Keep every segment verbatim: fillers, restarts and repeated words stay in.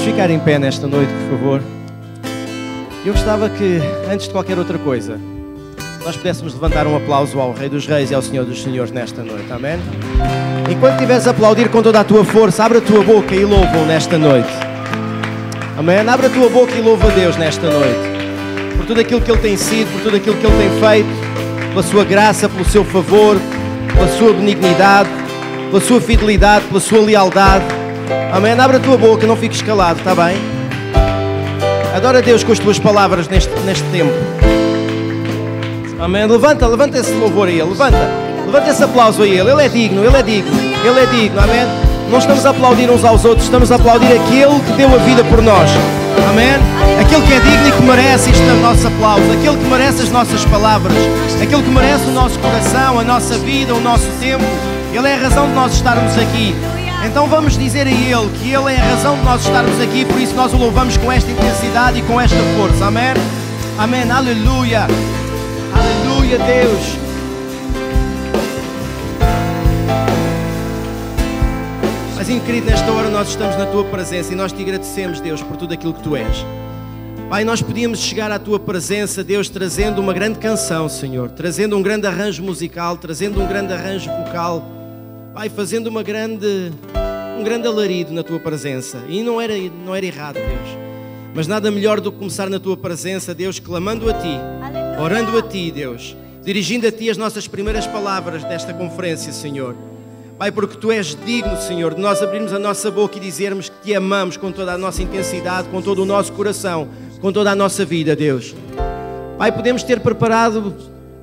Vamos ficar em pé nesta noite, por favor. Eu gostava que, antes de qualquer outra coisa, nós pudéssemos levantar um aplauso ao Rei dos Reis e ao Senhor dos Senhores nesta noite, amém? Enquanto estiveres a aplaudir com toda a tua força, abre a tua boca e louva-o nesta noite, amém? Abre a tua boca e louva a Deus nesta noite, por tudo aquilo que Ele tem sido, por tudo aquilo que Ele tem feito, pela sua graça, pelo seu favor, pela sua benignidade, pela sua fidelidade, pela sua lealdade, amém? Abre a tua boca, não fiques calado, está bem? Adora a Deus com as tuas palavras neste, neste tempo. Amém. Levanta, levanta esse louvor a Ele. Levanta, levanta esse aplauso a Ele. Ele é digno, Ele é digno, Ele é digno. Amém. Não estamos a aplaudir uns aos outros, estamos a aplaudir aquele que deu a vida por nós. Amém. Aquele que é digno e que merece este nosso aplauso. Aquele que merece as nossas palavras. Aquele que merece o nosso coração, a nossa vida, o nosso tempo. Ele é a razão de nós estarmos aqui. Então vamos dizer a Ele que Ele é a razão de nós estarmos aqui, por isso nós o louvamos com esta intensidade e com esta força. Amém? Amém. Aleluia. Aleluia, Deus. Mas, querido, nesta hora nós estamos na Tua presença e nós te agradecemos, Deus, por tudo aquilo que Tu és. Pai, nós podíamos chegar à Tua presença, Deus, trazendo uma grande canção, Senhor, trazendo um grande arranjo musical, trazendo um grande arranjo vocal, Pai, fazendo uma grande, um grande alarido na Tua presença. E não era, não era errado, Deus. Mas nada melhor do que começar na Tua presença, Deus, clamando a Ti, Aleluia. Orando a Ti, Deus, dirigindo a Ti as nossas primeiras palavras desta conferência, Senhor. Pai, porque Tu és digno, Senhor, de nós abrirmos a nossa boca e dizermos que Te amamos com toda a nossa intensidade, com todo o nosso coração, com toda a nossa vida, Deus. Pai, podemos ter preparado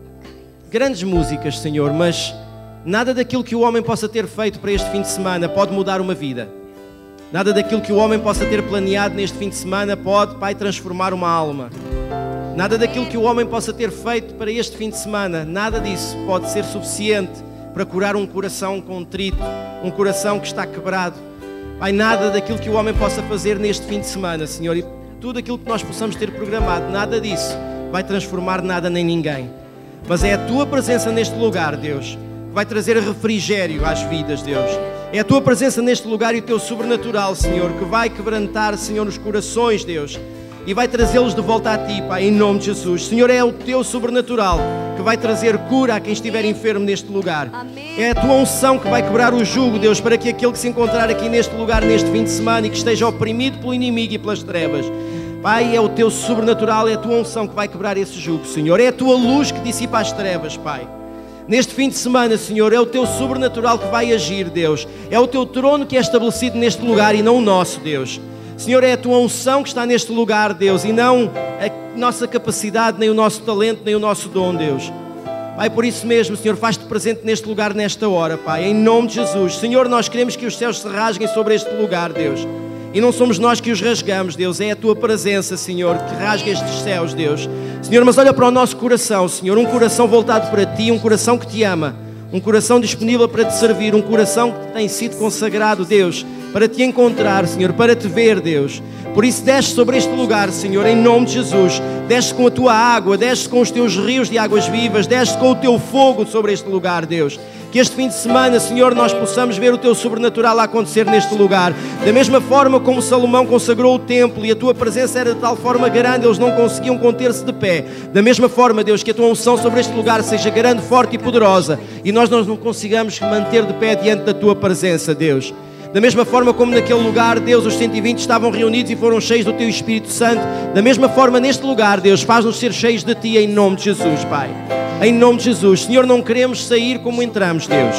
grandes músicas, Senhor, mas nada daquilo que o homem possa ter feito para este fim de semana pode mudar uma vida. Nada daquilo que o homem possa ter planeado neste fim de semana pode, Pai, transformar uma alma. Nada daquilo que o homem possa ter feito para este fim de semana, nada disso pode ser suficiente para curar um coração contrito, um coração que está quebrado. Pai, nada daquilo que o homem possa fazer neste fim de semana, Senhor, e tudo aquilo que nós possamos ter programado, nada disso vai transformar nada nem ninguém. Mas é a Tua presença neste lugar, Deus, que vai trazer refrigério às vidas, Deus. É a Tua presença neste lugar e o Teu sobrenatural, Senhor, que vai quebrantar, Senhor, os corações, Deus, e vai trazê-los de volta a Ti, Pai, em nome de Jesus. Senhor, é o Teu sobrenatural que vai trazer cura a quem estiver enfermo neste lugar. Amém. É a Tua unção que vai quebrar o jugo, Deus, para que aquele que se encontrar aqui neste lugar, neste fim de semana, e que esteja oprimido pelo inimigo e pelas trevas, Pai, é o Teu sobrenatural, é a Tua unção que vai quebrar esse jugo, Senhor. É a Tua luz que dissipa as trevas, Pai. Neste fim de semana, Senhor, é o Teu sobrenatural que vai agir, Deus. É o Teu trono que é estabelecido neste lugar e não o nosso, Deus. Senhor, é a Tua unção que está neste lugar, Deus, e não a nossa capacidade, nem o nosso talento, nem o nosso dom, Deus. Pai, por isso mesmo, Senhor, faz-te presente neste lugar, nesta hora, Pai, em nome de Jesus. Senhor, nós queremos que os céus se rasguem sobre este lugar, Deus. E não somos nós que os rasgamos, Deus, é a Tua presença, Senhor, que rasga estes céus, Deus. Senhor, mas olha para o nosso coração, Senhor, um coração voltado para Ti, um coração que Te ama, um coração disponível para Te servir, um coração que tem sido consagrado, Deus, para Te encontrar, Senhor, para Te ver, Deus. Por isso desce sobre este lugar, Senhor, em nome de Jesus. Desce com a Tua água, desce com os Teus rios de águas vivas, desce com o Teu fogo sobre este lugar, Deus. Que este fim de semana, Senhor, nós possamos ver o Teu sobrenatural a acontecer neste lugar. Da mesma forma como Salomão consagrou o templo e a Tua presença era de tal forma grande, eles não conseguiam conter-se de pé. Da mesma forma, Deus, que a Tua unção sobre este lugar seja grande, forte e poderosa e nós não consigamos manter de pé diante da Tua presença, Deus. Da mesma forma como naquele lugar, Deus, os cento e vinte estavam reunidos e foram cheios do Teu Espírito Santo, da mesma forma neste lugar, Deus, faz-nos ser cheios de Ti em nome de Jesus, Pai. Em nome de Jesus. Senhor, não queremos sair como entramos, Deus.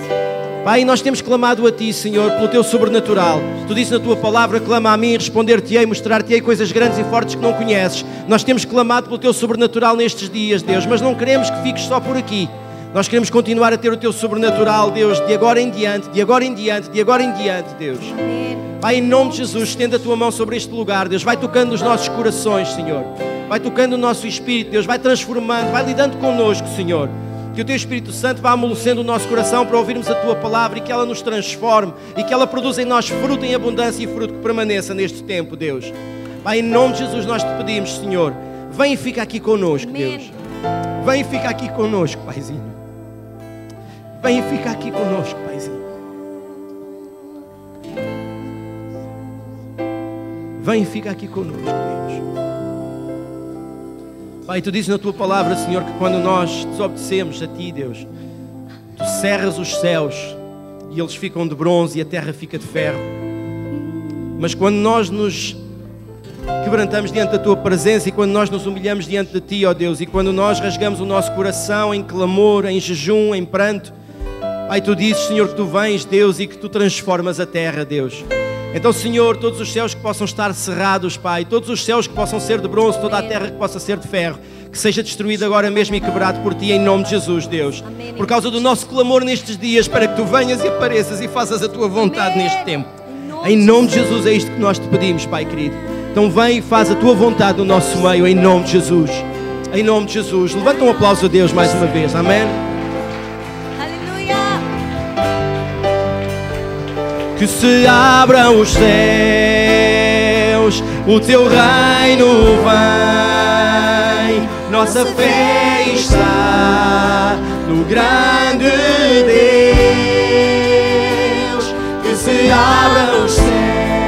Pai, nós temos clamado a Ti, Senhor, pelo Teu sobrenatural. Tu dizes na Tua palavra, clama a mim e responder-te-ei, mostrar-te-ei coisas grandes e fortes que não conheces. Nós temos clamado pelo Teu sobrenatural nestes dias, Deus, mas não queremos que fiques só por aqui. Nós queremos continuar a ter o Teu sobrenatural, Deus, de agora em diante, de agora em diante, de agora em diante, Deus. Pai, em nome de Jesus, estenda a Tua mão sobre este lugar, Deus. Vai tocando os nossos corações, Senhor. Vai tocando o nosso espírito, Deus. Vai transformando, vai lidando connosco, Senhor. Que o Teu Espírito Santo vá amolecendo o nosso coração para ouvirmos a Tua palavra e que ela nos transforme e que ela produza em nós fruto em abundância e fruto que permaneça neste tempo, Deus. Pai, em nome de Jesus nós Te pedimos, Senhor, vem e fica aqui connosco, Deus. Vem e fica aqui connosco, Paizinho. Vem e fica aqui conosco, Paizinho. Vem e fica aqui connosco, Deus. Pai, Tu dizes na Tua palavra, Senhor, que quando nós desobedecemos a Ti, Deus, Tu cerras os céus e eles ficam de bronze e a terra fica de ferro. Mas quando nós nos quebrantamos diante da Tua presença e quando nós nos humilhamos diante de Ti, ó Deus, e quando nós rasgamos o nosso coração em clamor, em jejum, em pranto, Pai, Tu dizes, Senhor, que Tu vens, Deus, e que Tu transformas a terra, Deus. Então, Senhor, todos os céus que possam estar cerrados, Pai, todos os céus que possam ser de bronze, toda a terra que possa ser de ferro, que seja destruída agora mesmo e quebrado por Ti, em nome de Jesus, Deus. Amém. Por causa do nosso clamor nestes dias, para que Tu venhas e apareças e faças a Tua vontade Amém. neste tempo. Em nome de Jesus é isto que nós Te pedimos, Pai querido. Então vem e faz a Tua vontade no nosso meio, em nome de Jesus. Em nome de Jesus. Levanta um aplauso a Deus mais uma vez. Amém. Aleluia. Que se abram os céus, o Teu reino vem, nossa fé está no grande Deus. Que se abram os céus,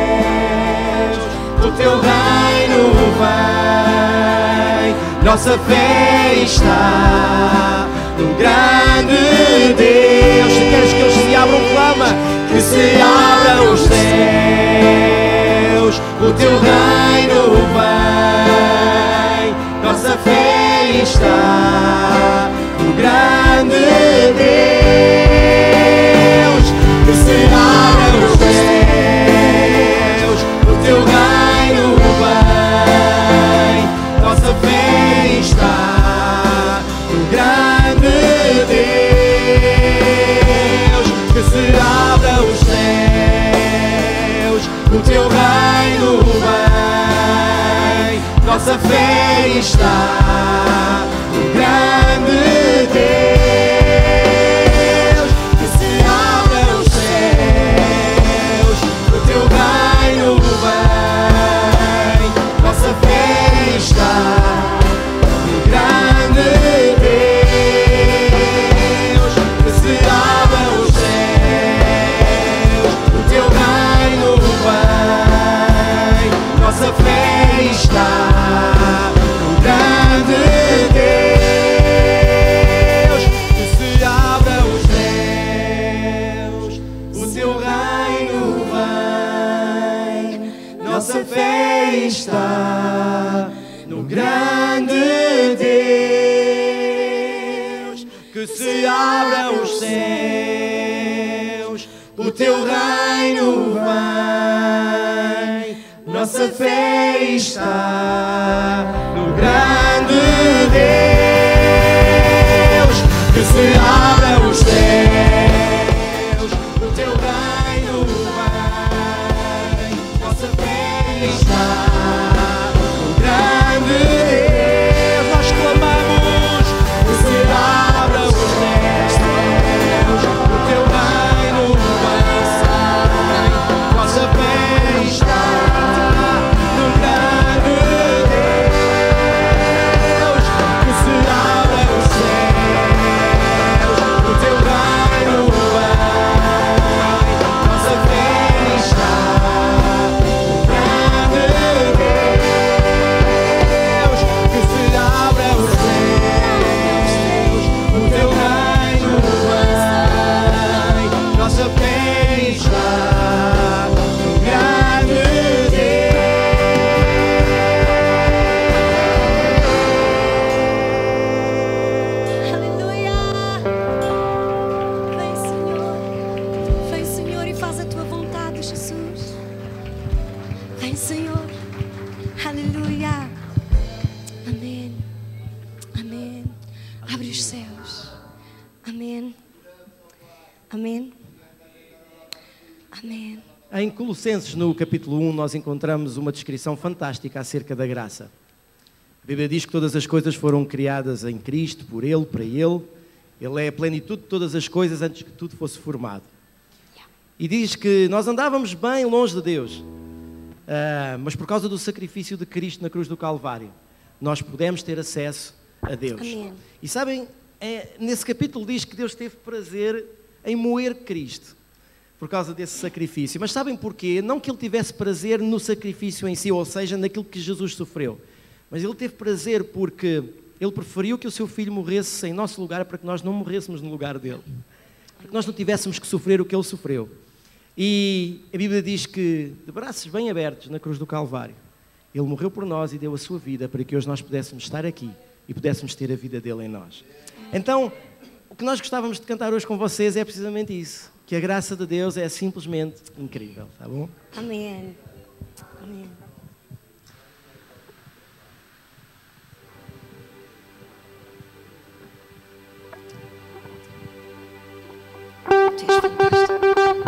o Teu reino vem, nossa fé está no grande Deus. Se queres que eles se abram, clama. Que se abram os céus, o Teu reino vem, nossa fé está no grande Deus. Que se abram os céus, o Teu reino vem, nossa fé está no grande Deus. Que se abram os céus, o Teu reino vem, nossa fé está no grande Deus. Que se abram os céus, o Teu reino vem, nossa fé está no grande Deus. Que se abram os céus, o Teu reino vem, nossa fé está no grande Deus. Que se abram os céus, o Teu reino vem, nossa fé está no grande Deus. Que se abram os céus, o Teu reino vem, nossa fé está no grande Deus. Que se abram os céus, o Teu reino vem, nossa fé está no grande Deus. Nós clamamos. Que se abram os céus, o Teu reino vem, nossa fé está no grande Deus. Que se abram os céus, o Teu reino vem, nossa fé está no grande Deus. Que se abram os céus, o Teu reino vem, nossa fé está no grande Aleluia. Vem, Senhor. Vem, Senhor, e faz a Tua vontade, Jesus. Vem, Senhor. Aleluia. Amém. Amém. Abre os céus. Amém. Amém. Amém. Em Colossenses, no capítulo um, nós encontramos uma descrição fantástica acerca da graça. A Bíblia diz que todas as coisas foram criadas em Cristo, por Ele, para Ele. Ele é a plenitude de todas as coisas antes que tudo fosse formado. E diz que nós andávamos bem longe de Deus, ah, mas por causa do sacrifício de Cristo na cruz do Calvário, nós pudemos ter acesso a Deus. Amém. E sabem, é, nesse capítulo diz que Deus teve prazer em moer Cristo. por causa desse sacrifício. Mas sabem porquê? Não que ele tivesse prazer no sacrifício em si, ou seja, naquilo que Jesus sofreu. Mas ele teve prazer porque ele preferiu que o seu filho morresse em nosso lugar para que nós não morrêssemos no lugar dele. Para que nós não tivéssemos que sofrer o que ele sofreu. E a Bíblia diz que, de braços bem abertos na cruz do Calvário, ele morreu por nós e deu a sua vida para que hoje nós pudéssemos estar aqui e pudéssemos ter a vida dele em nós. Então, o que nós gostávamos de cantar hoje com vocês é precisamente isso. Que a graça de Deus é simplesmente incrível, tá bom? Amém. Amém. Tu és fantástico.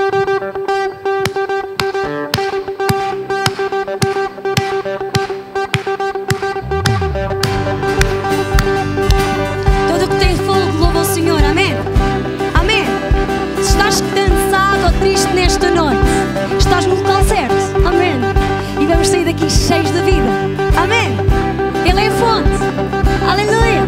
Todo o que tem fogo louva o Senhor, amém? Amém. Se estás cansado ou triste nesta noite, estás no local certo, amém. E vamos sair daqui cheios de vida, amém. Ele é a fonte, aleluia.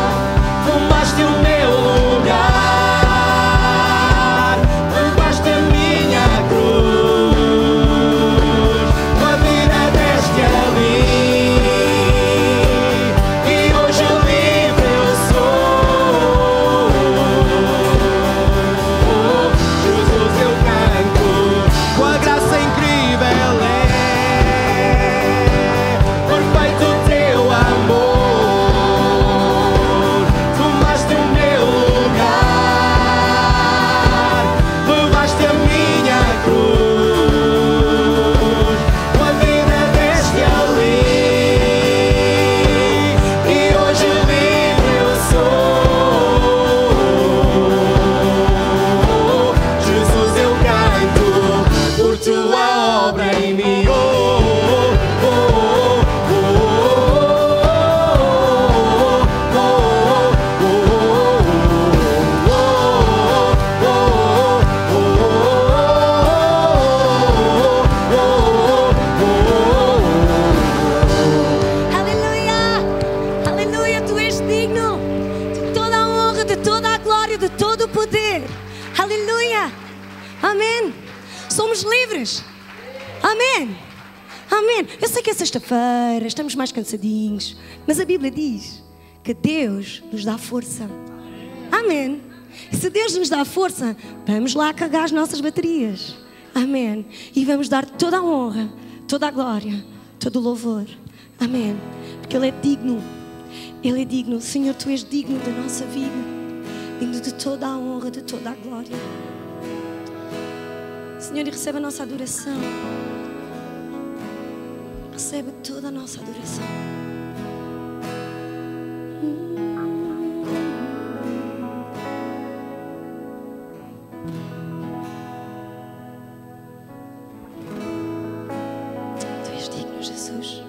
Tomaste o meu lugar, levaste a glória, de todo o poder. Aleluia. Amém. Somos livres. Amém. Amém. Eu sei que é sexta-feira, estamos mais cansadinhos, mas a Bíblia diz que Deus nos dá força. Amém. E se Deus nos dá força, vamos lá carregar as nossas baterias. Amém. E vamos dar toda a honra, toda a glória, todo o louvor. Amém. Porque Ele é digno. Ele é digno. Senhor, Tu és digno da nossa vida. Digno de toda a honra, de toda a glória. Senhor, e recebe a nossa adoração. Recebe toda a nossa adoração. Tu és digno, Jesus.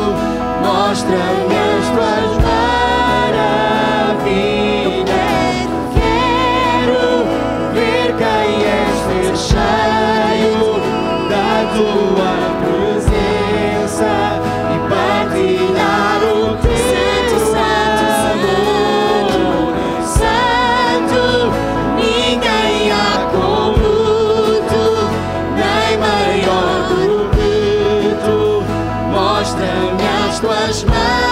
Mostra-me as tuas maravilhas. tuas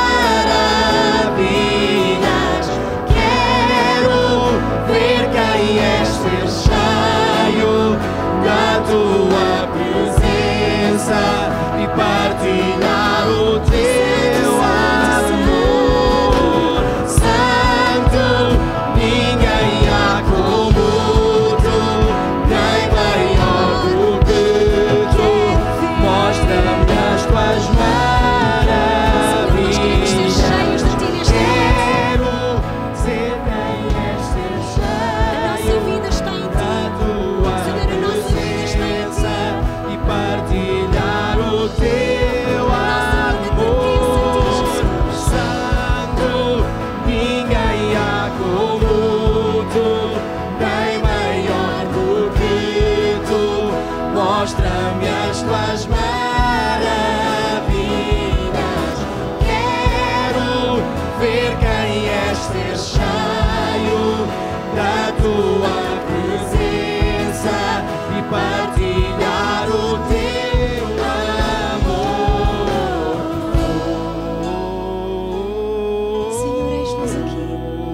maravilhas. Quero ver quem és, ser cheio da tua presença e partilhar o teu amor. Santo, ninguém há como tu, nem maior do que tu. Mostra-me as tuas maravilhas. Cheios de ti neste Quero ser quem és, ser cheio. A nossa vida está em ti. Senhor, a nossa vida está em ti. E partilhar o teu amor. Santo, ninguém há como tu, nem maior do que tu. Mostra-me as tuas maravilhas. Quero ver quem és, ser cheio da tua presença e partilhar o teu amor. Senhor, eis-nos aqui.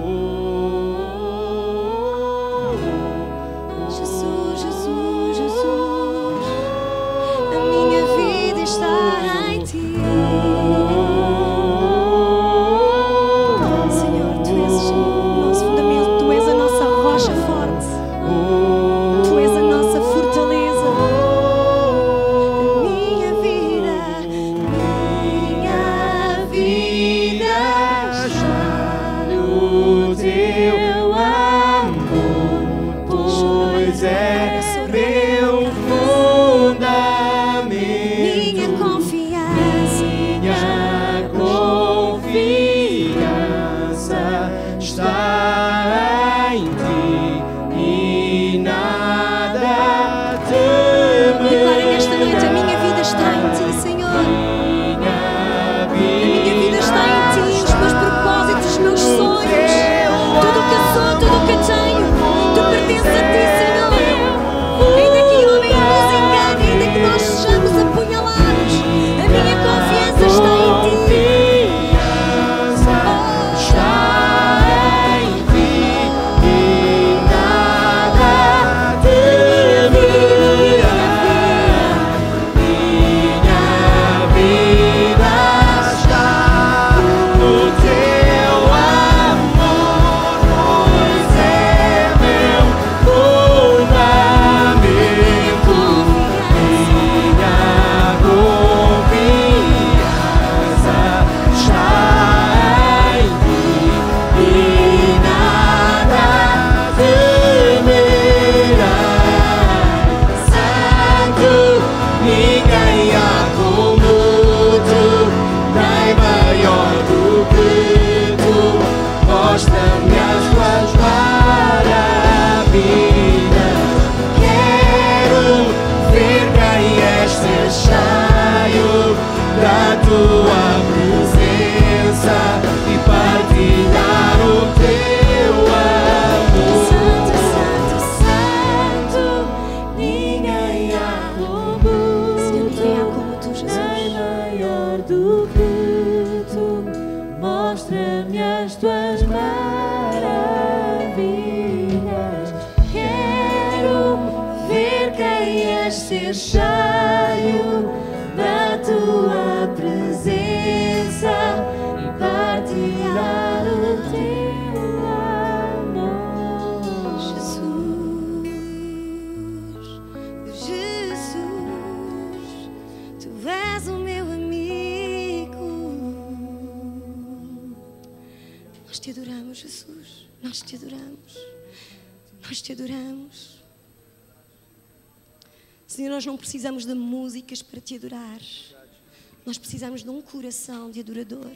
Jesus, Jesus, Jesus. A minha vida está em ti. Senhor, tu és o nosso fundamento, tu és a nossa rocha forte, tu és a nossa fortaleza. A minha vida, minha vida está no teu amor, pois é meu fundamento. minha confiança. Minha confiança está em ti e nada temerei. Declara nesta noite: a minha vida está em ti, Senhor. Minha A minha vida está em ti, os meus propósitos, os meus sonhos, tudo o que sou, tudo o que tenho, tu pertence a ti, Senhor. Ainda que homem nos engane, ainda que nós sejamos apunhalados, a minha confiança está em ti. Confiança está em ti e nada temerei. Minha vida está no teu amor, pois é meu fundamento. Minha confiança está em ti e nada temerei. Santo, ninguém há como tu, nem maior do que tu. Mostra-me as tuas maravilhas. Quero ver quem és, ser cheio da tua presença e partilhar o teu amor. Santo, Santo, Santo, ninguém há como Senhor, ninguém há como tu, Jesus. Maior do que tu, mostra-me as tuas maravilhas. Quero ver quem és, ser cheio da tua presença e partilhar o teu amor. Jesus, Jesus, tu és o meu amigo. Nós te adoramos, Jesus. Nós te adoramos. Nós te adoramos. Senhor, nós não precisamos de músicas para te adorar. Nós precisamos de um coração de adorador.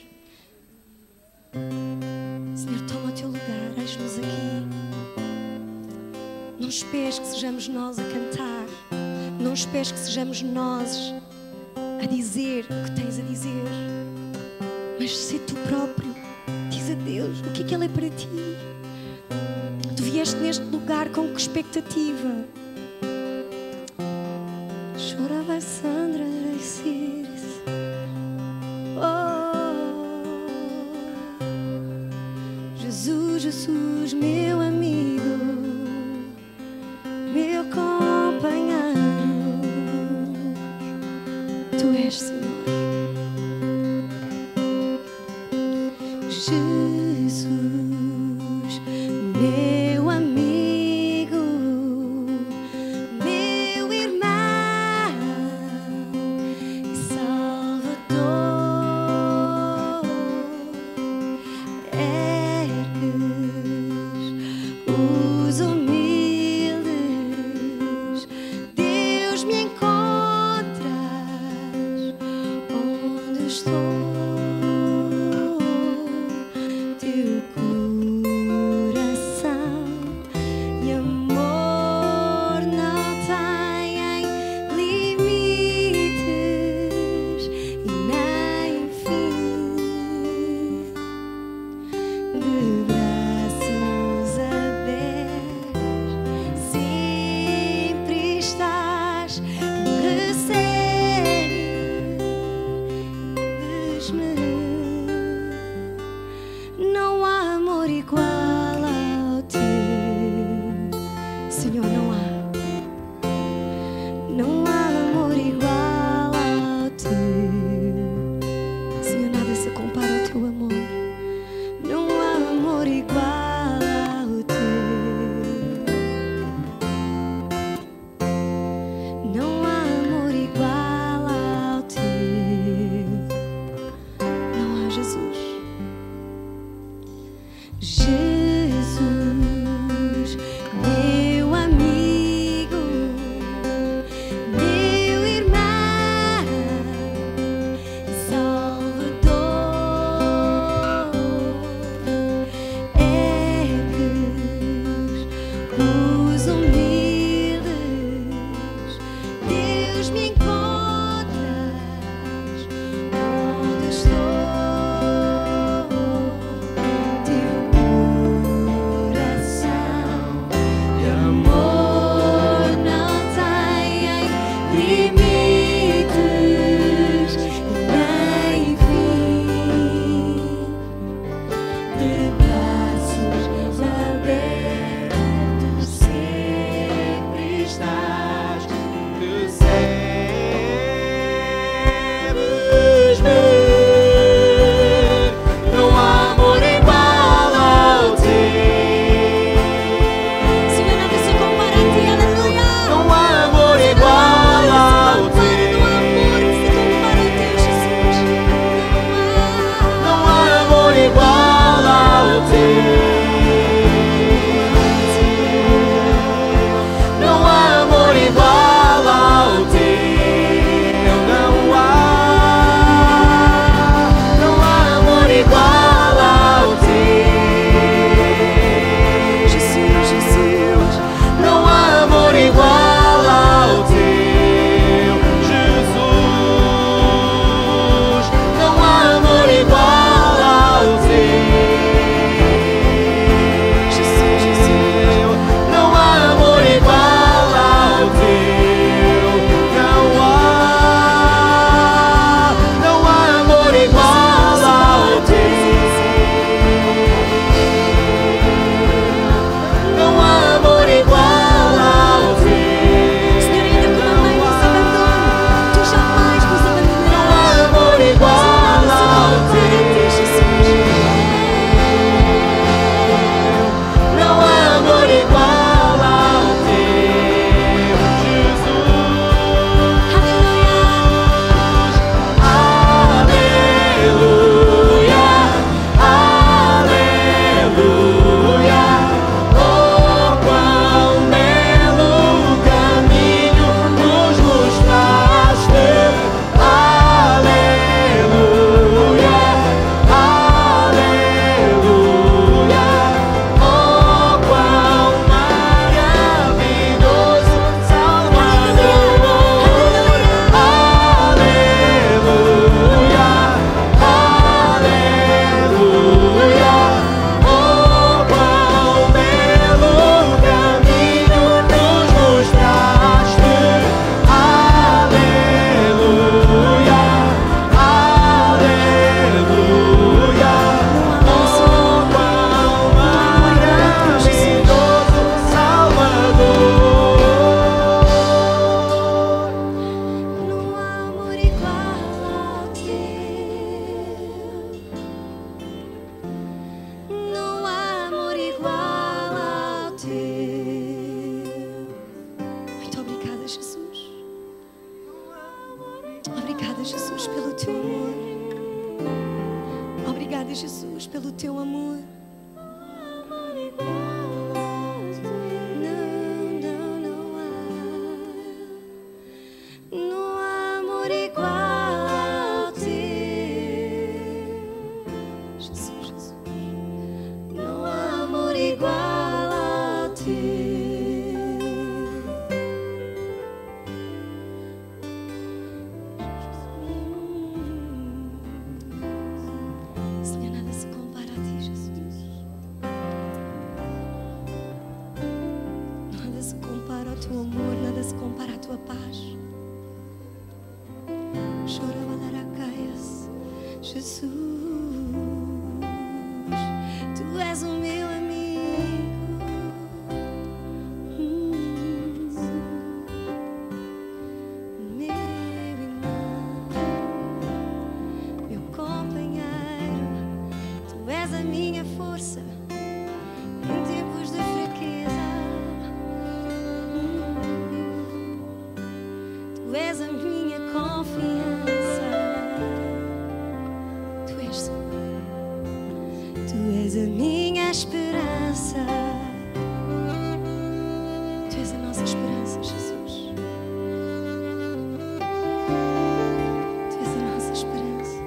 Senhor, toma o teu lugar, eis-nos aqui. Não esperes que sejamos nós a cantar. Não esperes que sejamos nós a dizer o que tens a dizer. Mas se tu próprio diz a Deus o que é que Ele é para ti. Tu vieste neste lugar com que expectativa? Chorava Sandra Reis. Oh, Jesus, meu amigo, meu companheiro, Tu és, Senhor. Jesus, meu amigo, meu irmão e Salvador, ergues os humildes, Deus me encontras onde estou. Teu coração e amor não têm limites e nem fim. De braços abertos sempre estás, recebes-me. Não há amor igual ao teu, Senhor, não há. Não há amor igual ao teu, Senhor, nada se compara ao teu amor. Não há amor igual ao teu. Não há amor igual ao teu. Não há, Jesus. Jesus, meu amigo, meu irmão, Salvador, ergues os humildes, Deus me encontras onde estou. Teu Obrigada, Jesus, pelo teu amor. Não, não, não há. Não há amor igual ao teu. Jesus, Jesus. Não há amor igual ao teu. Senhor, nada se compara a ti, Jesus. Nada se compara ao teu amor, nada se compara à tua paz. Chora balaracaias, Jesus. Tu és o meu amigo. Hum, meu irmão, meu companheiro. Tu és a minha força em tempos de fraqueza. Hum, Tu és a minha confiança. Tu és, Senhor. Tu és a minha esperança. Tu és a nossa esperança, Jesus. Tu és a nossa esperança.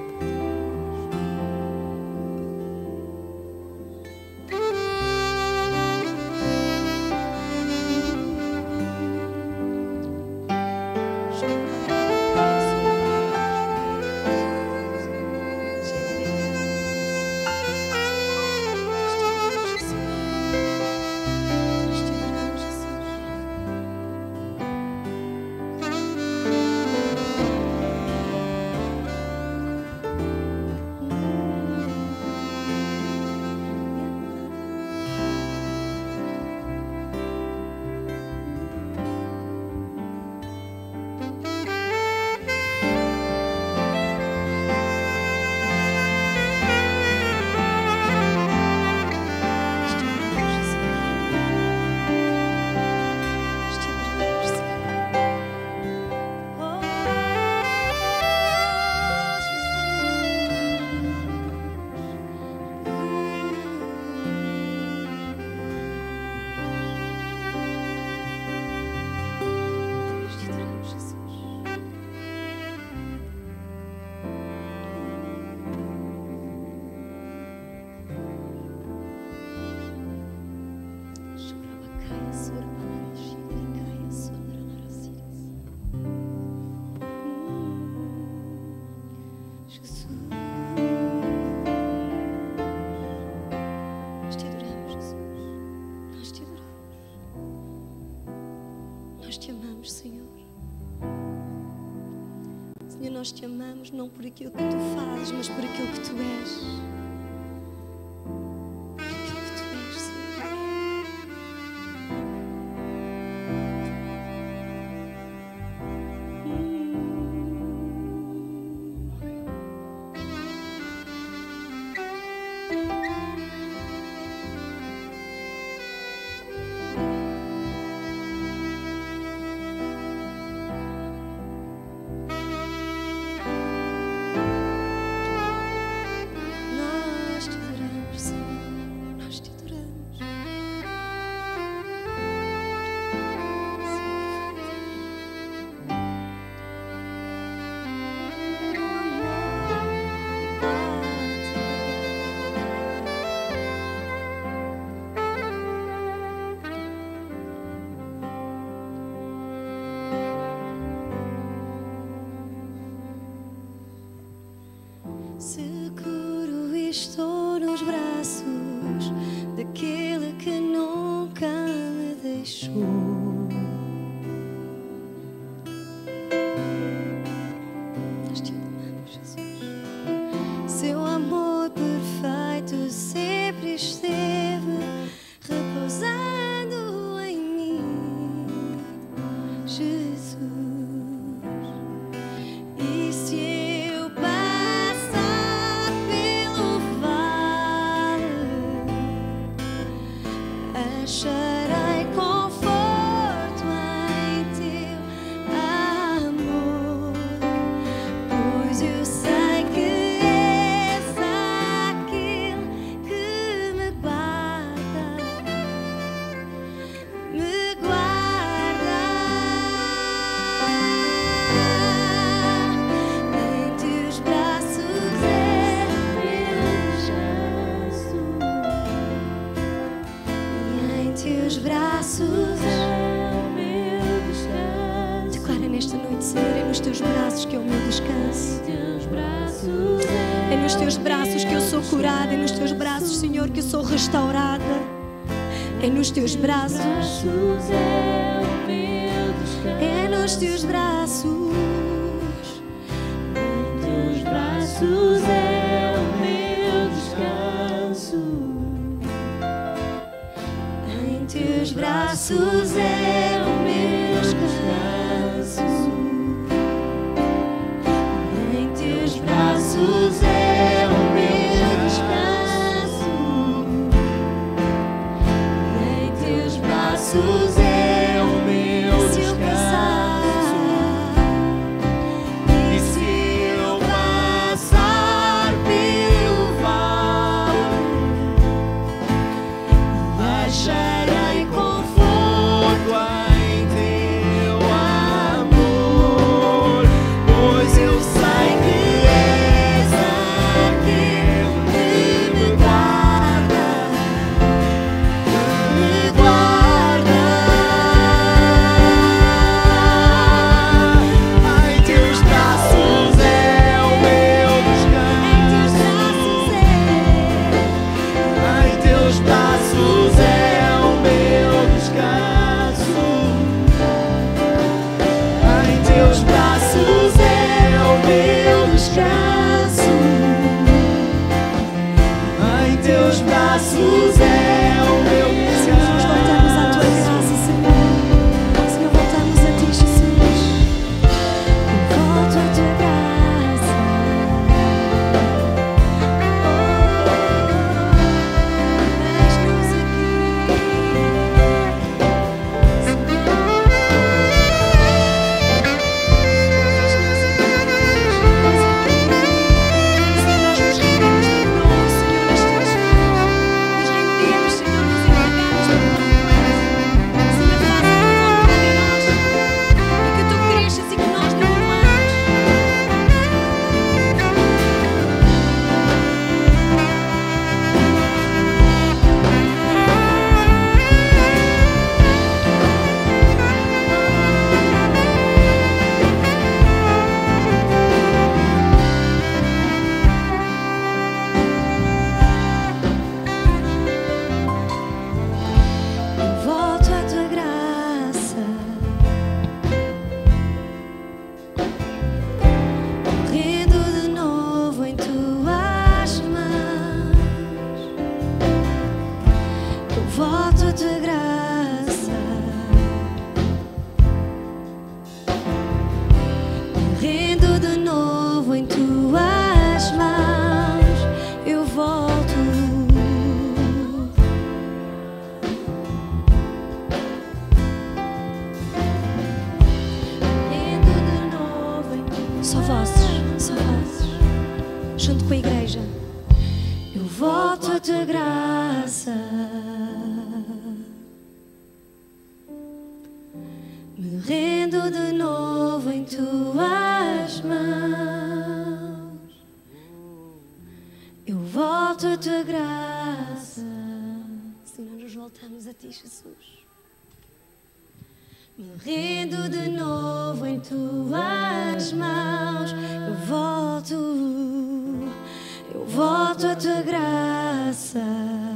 Nós te adoramos, Jesus. Nós te adoramos. Nós te amamos, Senhor. Senhor, nós te amamos não por aquilo que tu fazes, mas por aquilo que tu és. Por aquilo que tu és, Senhor. Nós te adoramos, Senhor. Nós te adoramos. Seguro estou nos braços daquele que nunca me deixou. Nós te amamos, Jesus. Seu amor perfeito sempre esteve repousando em mim, Jesus. E se eu passar pelo vale teus braços que eu sou curada, é nos teus braços, Senhor, que eu sou restaurada. É nos teus braços, é nos teus braços, Em teus braços é o meu descanso. em teus braços é o meu descanso. Em teus braços é o meu descanso. Em teus braços é o meu descanso. E se eu passar pelo vale, acharei conforto em teu amor, pois eu sei que és aquele que me guarda, me guarda. Em teus braços é o meu descanso. Em teus braços é o meu descanso. Em teus braços é o meu descanso. Em teus braços é o meu descanso. Nós voltamos à tua graça, Senhor. Senhor, voltamos a ti, Jesus. Eu volto à tua graça. Eis-nos aqui. Eu volto à tua graça, correndo de novo em tuas mãos. Eu volto à tua graça, correndo de novo em tuas mãos. Eu volto. Só vozes, só vozes, junto com a igreja. Eu volto à tua graça, me rendo de novo em tuas mãos. Eu volto à tua graça. Senhor, nos voltamos a ti, Jesus. Me rendo de novo em tuas mãos. Eu volto, eu volto à tua graça.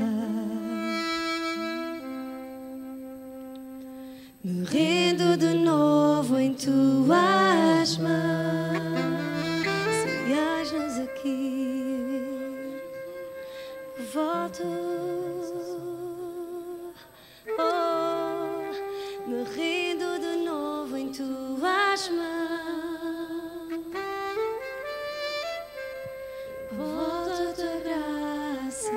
Me rendo de novo em tuas mãos. Se eis-nos aqui, eu volto. Oh, me rendo de novo em tuas mãos. Volto à tua graça.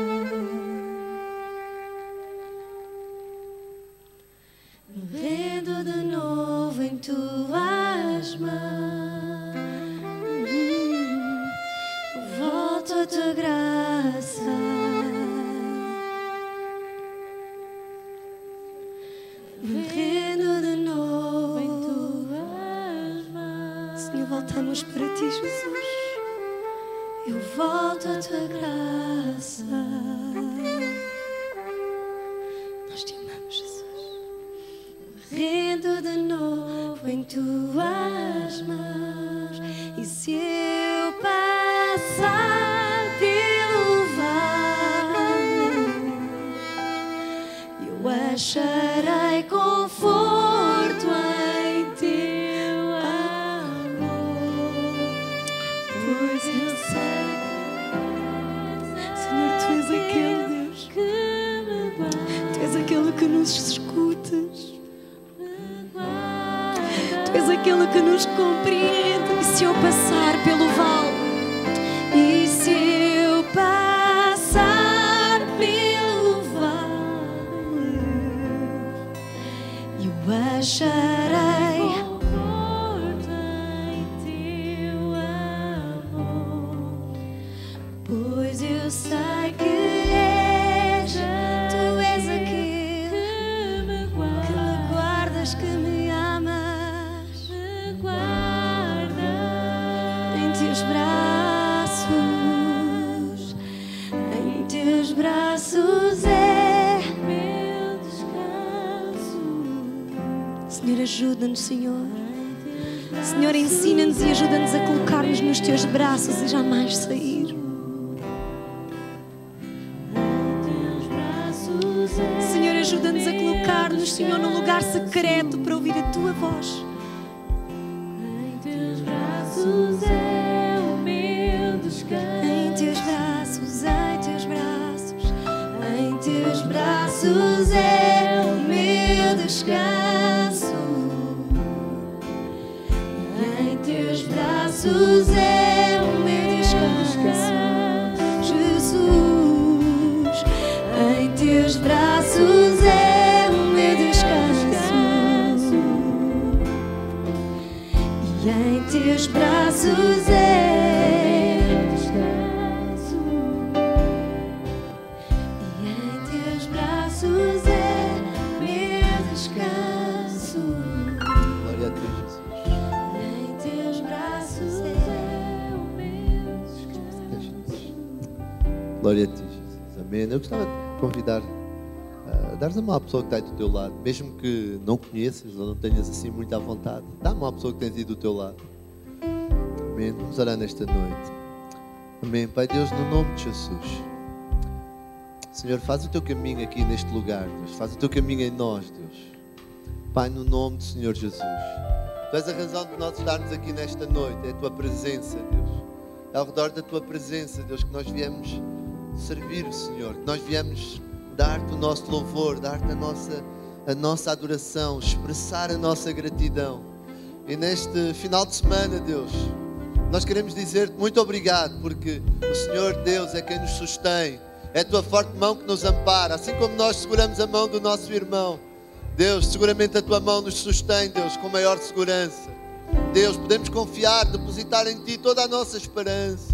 Me rendo de novo em tuas mãos. Volto à tua graça. Me rendo de novo em tuas mãos. Senhor, voltamos para ti, Jesus. Eu volto à tua graça. Nós te amamos, Jesus. Me rendo de novo em tuas mãos. E se eu passar és aquele que nos compreende. E se eu passar pelo vale, E se eu passar pelo vale, eu acharei conforto em teu amor, pois eu sei que és, tu és aquele que me que me guarda, guardas, que me amas. me guarda Em teus braços, em teus braços é. meu descanso. Senhor, ajuda-nos, Senhor. Senhor, ensina-nos e ajuda-nos a colocar-nos nos teus braços e jamais sair. Teus braços é Senhor, ajuda-nos a colocar-nos, Senhor, no lugar secreto para ouvir a tua voz. em teus braços é o meu descanso. Em teus braços, em teus braços, em teus braços é o meu descanso. Em teus braços é o meu descanso, Jesus. Em teus braços é o meu descanso. E em teus braços é Descanso. E em teus braços é meu descanso. Glória a Deus, Jesus. E em teus braços é. É o meu descanso. Glória a Ti, Jesus. Amém. Eu gostava de convidar a dar a mão à pessoa que está aí do teu lado, mesmo que não conheças ou não tenhas assim muito à vontade. Dá a mão à pessoa que tens aí do teu lado. Amém. Vamos orar nesta noite. Amém. Pai Deus, no nome de Jesus. Senhor, faz o teu caminho aqui neste lugar, Deus. Faz o teu caminho em nós, Deus. Pai, no nome do Senhor Jesus. Tu és a razão de nós estarmos aqui nesta noite. É a tua presença, Deus. É ao redor da tua presença, Deus, que nós viemos servir o Senhor, que nós viemos dar-te o nosso louvor, dar-te a nossa, a nossa adoração, expressar a nossa gratidão. E neste final de semana, Deus, nós queremos dizer-te muito obrigado, porque o Senhor Deus é quem nos sustém, é a tua forte mão que nos ampara, assim como nós seguramos a mão do nosso irmão. Deus, seguramente a tua mão nos sustém, Deus, com maior segurança. Deus, podemos confiar, depositar em ti toda a nossa esperança,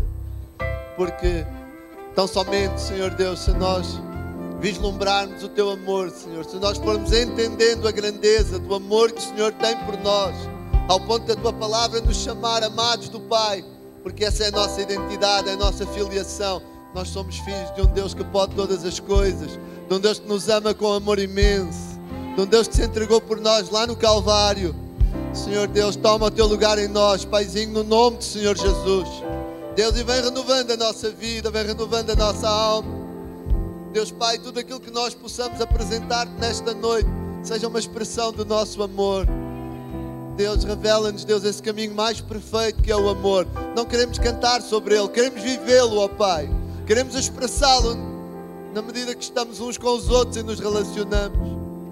porque tão somente, Senhor Deus, se nós vislumbrarmos o teu amor, Senhor, se nós formos entendendo a grandeza do amor que o Senhor tem por nós, ao ponto da tua palavra nos chamar amados do Pai, porque essa é a nossa identidade, é a nossa filiação. Nós somos filhos de um Deus que pode todas as coisas, de um Deus que nos ama com amor imenso, de um Deus que se entregou por nós lá no Calvário. Senhor Deus, toma o teu lugar em nós, Paizinho, no nome do Senhor Jesus. Deus, e vem renovando a nossa vida, vem renovando a nossa alma. Deus Pai, tudo aquilo que nós possamos apresentar-te nesta noite, seja uma expressão do nosso amor. Deus, revela-nos, Deus, esse caminho mais perfeito que é o amor. Não queremos cantar sobre ele, queremos vivê-lo, ó Pai. Queremos expressá-lo na medida que estamos uns com os outros e nos relacionamos.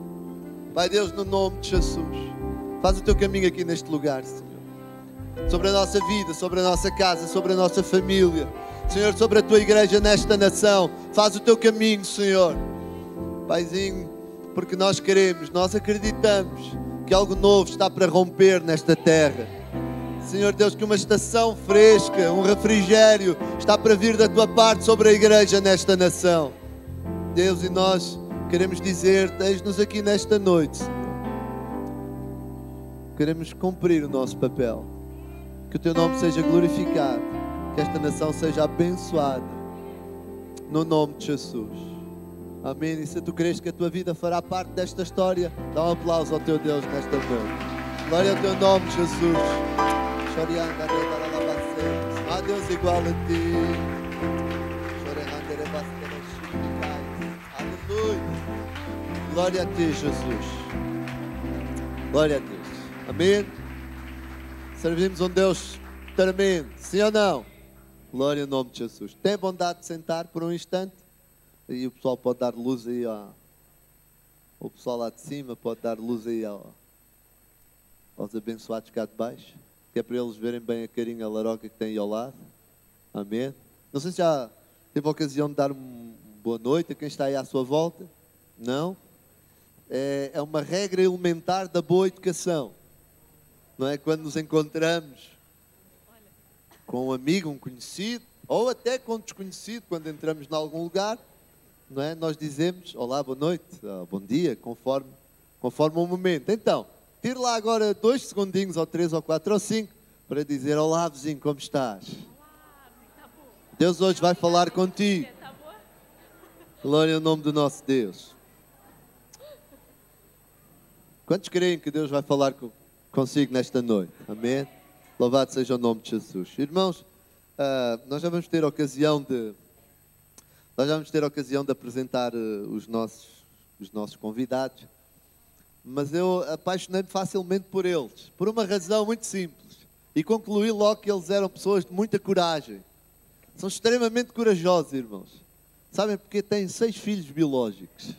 Pai Deus, no nome de Jesus, faz o teu caminho aqui neste lugar, Senhor. Sobre a nossa vida, sobre a nossa casa, sobre a nossa família. Senhor, sobre a tua igreja nesta nação. Faz o teu caminho, Senhor. Paizinho, porque nós queremos, nós acreditamos que algo novo está para romper nesta terra. Senhor Deus, que uma estação fresca, um refrigério está para vir da tua parte sobre a igreja nesta nação. Deus, e nós queremos dizer-te, eis-nos aqui nesta noite, Senhor. Queremos cumprir o nosso papel. Que o teu nome seja glorificado, que esta nação seja abençoada, no nome de Jesus. Amém. E se tu crês que a tua vida fará parte desta história, dá um aplauso ao teu Deus nesta noite. Glória ao teu nome, Jesus. Há Deus igual a ti. Aleluia. Glória a ti, Jesus. Glória a Deus. Amém. Servimos um Deus tremendo, sim ou não? Glória ao nome de Jesus. Tem bondade de sentar por um instante? E o pessoal pode dar luz aí, ó. O pessoal lá de cima pode dar luz aí, ó. aos abençoados cá de baixo, que é para eles verem bem a carinha, a laroca que tem aí ao lado. Amém. Não sei se já teve a ocasião de dar uma boa noite a quem está aí à sua volta. Não? É, é uma regra elementar da boa educação. Não é? Quando nos encontramos com um amigo, um conhecido, ou até com um desconhecido, quando entramos em algum lugar, não é? Nós dizemos, olá, boa noite, ah, bom dia, conforme, conforme o momento. Então, tire lá agora dois segundinhos, ou três, ou quatro, ou cinco, para dizer, olá, vizinho, como estás? Deus hoje vai falar contigo. Glória ao nome do nosso Deus. Quantos creem que Deus vai falar com, consigo nesta noite? Amém? Louvado seja o nome de Jesus. Irmãos, uh, nós já vamos ter ocasião de nós já vamos ter ocasião de apresentar uh, os nossos os nossos convidados, mas eu apaixonei-me facilmente por eles, por uma razão muito simples, e concluí logo que eles eram pessoas de muita coragem. São extremamente corajosos, irmãos. Sabem porque têm seis filhos biológicos.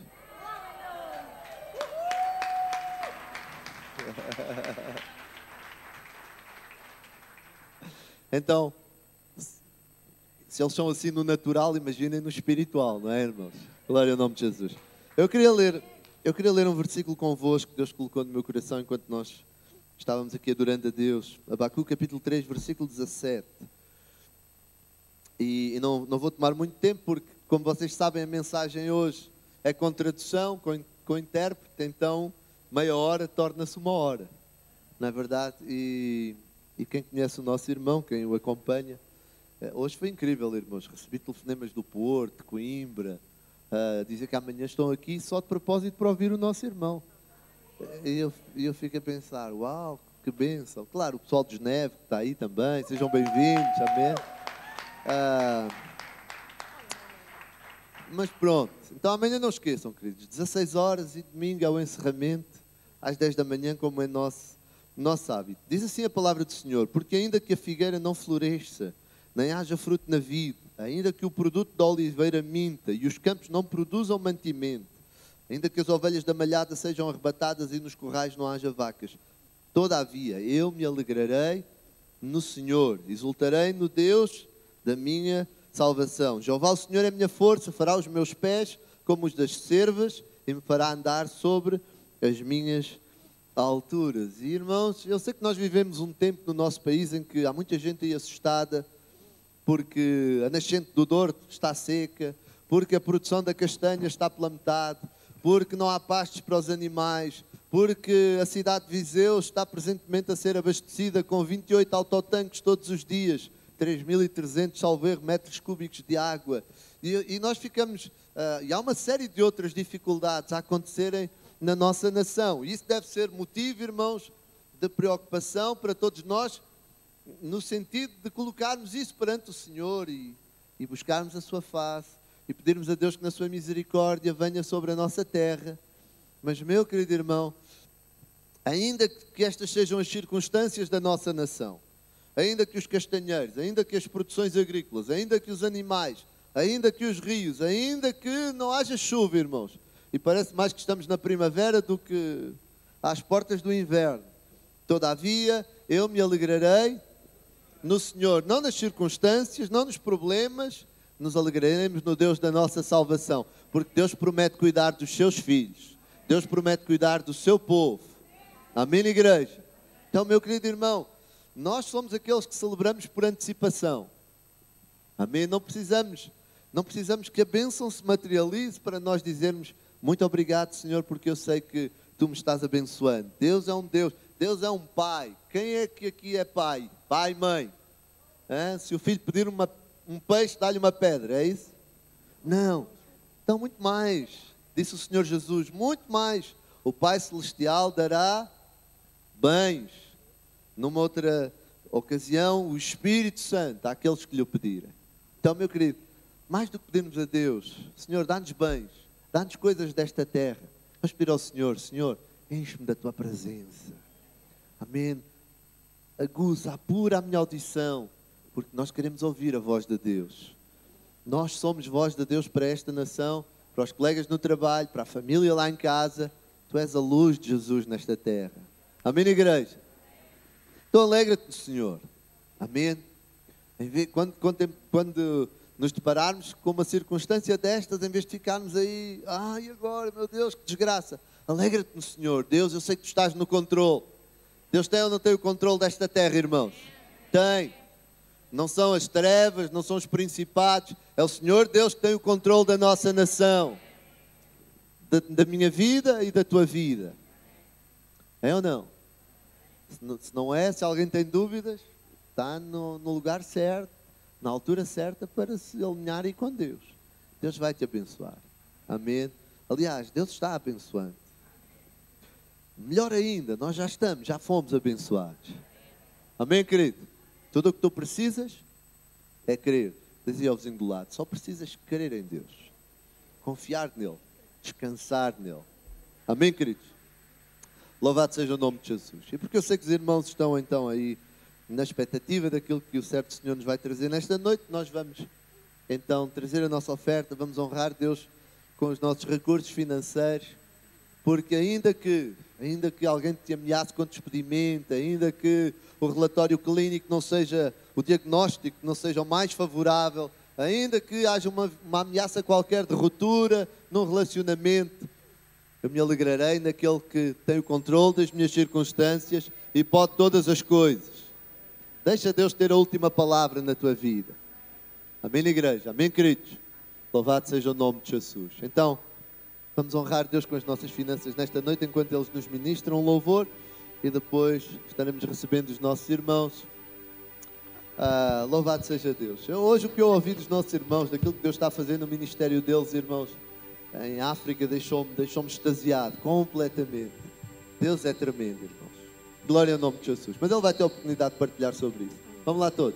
Então, se eles são assim no natural, imaginem no espiritual, não é, irmãos? Glória ao nome de Jesus. Eu queria ler, eu queria ler um versículo convosco que Deus colocou no meu coração enquanto nós estávamos aqui adorando a Deus. Abacuque capítulo três, versículo dezassete. E, e não, não vou tomar muito tempo, porque, como vocês sabem, a mensagem hoje é com tradução, com, com intérprete, então meia hora torna-se uma hora, não é verdade? E, e quem conhece o nosso irmão, quem o acompanha, hoje foi incrível, irmãos. Recebi telefonemas do Porto, de Coimbra, uh, dizer que amanhã estão aqui só de propósito para ouvir o nosso irmão. E eu, eu fico a pensar, uau, que bênção. Claro, o pessoal de Geneve que está aí também, sejam bem-vindos, amém? Uh, mas pronto, então amanhã não esqueçam, queridos, dezasseis horas e domingo é o encerramento, às dez da manhã, como é nosso, nosso hábito. Diz assim a palavra do Senhor: porque ainda que a figueira não floresça, nem haja fruto na vide, ainda que o produto da oliveira minta e os campos não produzam mantimento, ainda que as ovelhas da malhada sejam arrebatadas e nos currais não haja vacas, todavia eu me alegrarei no Senhor, exultarei no Deus da minha salvação. Jeová, o Senhor é a minha força, fará os meus pés como os das cervas e me fará andar sobre as minhas alturas. E irmãos, eu sei que nós vivemos um tempo no nosso país em que há muita gente aí assustada porque a nascente do Douro está seca, porque a produção da castanha está pela metade, porque não há pastos para os animais, porque a cidade de Viseu está presentemente a ser abastecida com vinte e oito autotanques todos os dias, três mil e trezentos, salvo erro, metros cúbicos de água. E, e nós ficamos... Uh, e há uma série de outras dificuldades a acontecerem na nossa nação. E isso deve ser motivo, irmãos, de preocupação para todos nós, no sentido de colocarmos isso perante o Senhor e, e buscarmos a sua face e pedirmos a Deus que na sua misericórdia venha sobre a nossa terra. Mas, meu querido irmão, ainda que estas sejam as circunstâncias da nossa nação, ainda que os castanheiros, ainda que as produções agrícolas, ainda que os animais, ainda que os rios, ainda que não haja chuva, irmãos, e parece mais que estamos na primavera do que às portas do inverno, todavia eu me alegrarei no Senhor, não nas circunstâncias, não nos problemas, nos alegraremos no Deus da nossa salvação, porque Deus promete cuidar dos seus filhos, Deus promete cuidar do seu povo. Amém, igreja? Então, meu querido irmão, nós somos aqueles que celebramos por antecipação. Amém? Não precisamos, não precisamos que a bênção se materialize para nós dizermos muito obrigado, Senhor, porque eu sei que Tu me estás abençoando. Deus é um Deus, Deus é um Pai. Quem é que aqui é pai? Pai e mãe. Hã? Se o filho pedir uma, um peixe, dá-lhe uma pedra, é isso? Não. Então, muito mais, disse o Senhor Jesus, muito mais. O Pai Celestial dará bens. Numa outra ocasião, o Espírito Santo àqueles que lhe o pedirem. Então, meu querido, mais do que pedirmos a Deus, Senhor, dá-nos bens, dá-nos coisas desta terra. Vamos pedir ao Senhor, Senhor, enche-me da Tua presença. Amém. Aguça, apura a minha audição, porque nós queremos ouvir a voz de Deus. Nós somos voz de Deus para esta nação, para os colegas no trabalho, para a família lá em casa. Tu és a luz de Jesus nesta terra. Amém, igreja? Então alegra-te no Senhor. Amém? Em vez- Quando, quando, quando nos depararmos com uma circunstância destas, em vez de ficarmos aí, ai agora, meu Deus, que desgraça. Alegra-te no Senhor. Deus, eu sei que tu estás no controle. Deus tem ou não tem o controle desta terra, irmãos? Tem. Não são as trevas, não são os principados. É o Senhor Deus que tem o controle da nossa nação. Da, da minha vida e da tua vida. É ou não? Se não, se não é, se alguém tem dúvidas, está no, no lugar certo, na altura certa para se alinhar aí com Deus. Deus vai te abençoar. Amém? Aliás, Deus está abençoando. Melhor ainda, nós já estamos, já fomos abençoados. Amém, querido? Tudo o que tu precisas é crer. Dizia ao vizinho do lado, só precisas crer em Deus. Confiar nele. Descansar nele. Amém, queridos? Louvado seja o nome de Jesus. E porque eu sei que os irmãos estão então aí na expectativa daquilo que o certo Senhor nos vai trazer nesta noite, nós vamos então trazer a nossa oferta, vamos honrar Deus com os nossos recursos financeiros, porque ainda que, ainda que alguém te ameace com despedimento, ainda que o relatório clínico não seja, o diagnóstico não seja o mais favorável, ainda que haja uma, uma ameaça qualquer de ruptura num relacionamento, eu me alegrarei naquele que tem o controle das minhas circunstâncias e pode todas as coisas. Deixa Deus ter a última palavra na tua vida. Amém, igreja? Amém, queridos? Louvado seja o nome de Jesus. Então, vamos honrar Deus com as nossas finanças nesta noite, enquanto eles nos ministram um louvor, e depois estaremos recebendo os nossos irmãos. Ah, louvado seja Deus. Eu, hoje o que eu ouvi dos nossos irmãos, daquilo que Deus está fazendo no ministério deles, irmãos, em África, deixou-me deixou-me extasiado completamente. Deus é tremendo, irmãos. Glória ao nome de Jesus. Mas Ele vai ter a oportunidade de partilhar sobre isso. Vamos lá todos.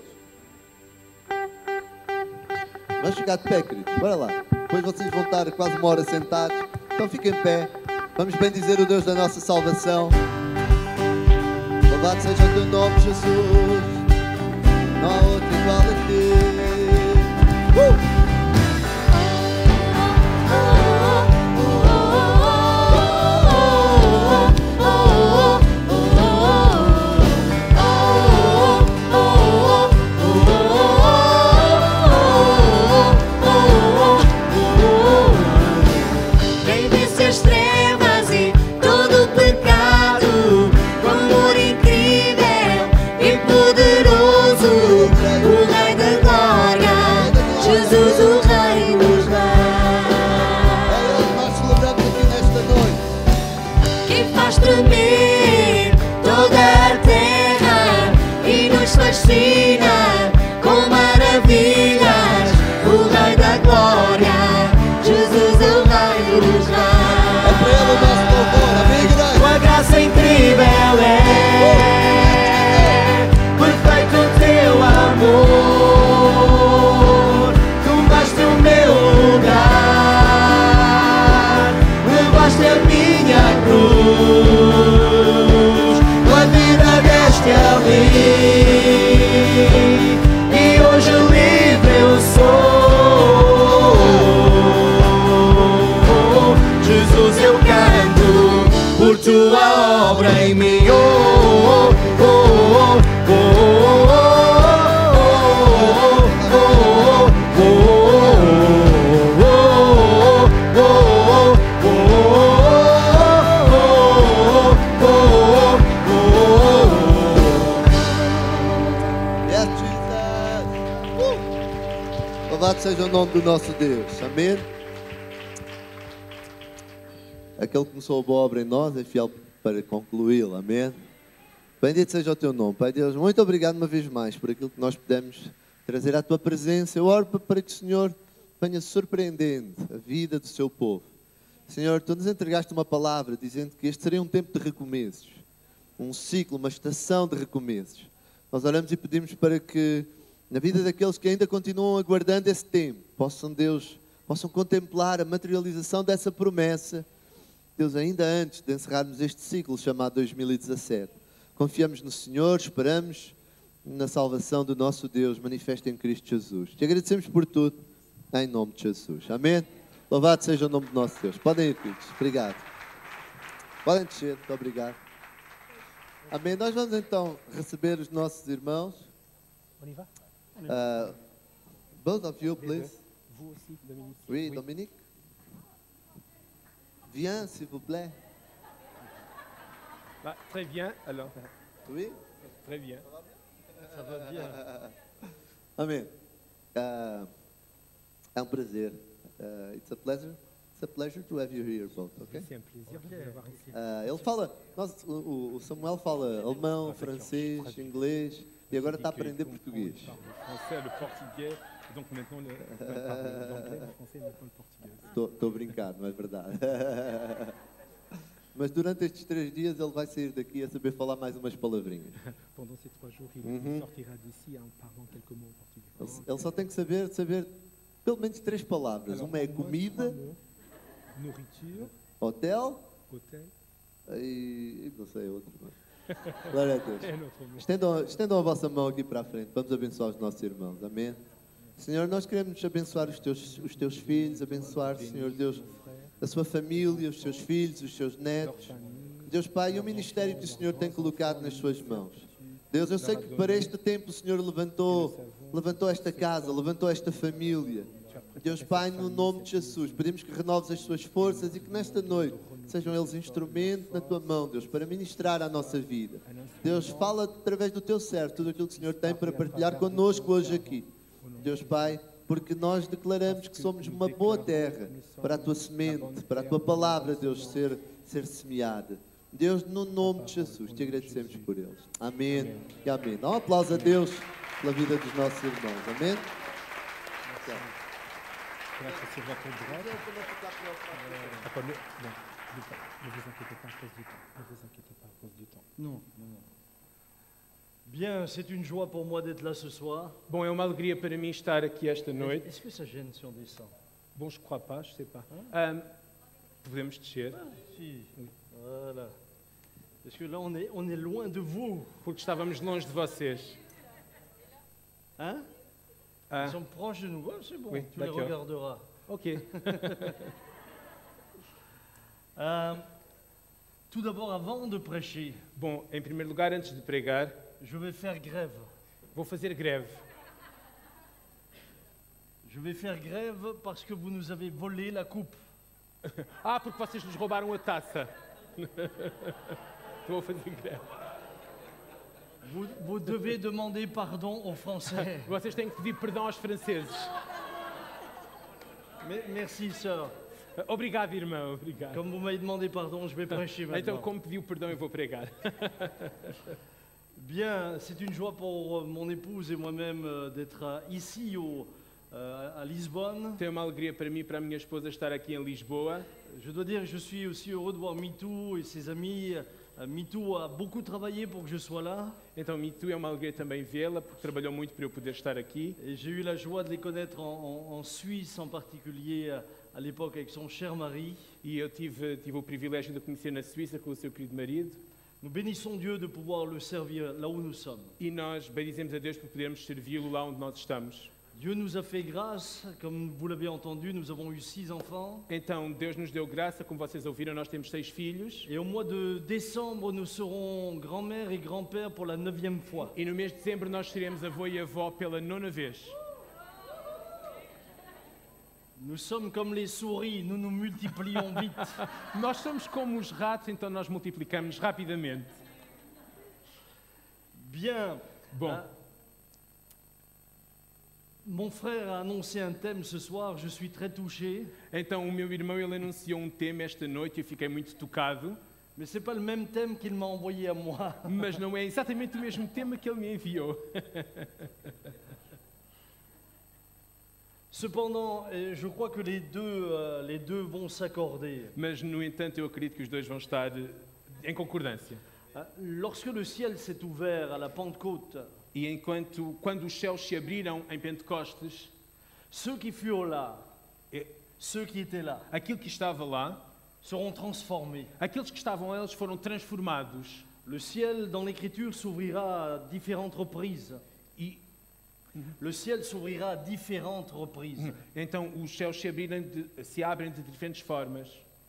Vamos ficar de pé, queridos. Bora lá. Depois vocês vão estar quase uma hora sentados. Então fiquem em pé. Vamos bendizer o Deus da nossa salvação. Louvado seja o teu nome, Jesus. Não há outro igual a ti. Uh! Fascina com maravilhas, o Rei da Glória, Jesus é o Rei dos Reis. É para Ele o nosso louvor, amém, igreja? Tua graça incrível é perfeito o teu amor. Tomaste o meu lugar, levaste a minha cruz, a vida deste ali. E hoje livre eu sou. Jesus, eu canto por tua obra em mim. Oh, oh, oh, oh, oh, Louvado seja o nome do nosso Deus. Amém? Aquele que começou a boa obra em nós é fiel para concluí-la. Amém? Bendito seja o teu nome. Pai Deus, muito obrigado uma vez mais por aquilo que nós pudemos trazer à tua presença. Eu oro para que o Senhor venha surpreendendo a vida do seu povo. Senhor, tu nos entregaste uma palavra dizendo que este seria um tempo de recomeços. Um ciclo, uma estação de recomeços. Nós oramos e pedimos para que na vida daqueles que ainda continuam aguardando esse tempo, possam, Deus, possam contemplar a materialização dessa promessa, Deus, ainda antes de encerrarmos este ciclo chamado dois mil e dezassete. Confiamos no Senhor, esperamos na salvação do nosso Deus, manifesta em Cristo Jesus. Te agradecemos por tudo, em nome de Jesus. Amém? Louvado seja o nome do nosso Deus. Podem ir, filhos. Obrigado. Podem descer. Muito obrigado. Amém. Nós vamos então receber os nossos irmãos. On y va? Uh, both of you, please. Vous aussi, Dominique. Oui, Dominique. Viens, s'il vous plaît. Bah, très bien, alors. Oui. Très bien. Ça va bien. Amém. Uh, é um prazer. Uh, it's a pleasure. It's a pleasure to have you here both, okay? C'est un plaisir de vous avoir ici. Uh, ele fala, nós, o, o Samuel fala alemão, francês, inglês e agora está a aprender português. Il parle le français, le portugais, et donc maintenant le, il parle l'anglais, le français et maintenant le portugais. Estou a brincar, não é verdade? Mas durante estes três dias ele vai sair daqui a saber falar mais umas palavrinhas. Pendant ces trois jours, il Mhm. sortira d'ici en parlant quelques mots en portugais. Ele, ele só tem que saber, saber pelo menos três palavras. Alors, Uma é au moins comida, trois mots. Nourriture, hotel hôtel e não sei outro. Não. Glória a Deus. et un autre mot. Estendam, estendam a vossa mão aqui para a frente. Vamos abençoar os nossos irmãos. Amém? Senhor, nós queremos abençoar os teus, os teus filhos, abençoar, Senhor Deus, a sua família, os seus filhos, os seus netos. Deus Pai, e o ministério que o Senhor tem colocado nas suas mãos. Deus, eu sei que para este tempo o Senhor levantou, levantou esta casa, levantou esta família. Deus Pai, no nome de Jesus, pedimos que renoves as suas forças e que nesta noite sejam eles instrumento na tua mão, Deus, para ministrar a nossa vida. Deus, fala através do teu servo tudo aquilo que o Senhor tem para partilhar connosco hoje aqui. Deus Pai, porque nós declaramos que somos uma boa terra para a tua semente, para a tua palavra, Deus, ser, ser semeada. Deus, no nome de Jesus, te agradecemos por eles. Amém e amém. Dá um aplauso a Deus pela vida dos nossos irmãos. Amém? Grâce sur votre droite. Euh, ah, pas le- non, du temps. Ne vous inquiétez pas à cause du temps. Ne vous inquiétez pas à cause du temps. Non, non, non. Bien, c'est une joie pour moi d'être là ce soir. Bom, é uma alegria para mim estar aqui esta noite. Est-ce que ça gêne si on descend? Bom, je crois pas, je sais pas. Ahm, podemos descer, Ah, si. Voilà. Parce que là, on est, on est loin de vous. porque estávamos longe de vocês. Hein? Ah, Ils sont proches de nous. Ah, c'est bon, Oui, tu les d'accord. regarderas. ok. Euh, tout d'abord, avant de prêcher, Bom, em primeiro lugar, antes de pregar, je vais faire grève. vou fazer greve. Je vais faire grève parce que vous nous avez volé la coupe. Ah, porque vocês nos roubaram a taça. Estou a fazer greve. Vous, vous devez demander pardon aux Français. Vocês têm que pedir perdão aos franceses. Mais- merci, sœur. Obrigado, irmão, obrigado. Comme vous m'avez demandé pardon, je vais prêcher Então, maintenant. como pediu perdão, eu vou pregar. Bien, c'est une joie pour euh, mon épouse et moi-même euh, d'être euh, ici au, euh, à Lisbonne. Tem uma alegria para mim e para a minha esposa estar aqui em Lisboa. Je dois dire que je suis aussi heureux de voir Mitou et ses amis. Euh, Mitou a beaucoup travaillé pour que je sois là. Então, MeToo é uma alegria também vê-la, porque trabalhou muito para eu poder estar aqui. Et j'ai eu la joie de les connaître en, en- en Suisse en particulier euh, à l'époque avec son cher mari. E eu tive, tive o privilégio de a conhecer na Suíça com o seu querido marido. Nous bénissons Dieu de pouvoir le servir là où nous sommes. E nós bendizemos a Deus por podermos servi-lo lá onde nós estamos. Dieu nous a fait grâce, comme vous l'avez entendu, nous avons eu six enfants. Então, Deus nos deu graça, como vocês ouviram, nós temos seis filhos. Et au mois de décembre, nous serons grand-mère et grand-père pour la neuvième fois. E no mês de dezembro nós seremos avô e avó pela nona vez. Nous sommes comme les souris, nous nous multiplions vite. Nós somos como os ratos, então nós multiplicamos rapidamente. Bien. Bom, Hein, mon frère a annoncé un thème ce soir, je suis très touché. então o meu irmão ele anunciou um tema esta noite e eu fiquei muito tocado, Mais ce n'est pas le même thème qu'il m'a envoyé à moi. mas não é exatamente o mesmo tema que ele me enviou. Cependant, euh, je crois que les deux, euh, les deux vont s'accorder. Mas, no entanto, eu acredito que os dois vão estar eh, em concordância. Hein, Lorsque le ciel s'est ouvert à la Pentecôte, E enquanto, quando os céus se abriram em Pentecostes, ceux qui furent là, eh, ceux qui étaient là, aquilo que estava lá, seront transformés. aqueles que estavam eles foram transformados. Le ciel, dans l'Écriture, s'ouvrira à différentes reprises. E Le ciel s'ouvrira à différentes reprises. então os céus se, abriram de, se abrem de diferentes formas.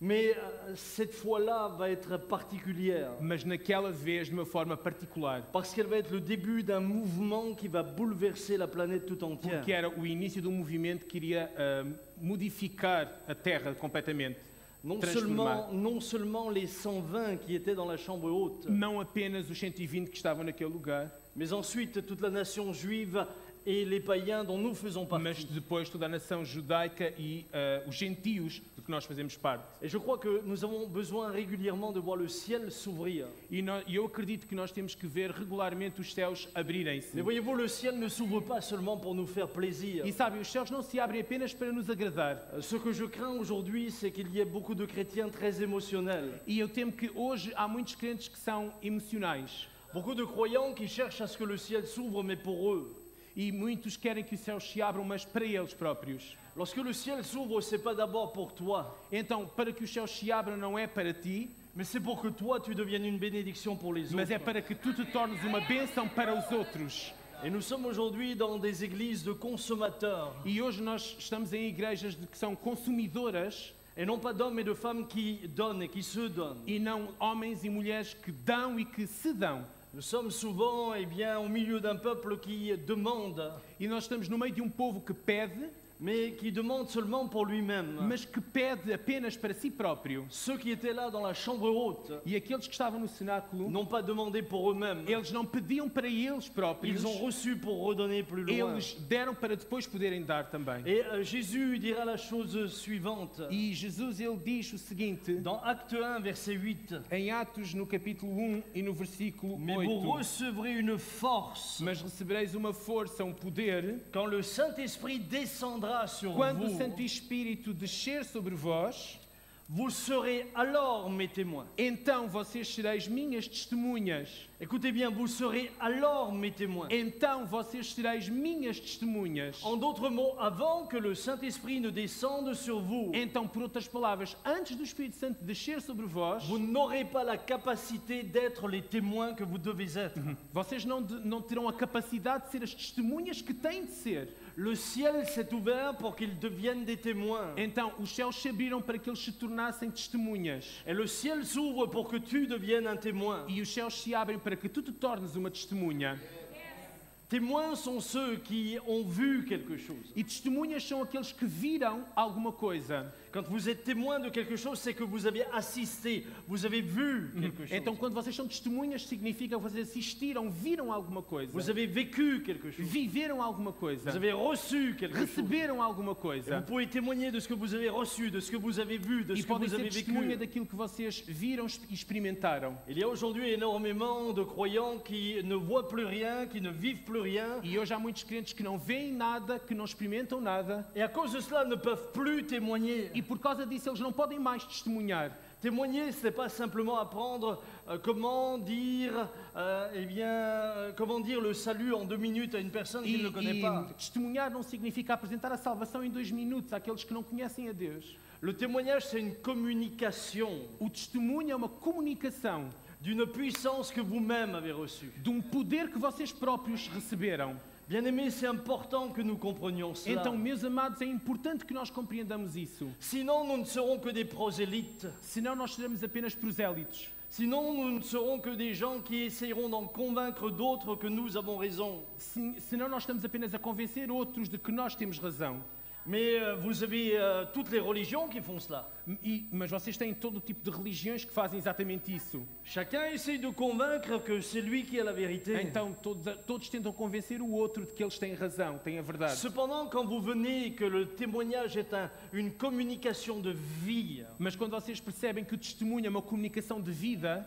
Mais euh, cette fois-là va être particulière. mas naquela vez de uma forma particular, Parce qu'elle va être le début d'un mouvement qui va bouleverser la planète tout entière. porque era o início de um movimento que iria ah, modificar a Terra completamente. Non transformar. seulement, non seulement les cent vingt qui étaient dans la chambre haute, Não apenas os cento e vinte que estavam naquele lugar, mais ensuite toute la nation juive et les païens dont nous faisons mas partie. depois toda a nação judaica e ah, os gentios de que nós fazemos parte. Et je crois que nous avons besoin régulièrement de voir le ciel s'ouvrir. E nó- e eu acredito que nós temos que ver regularmente os céus abrirem-se. Mais voyez-vous, le ciel ne s'ouvre pas seulement pour nous faire plaisir. E sabem, os céus não se abrem apenas para nos agradar. Euh, Ce que je crains aujourd'hui, c'est qu'il y ait beaucoup de chrétiens très émotionnels. E eu temo que hoje há muitos crentes que são emocionais. Beaucoup de croyants qui cherchent à ce que le ciel s'ouvre, mais pour eux. E muitos querem que os céus se abram, mas para eles próprios. Lorsque le ciel s'ouvre, c'est pas d'abord pour toi, Então, para que os céus se abram não é para ti, mais c'est pour que toi, tu deviennes une bénédiction pour les mas é autres. para que tu te tornes uma bênção para os outros. Et nous sommes aujourd'hui dans des églises de consommateurs, E hoje nós estamos em igrejas de que são consumidoras et non pas d'hommes et de femmes qui donnent et qui se donnent. e não homens e mulheres que dão e que se dão. Nous sommes souvent eh bien, au milieu d'un peuple qui demande, E nós estamos no meio de um povo que pede, mais qui demande seulement pour lui-même. mas que pede apenas para si próprio. Ceux qui étaient là dans la chambre haute E aqueles que estavam no cenáculo, n'ont pas demandé pour eux-mêmes. eles não pediam para eles próprios, Ils ont reçu pour redonner plus loin. eles deram para depois poderem dar também. Et euh, Jésus dira la chose suivante. E Jesus, ele diz o seguinte, Dans Acte un, verset huit. em Atos, no capítulo um e no versículo Mais vous oito. recevrez une force Mas recebereis uma força, um poder, quand le Saint-Esprit descendra sur quando o vous. Santo Espírito descer sobre vós, Vous serez alors mes témoins. então vocês sereis minhas testemunhas. Écoutez bien, vous serez alors mes témoins. Então vocês sereis minhas testemunhas. En d'autres mots, avant que le Saint-Esprit ne descende sur vous, Então, por outras palavras, antes do Espírito Santo descer sobre vós, vous n'aurez pas la capacité d'être les témoins que vous devez être. vocês não, de- não terão a capacidade de ser as testemunhas que têm de ser. Le ciel s'est ouvert pour qu'ils deviennent des témoins. Então, os céus se abriram para que eles se tornassem testemunhas. Et le ciel s'ouvre pour que tu deviennes un témoin. E os céus se abrem para que tu te tornes uma testemunha. Témoins sont ceux qui ont vu quelque chose. E testemunhas são aqueles que viram alguma coisa. Quand vous êtes témoin de quelque chose, c'est que vous avez assisté, vous avez vu quelque chose. Então, quando vocês são testemunhas, significa que vocês assistiram, viram alguma coisa. Vous avez vécu quelque chose. Viveram alguma coisa. Vous avez reçu quelque chose. Receberam alguma Et coisa. vous pouvez témoigner de ce que vous avez reçu, de ce que vous avez vu, de E ce que podem vous ser avez testemunha vécu. daquilo que vocês viram e experimentaram. Il y a aujourd'hui énormément de croyants qui ne voient plus rien, qui ne vivent plus rien, E hoje há muitos crentes que não veem nada, que não experimentam nada. et à cause de cela ne peuvent plus témoigner. E por causa disso eles não podem mais testemunhar. Témoigner, ce n'est pas simplement apprendre euh, comment dire, euh, eh bien, euh, comment dire le salut en deux minutes à une personne qui E, ne le connaît e pas. testemunhar não significa apresentar a salvação em dois minutos àqueles que não conhecem a Deus. Le témoignage, c'est une communication O testemunho é uma comunicação d'une puissance que vous-même avez reçue. de um poder que vocês próprios receberam. Bien-aimés, c'est important que nous comprenions cela. Então, meus amados, é importante que nós compreendamos isso. Sinon, nous ne serons que des prosélytes. Senão nós seremos apenas prosélitos. Sinon, nous ne serons que des gens qui essayeront d'en convaincre d'autres que nous avons raison. Se- Senão nós estamos apenas a convencer outros de que nós temos razão. Mais euh, vous avez euh, toutes les religions qui font cela. E, mas vocês têm todo o tipo de religiões que fazem exatamente isso. Chacun essaye de convaincre que c'est lui qui a la vérité. Então todos, todos tentam convencer o outro de que eles têm razão, têm a verdade. Cependant, quand vous venez et que le témoignage est un- une communication de vie, Mas quando vocês percebem que o testemunho é uma comunicação de vida,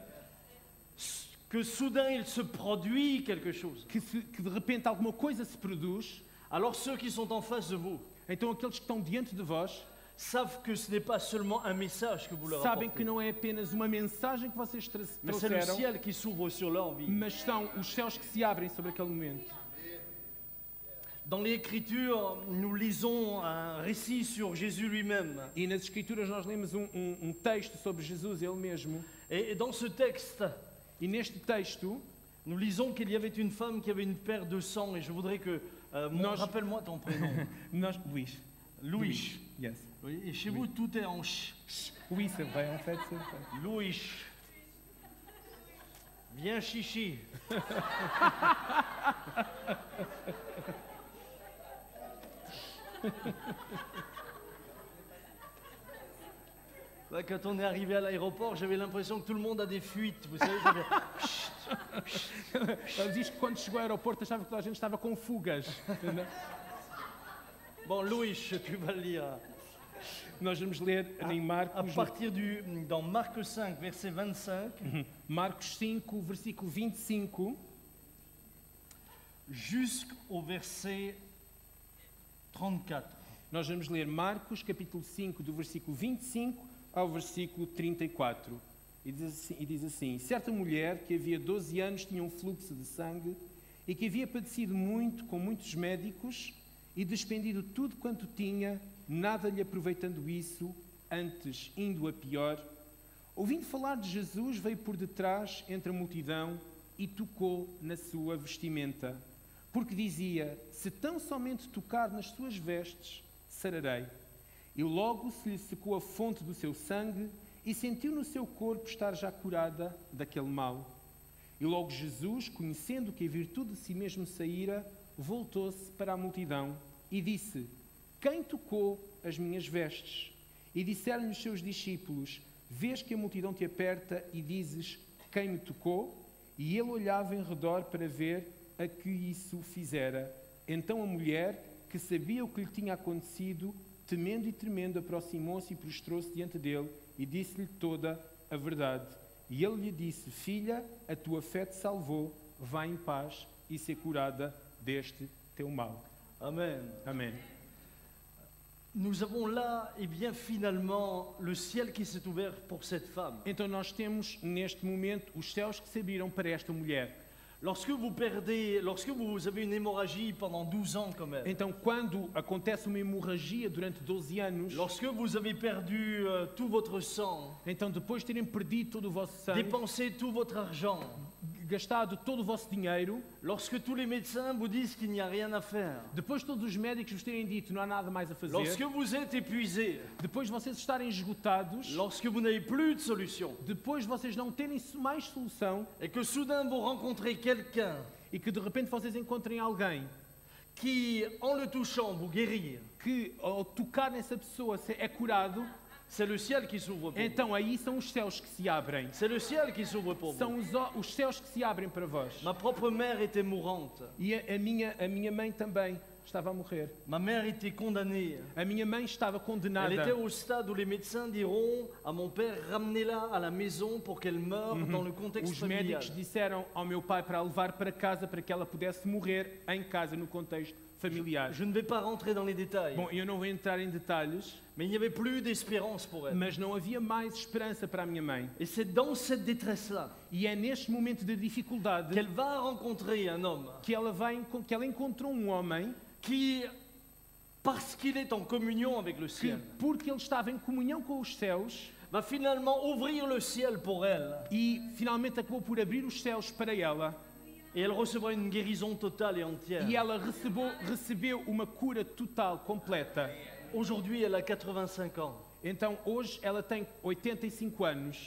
que soudain il se produit quelque chose, que, se- que de repente alguma coisa se produz, alors ceux qui sont en face de vous então aqueles que estão diante de vós savent que ce n'est pas seulement un message que vous leur sabem apportez, que não é apenas uma mensagem que vocês tra- mais c'est le trouxeram, ciel qui s'ouvre sur leur vie. mas são os céus que se abrem sobre aquele momento. Dans l'Écriture, nous lisons un récit sur Jésus lui-même. E nas Escrituras nós lemos um, um- um texto sobre Jesus, ele mesmo. Et et dans ce texte, E neste texto, nous lisons qu'il y avait une femme qui avait une paire de sang. Et je voudrais que... euh, mon- Non, je- Rappelle-moi ton prénom. nós, Luís, Louis. Yes. Oui, et chez vous, tout est en ch. Oui, c'est vrai, en fait, c'est vrai. Louis. Viens chichi. Là, quand on est arrivé à l'aéroport, j'avais l'impression que tout le monde a des fuites. Vous savez, j'avais... Ele diz que quando chegou ao aeroporto achava que toda a gente estava com fugas. Bon, Louis, tu vas le lire. Nós vamos ler em À Marcos, partir du, dans Marc cinq, verset vingt-cinq, Marcos cinco, versículo vinte e cinco, jusqu'au verset trente-quatre. nós vamos ler Marcos, capítulo cinco, do versículo vinte e cinco ao versículo trinta e quatro. E diz assim, e diz assim: certa mulher que havia doze anos tinha um fluxo de sangue e que havia padecido muito com muitos médicos e despendido tudo quanto tinha, nada lhe aproveitando isso, antes indo a pior, ouvindo falar de Jesus, veio por detrás entre a multidão e tocou na sua vestimenta, porque dizia: se tão somente tocar nas suas vestes, sararei. E logo se lhe secou a fonte do seu sangue e sentiu no seu corpo estar já curada daquele mal. E logo Jesus, conhecendo que a virtude de si mesmo saíra, voltou-se para a multidão e disse: quem tocou as minhas vestes? E disseram-lhe os seus discípulos: vês que a multidão te aperta e dizes: quem me tocou? E ele olhava em redor para ver a que isso fizera. Então a mulher, que sabia o que lhe tinha acontecido, temendo e tremendo, aproximou-se e prostrou-se diante dele e disse-lhe toda a verdade. E ele lhe disse: filha, a tua fé te salvou, vá em paz e ser curada deste teu mal. Amen. Amém. Nous avons là, et bien finalement, le ciel qui s'est ouvert pour cette femme. Então nós temos neste momento os céus que se abriram para esta mulher. Lorsque vous perdez, lorsque vous avez une hémorragie pendant douze ans comme elle, Então quando acontece uma hemorragia durante doze anos, lorsque vous avez perdu euh, tout votre sang, então depois de terem perdido todo o vosso sangue, dépensé tout votre argent, gastado todo o vosso dinheiro, lorsque tous les médecins vous disent qu'il n'y a rien à faire, depois de todos os médicos vos terem dito não há nada mais a fazer, lorsque vous êtes épuisé, depois de vocês estarem esgotados, lorsque vous n'avez plus de solution, depois de vocês não terem mais solução et que soudain vous rencontrez quelqu'un e que de repente vocês encontrem alguém qui, en le touchant, vous guérit, que ao tocar nessa pessoa se- é curado, c'est le ciel qui s'ouvre pour vous. então aí são os céus que se abrem. C'est le ciel qui s'ouvre pour vous. São os, o- os céus que se abrem para vós. Ma propre mère était mourante. E a, a minha, a minha mãe também estava a morrer. Ma mère était condamnée. A minha mãe estava Elle condenada. était au stade où les médecins diront à mon père, ramenez-la à la maison pour qu'elle meure dans le contexte Os familial. médicos disseram ao meu pai para a levar para casa para que ela pudesse morrer em casa, no contexto familiar. Je ne vais pas rentrer dans les détails, Bom, eu não vou entrar em detalhes, mais il n'y avait plus d'espérance pour elle. mas não havia mais esperança para a minha mãe. Et c'est dans cette détresse-là E é neste momento de dificuldade qu'elle va rencontrer un homme que ela, vai, enco- que ela encontrou um homem qui, parce qu'il est en communion avec le que, ciel, porque ele estava em comunhão com os céus, va finalement ouvrir le ciel pour elle. e finalmente acabou por abrir os céus para ela. Et elle recevra une guérison totale et entière. E ela recebeu, recebeu uma cura total, completa. Aujourd'hui, elle a quatre-vingt-cinq ans. Então hoje ela tem oitenta e cinco anos.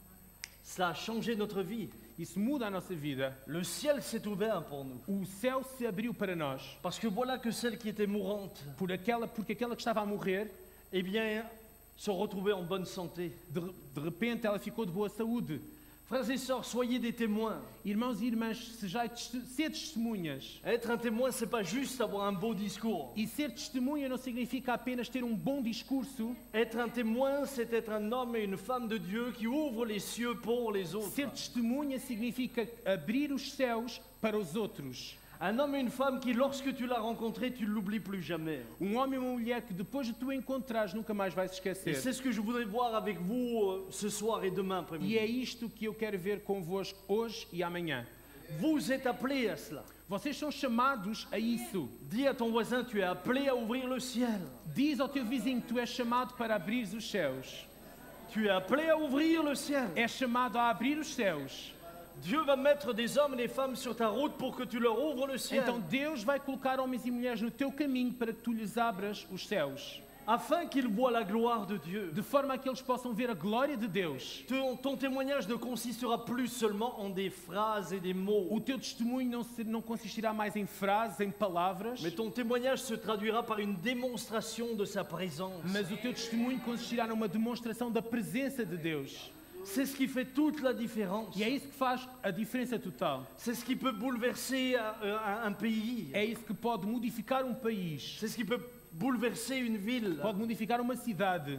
Cela a changé notre vie. Isso muda a nossa vida. Le ciel s'est ouvert pour nous. O céu se abriu para nós. Parce que voilà que celle qui était mourante, Por aquela, porque aquela que estava a morrer, eh bien, se retrouvait en bonne santé. de, de repente ela ficou de boa saúde. Frères et sœurs, soyez des témoins. Irmãos e irmãs, sejai teste- ser testemunhas. Être un témoin, c'est pas juste avoir un beau discours. E ser testemunha não significa apenas ter um bom discurso. Être un témoin, c'est être un homme et une femme de Dieu qui ouvrent les cieux pour les autres. Ser testemunha significa abrir os céus para os outros. Un homme et une femme qui, lorsque tu l'as rencontré, tu ne l'oublies plus jamais. Um homem e uma mulher que depois de tu encontrares nunca mais vai se Et esquecer. c'est ce que je voudrais voir avec vous euh, ce soir et demain E après-midi. é isto que eu quero ver convosco hoje e amanhã. Vous êtes appelés à cela. Vocês são chamados a isso. Dis à ton voisin, tu es appelé à ouvrir le ciel. Diz ao teu vizinho que tu és chamado para abrir os céus. Tu es appelé à ouvrir le ciel. És chamado a abrir os céus. Dieu va mettre des hommes et des femmes sur ta route pour que tu leur ouvres le ciel. Então Deus vai colocar homens e mulheres no teu caminho para que tu lhes abras os céus, Afin qu'ils voient la gloire de Dieu. de forma a que eles possam ver a glória de Deus. Ton, ton témoignage ne consistera plus seulement en des phrases et des mots. O teu testemunho não, se, não consistirá mais em frases, em palavras, Mais ton témoignage se traduira par une démonstration de sa présence. mas o teu testemunho consistirá numa demonstração da presença de Deus. C'est ce qui fait toute la différence. E é isso que faz a diferença total. C'est ce qui peut bouleverser euh, un, un pays. É isso que pode modificar um país, C'est ce qui peut bouleverser une ville. pode modificar uma cidade.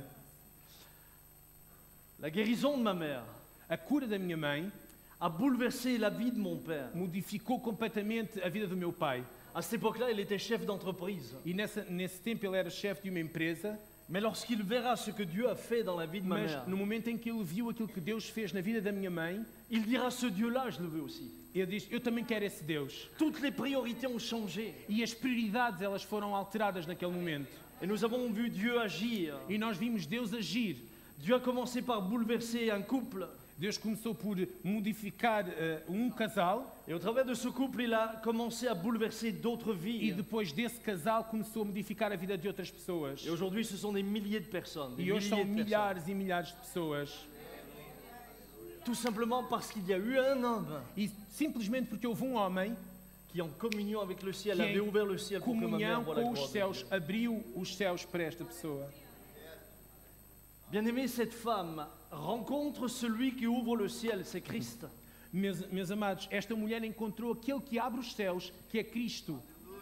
La guérison de ma mère A cura da minha mãe a bouleversé la vie de mon père. modificou completamente a vida do meu pai. À cette époque-là, il était chef d'entreprise. E nessa, nesse tempo ele era chefe de uma empresa, Mais lorsqu'il verra ce que Dieu a fait dans la vie de ma mas mère, no momento em que ele viu aquilo que Deus fez na vida da minha mãe, il dira, ce Dieu-là, je le veux aussi. ele diz, eu também quero esse Deus. Toutes les priorités ont changé. E as prioridades, elas foram alteradas naquele momento. Et nous avons vu Dieu agir. E nós vimos Deus agir. Dieu a commencé par bouleverser un couple. Deus começou por modificar uh, um casal, Et au travers de ce couple, il a commencé à bouleverser d'autres e vies. depois desse casal começou a modificar a vida de outras pessoas. Et aujourd'hui, ce sont des milliers de personnes. Des E hoje milliers são de personnes. milhares e milhares de pessoas. Tout simplement parce qu'il y a eu un homme E simplesmente porque houve um homem qui, en communion avec le ciel, que avait em ouvert le ciel pour que ma mère comunhão voie la com gloire os de céus Dieu. abriu os céus para esta pessoa. Bien-aimé, cette femme rencontre celui qui ouvre le ciel, c'est Christ. Meus, meus amados, esta mulher encontrou aquele que abre os céus, que é Cristo.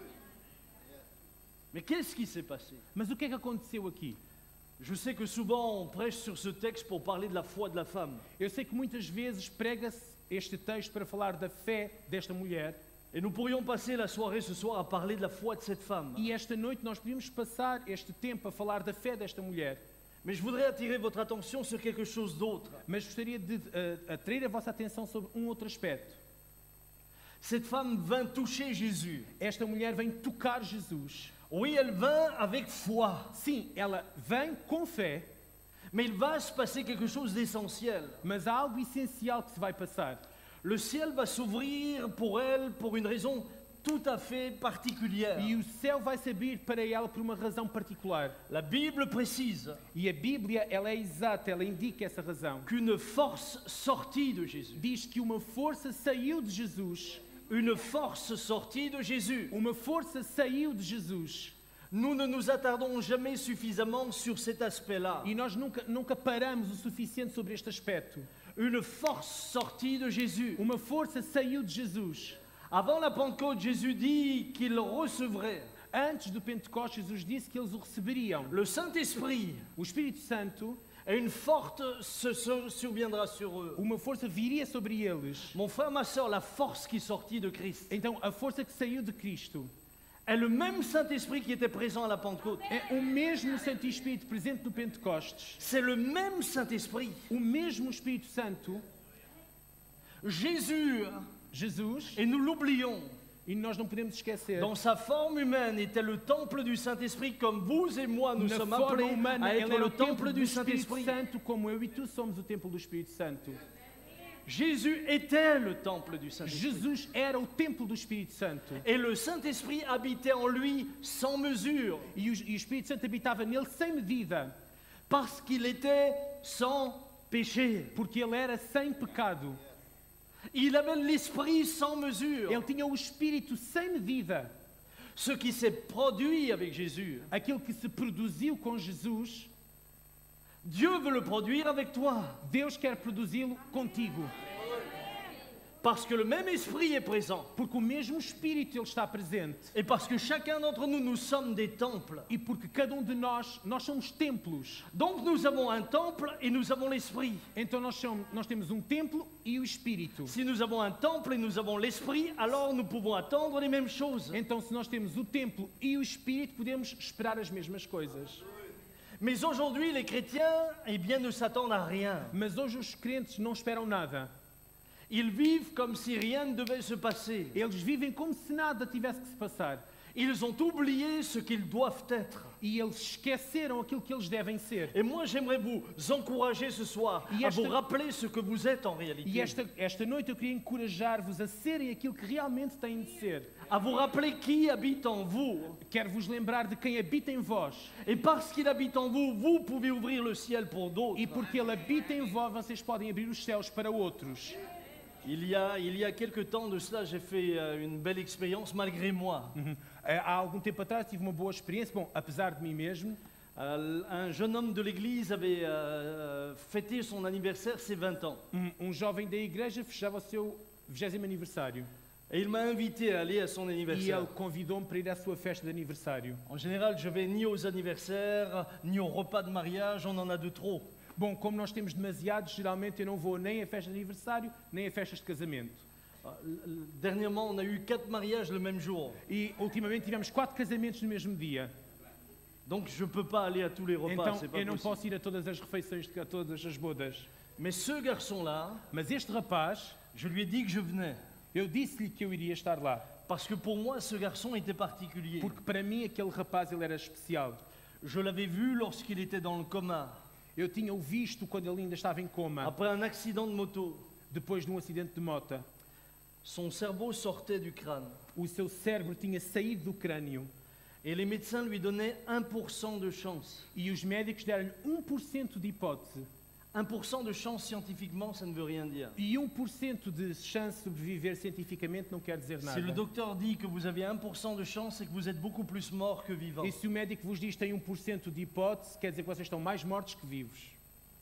Mais qu'est-ce qui s'est passé? Mas o que é que aconteceu aqui? Je sais que souvent on prêche sur ce texte pour parler de la foi de la femme. Eu sei que muitas vezes prega-se este texto para falar da fé desta mulher, Et nous pourrions passer la soirée ce soir à parler de la foi de cette femme. e esta noite nós podíamos passar este tempo a falar da fé desta mulher. Mais je voudrais attirer votre attention sur quelque chose d'autre. Mas gostaria de uh, atrair a vossa atenção sobre um outro aspecto. Cette femme vint toucher Jésus. Esta mulher vem tocar Jesus. Oui, elle vint avec foi. Sim, ela vem com fé, Mais il va se passer quelque chose d'essentiel. mas há algo essencial que se vai passar. Le ciel va s'ouvrir pour elle pour une raison tout à fait particulière. E o céu vai se abrir para ela por uma razão particular. La Bible précise E a Bíblia, ela é exata, ela indica essa razão. qu'une force sortie de Jésus, Diz que uma força saiu de Jesus. une force sortie de Jésus. Uma força saiu de Jesus. Nous ne nous attardons jamais suffisamment sur cet aspect-là. E nós nunca, nunca paramos o suficiente sobre este aspecto. Une force sortie de Jésus. Uma força saiu de Jesus. Avant la Pentecôte, Jésus dit qu'il recevrait Antes do Pentecostes, Jesus disse que eles o receberiam. le Saint-Esprit O Espírito Santo, et une force se se surviendra sur eux. uma força viria sobre eles. Mon frère, ma soeur, la force qui sortit de Christ Então, a força que saiu de Cristo est le même Saint-Esprit qui était présent à la Pentecôte. é o mesmo Santo Espírito presente no Pentecostes. C'est le même Saint-Esprit. O mesmo Espírito Santo, Jésus, Jesus, et nous l'oublions, e nós não podemos esquecer, dans sa forme humaine était le temple du Saint-Esprit comme vous et moi nous na sommes forma appelés humana, à ele être era le o templo temple do du Espírito Saint-Esprit. Santo, como eu e tu somos o templo do Espírito Santo. Jésus était le temple du Saint-Esprit. Jesus era o templo do Espírito Santo. Et le Saint-Esprit habitait en lui sans mesure, E o, e o Espírito Santo habitava nele sem medida, parce qu'il était sans péché. porque ele era sem pecado. Il avait l'Esprit sans mesure. Ele tinha o Espírito sem medida. Ce qui s'est produit avec Jésus, Aquilo que se produziu com Jesus, Dieu veut le produire avec toi. Deus quer produzi-lo contigo. Parce que le même Esprit est présent. Porque o mesmo Espírito ele está presente. Et parce que chacun d'entre nous, nous sommes des temples. E porque cada um de nós, nós somos templos. Donc nous avons un temple et nous avons l'Esprit. Então nós, somos, nós temos um templo e o Espírito. Si nous avons un temple et nous avons l'Esprit, alors nous pouvons attendre les mêmes choses. Então se nós temos o templo e o Espírito, podemos esperar as mesmas coisas. Mais aujourd'hui, les chrétiens, eh bien, ne s'attendent à rien. Mas hoje os crentes não esperam nada. Ils vivent comme si rien ne devait se passer. Eles vivem como se nada tivesse que se passar. Ils ont oublié ce qu'ils doivent être. E eles esqueceram aquilo que eles devem ser. Et moi, j'aimerais vous encourager ce soir E à esta- vous rappeler ce que vous êtes en réalité. E esta, esta noite eu queria encorajar-vos a serem aquilo que realmente têm de ser. À vous rappeler qui habite en vous. Quero vos lembrar de quem habita em vós. Et parce qu'il habite en vous, vous pouvez ouvrir le ciel pour d'autres. E porque ele habita em vós, vocês podem abrir os céus para outros. Il y a, il y a quelques temps de cela, j'ai fait euh, une belle expérience malgré moi. Uhum. Eh, Há algum tempo atrás tive uma boa experiência, bom, apesar de mim mesmo. Euh, un jeune homme de l'église avait euh, fêté son anniversaire, ses vingt ans. Um, um jovem da igreja fechava o seu vigésimo aniversário. Et il m'a invité à aller à son E anniversaire. ele convidou-me para ir à sua festa de aniversário. En général, je vais ni aux anniversaires, ni aux repas de mariage, on en a de trop. Bom, como nós temos demasiados, geralmente eu não vou nem a festas de aniversário, nem a festas de casamento. Euh, l- l- Dernièrement, on a eu quatre mariages le même jour. E ultimamente tivemos quatro casamentos no mesmo dia. Donc je ne peux pas aller à tous les repas, Então c'est pas eu não possible. posso ir a todas as refeições, de- a todas as bodas. Mais ce garçon-là, Mas este rapaz, je lui ai dit que je venais. eu disse-lhe que eu iria estar lá. Parce que pour moi, ce garçon était particulier. Porque para mim aquele rapaz ele era especial. Je l'avais vu lorsqu'il était dans le coma, Eu tinha-o visto quando ele ainda estava em coma, après un accident de moto. depois de um acidente de moto. Son cerveau sortait du crâne. O seu cérebro tinha saído do crânio Et les médecins lui donnaient un pour cent de chance. e os médicos deram-lhe um por cento de hipótese. un pour cent de chance scientifiquement, ça ne veut rien dire. E um por cento de chance de sobreviver cientificamente não quer dizer nada. Si le docteur dit que vous avez un pour cent de chance, c'est que vous êtes beaucoup plus mort que vivant. E se o médico vos diz que tem um por cento de hipótese, quer dizer que vocês estão mais mortos que vivos.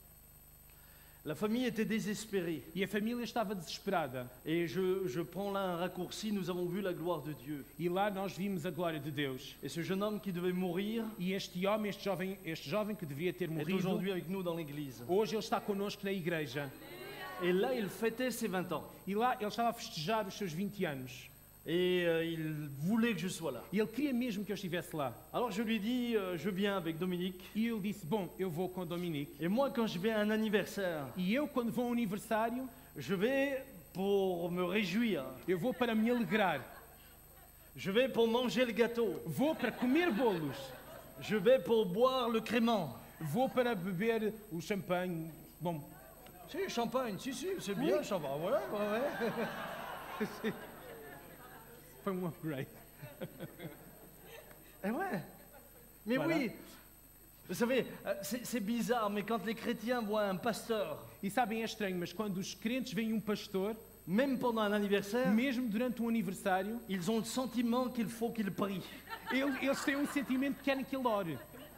La famille était désespérée. E a família estava desesperada. Et je, je prends là un raccourci, nous avons vu la gloire de Dieu. E lá nós vimos a glória de Deus. Et ce jeune homme qui devait mourir E este homem, este jovem, este jovem que deveria ter est morrido, aujourd'hui avec nous dans l'église. hoje ele está connosco na igreja. Et là, il fêtait ses vingt ans. E lá ele estava a festejar os seus vinte anos. Et euh, il voulait que je sois là. E ele queria mesmo que eu estivesse lá. Alors je lui dis, euh, je viens avec Dominique. E eu disse, bom, eu vou com o Dominique. Et moi, quand je vais à un anniversaire, E eu, quando vou a um aniversário, je vais pour me réjouir. eu vou para me alegrar. Je vais pour manger le gâteau. Vou para comer bolos. Je vais pour boire le crément. Vou para beber o champanhe. Bom, Si, champagne, si, si, c'est bien, champagne. Ouais, ouais, ouais. foi um upgrade. Eh ouais. Mais Voilà. oui. Vous savez, euh, c'est c'est bizarre, mais quand les chrétiens voient un pasteur, E sabem, é estranho, mas quando os crentes veem um pastor, même pendant un anniversaire, mesmo durante um aniversário, ils ont le sentiment qu'il faut qu'ils prient. ele- eles têm um sentimento que querem que ele ore.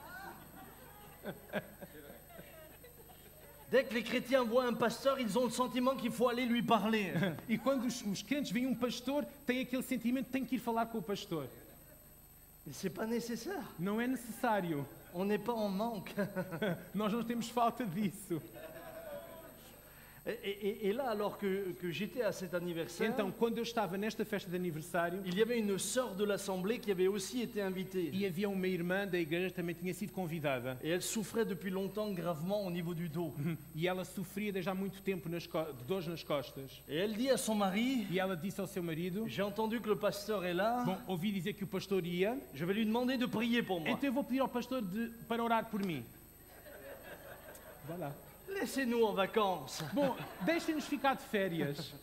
Dès que les chrétiens voient un pasteur, ils ont le sentiment qu'il faut aller lui parler. E quando os, os crentes veem um pastor, têm aquele sentimento que têm que ir falar com o pastor. Mais c'est pas nécessaire. Não é necessário. On n'est pas en manque. Nós não temos falta disso. Et, et- et là, alors que, que j'étais à cet anniversaire, Então, quando eu estava nesta festa de aniversário, il y avait une sœur de l'assemblée qui avait aussi été invitée. e havia uma irmã da igreja que também tinha sido convidada. Et elle souffrait depuis longtemps gravement au niveau du dos. E ela sofria desde há muito tempo nas co- de dores nas costas. Et elle dit à son mari, E ela disse ao seu marido, j'ai entendu que le pasteur est là, bom, ouvi dizer que o pastor ia, je vais lui demander de prier pour moi. então eu vou pedir ao pastor de, para orar por mim. Vai lá. Laissez-nous en vacances. Bom, deixem-nos ficar de férias.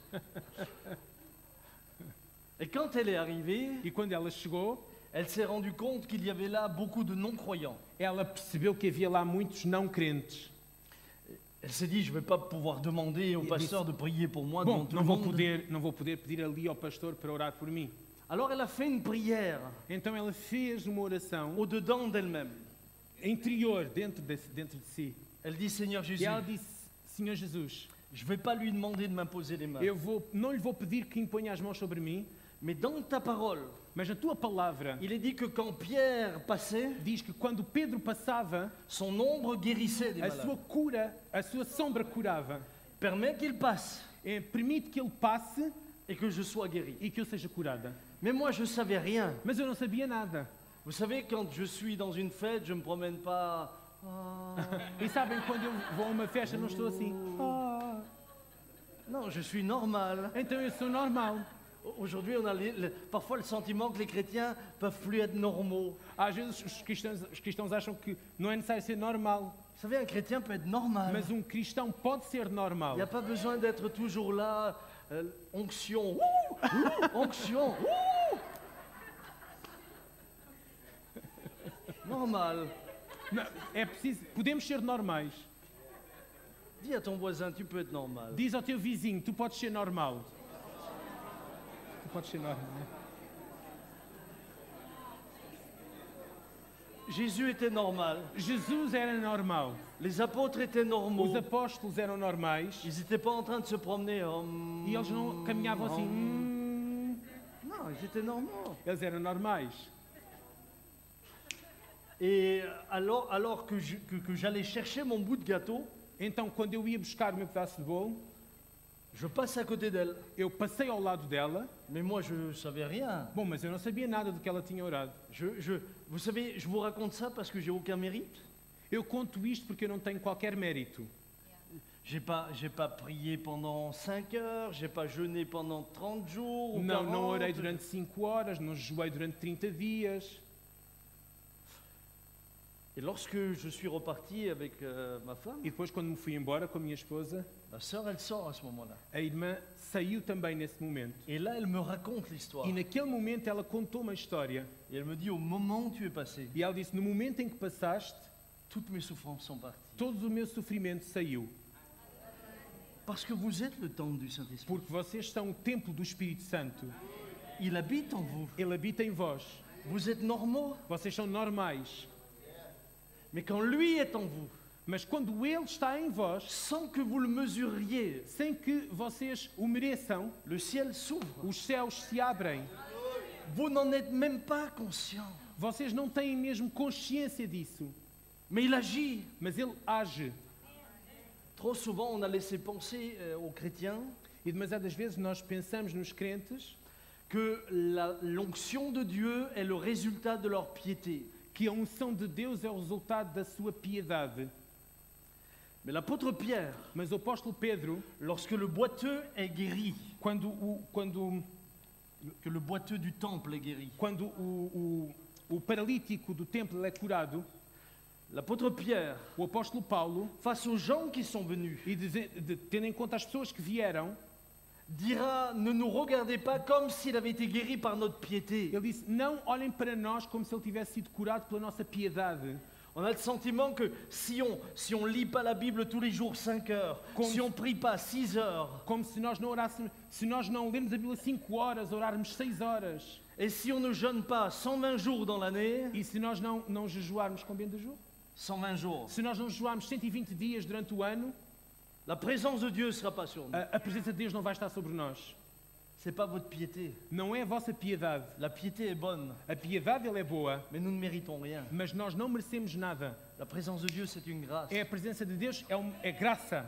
Et quand elle est arrivée, E quando ela chegou, elle s'est rendue compte qu'il y avait là beaucoup de non-croyants. ela percebeu que havia lá muitos não crentes. Elle s'est dit, je ne vais pas pouvoir demander au Il pasteur de prier pour moi devant Bom, tout não le vou, monde. poder, não vou poder pedir ali ao pastor para orar por mim. Alors elle a fait une prière Então ela fez uma oração au-dedans d'elle-même. interior, dentro de, dentro de si. Elle dit, Seigneur Jésus, E ela disse, Senhor Jesus, je ne vais pas lui demander de m'imposer les mains. eu vou, não lhe vou pedir que imponha as mãos sobre mim, Mais dans ta parole, mas na tua palavra il est dit que quand Pierre passait, diz que quando Pedro passava, son ombre guérissait des a sua malades. cura, a sua sombra curava. Permets qu'il passe É, permite que ele passe et que je sois guéri. e que eu seja curada. Mais moi, je ne savais rien. Mas eu não sabia nada. Vous savez, quand je suis dans une fête, je ne me promène pas. Ah. E sabem, quando eu vou a uma festa, não estou assim. "Ah." Non, je suis normal. Então eu sou normal. Aujourd'hui, on a les- le- parfois le sentiment que les chrétiens peuvent plus être normaux. Às vezes os cristãos, os cristãos acham que não é necessário ser normal, Vous savez, un chrétien peut être normal. mas um cristão pode ser Il normal. n'y a pas besoin d'être toujours là, euh, onction, ouh, ouh, onction, ouh. Normal. Não, é preciso, podemos ser normais. Dis à ton voisin, tu peux être normal. Diz ao teu vizinho, tu podes ser normal. Tu podes ser normal. Jésus était normal. Jesus era normal. Les apôtres étaient Os normaux. apóstolos eram normais Ils n'étaient pas en train de se promener. hum, e eles não caminhavam assim. hum. "Hum". Non, ils étaient normaux. Eles eram normais. Et alors, alors que, je- que- que j'allais chercher mon bout de gâteau, Então, quando eu ia buscar o meu pedaço de bolo, je passe à côté d'elle. eu passei ao lado dela. Mais moi, je ne savais rien. Bom, mas eu não sabia nada do que ela tinha orado. Je, je- vous savez, je vous raconte ça parce que j'ai aucun mérite. Eu conto isto porque eu não tenho qualquer mérito. J'ai pas, j'ai pas prié pendant cinq heures, j'ai pas jeûné pendant trente jours. Ou Não, não orei quarante. durante cinco horas, não jejuei durante trinta dias. Et lorsque je suis reparti avec euh, ma femme, E depois, quando me fui embora com a minha esposa, ma sœur, elle sort à ce moment-là. a irmã saiu também nesse momento. Et là, elle me raconte l'histoire. E naquele momento ela contou uma história. Et elle me dit, au moment où tu es passé, E ela disse: no momento em que passaste, toutes mes souffrances sont parties. todo o meu sofrimento saiu. Parce que vous êtes le temple du Saint-Esprit. Porque vocês são o templo do Espírito Santo. Il habite en vous. Ele habita em vós. Vous êtes normaux. Vocês são normais. Mais quand lui est en vous, Mas quando Ele está em vós, sans que vous le mesuriez, sem que vocês o mereçam, le ciel s'ouvre. os céus se abrem. Vous n'en êtes même pas conscient. Vocês não têm mesmo consciência disso. Mais il agit. Mas Ele age. Trop souvent, on a laissé penser euh, aux chrétiens E demasiadas vezes nós pensamos nos crentes que la- l'onction de Dieu est le résultat de leur piété. que a unção de Deus é o resultado da sua piedade. Mais l'apôtre Pierre, Mas o apóstolo Pedro, lorsque le boiteux est guéri, quando o, quando, que le boiteux du temple est guéri, quando o, o, o paralítico do templo é curado, l'apôtre Pierre, o apóstolo Paulo, face aux gens qui sont venus, e dize- de- tendo em conta as pessoas que vieram, dira, ne nous regardez pas comme s'il avait été guéri par notre piété. ele disse: não olhem para nós como se ele tivesse sido curado pela nossa piedade. On a le sentiment que si on si on lit pas la Bible tous les jours cinq heures, Comme- si on prie pas six heures, Como se nós não orássemos, se nós não lemos a Bíblia cinco horas, orarmos seis horas. et si on ne jeûne pas cent vingt jours dans l'année, E se nós não, não jejuarmos, combien de jours? cent vingt jours, Se nós não jejuarmos cento e vinte dias durante o ano, la présence de Dieu ne sera pas sur nous. a, a presença de Deus não vai estar sobre nós. C'est pas votre piété. Não é a vossa piedade. La piété est bonne, A piedade, ela é boa, mais nous ne méritons rien. mas nós não merecemos nada. La présence de Dieu, c'est une grâce. É a presença de Deus, é, um, é graça.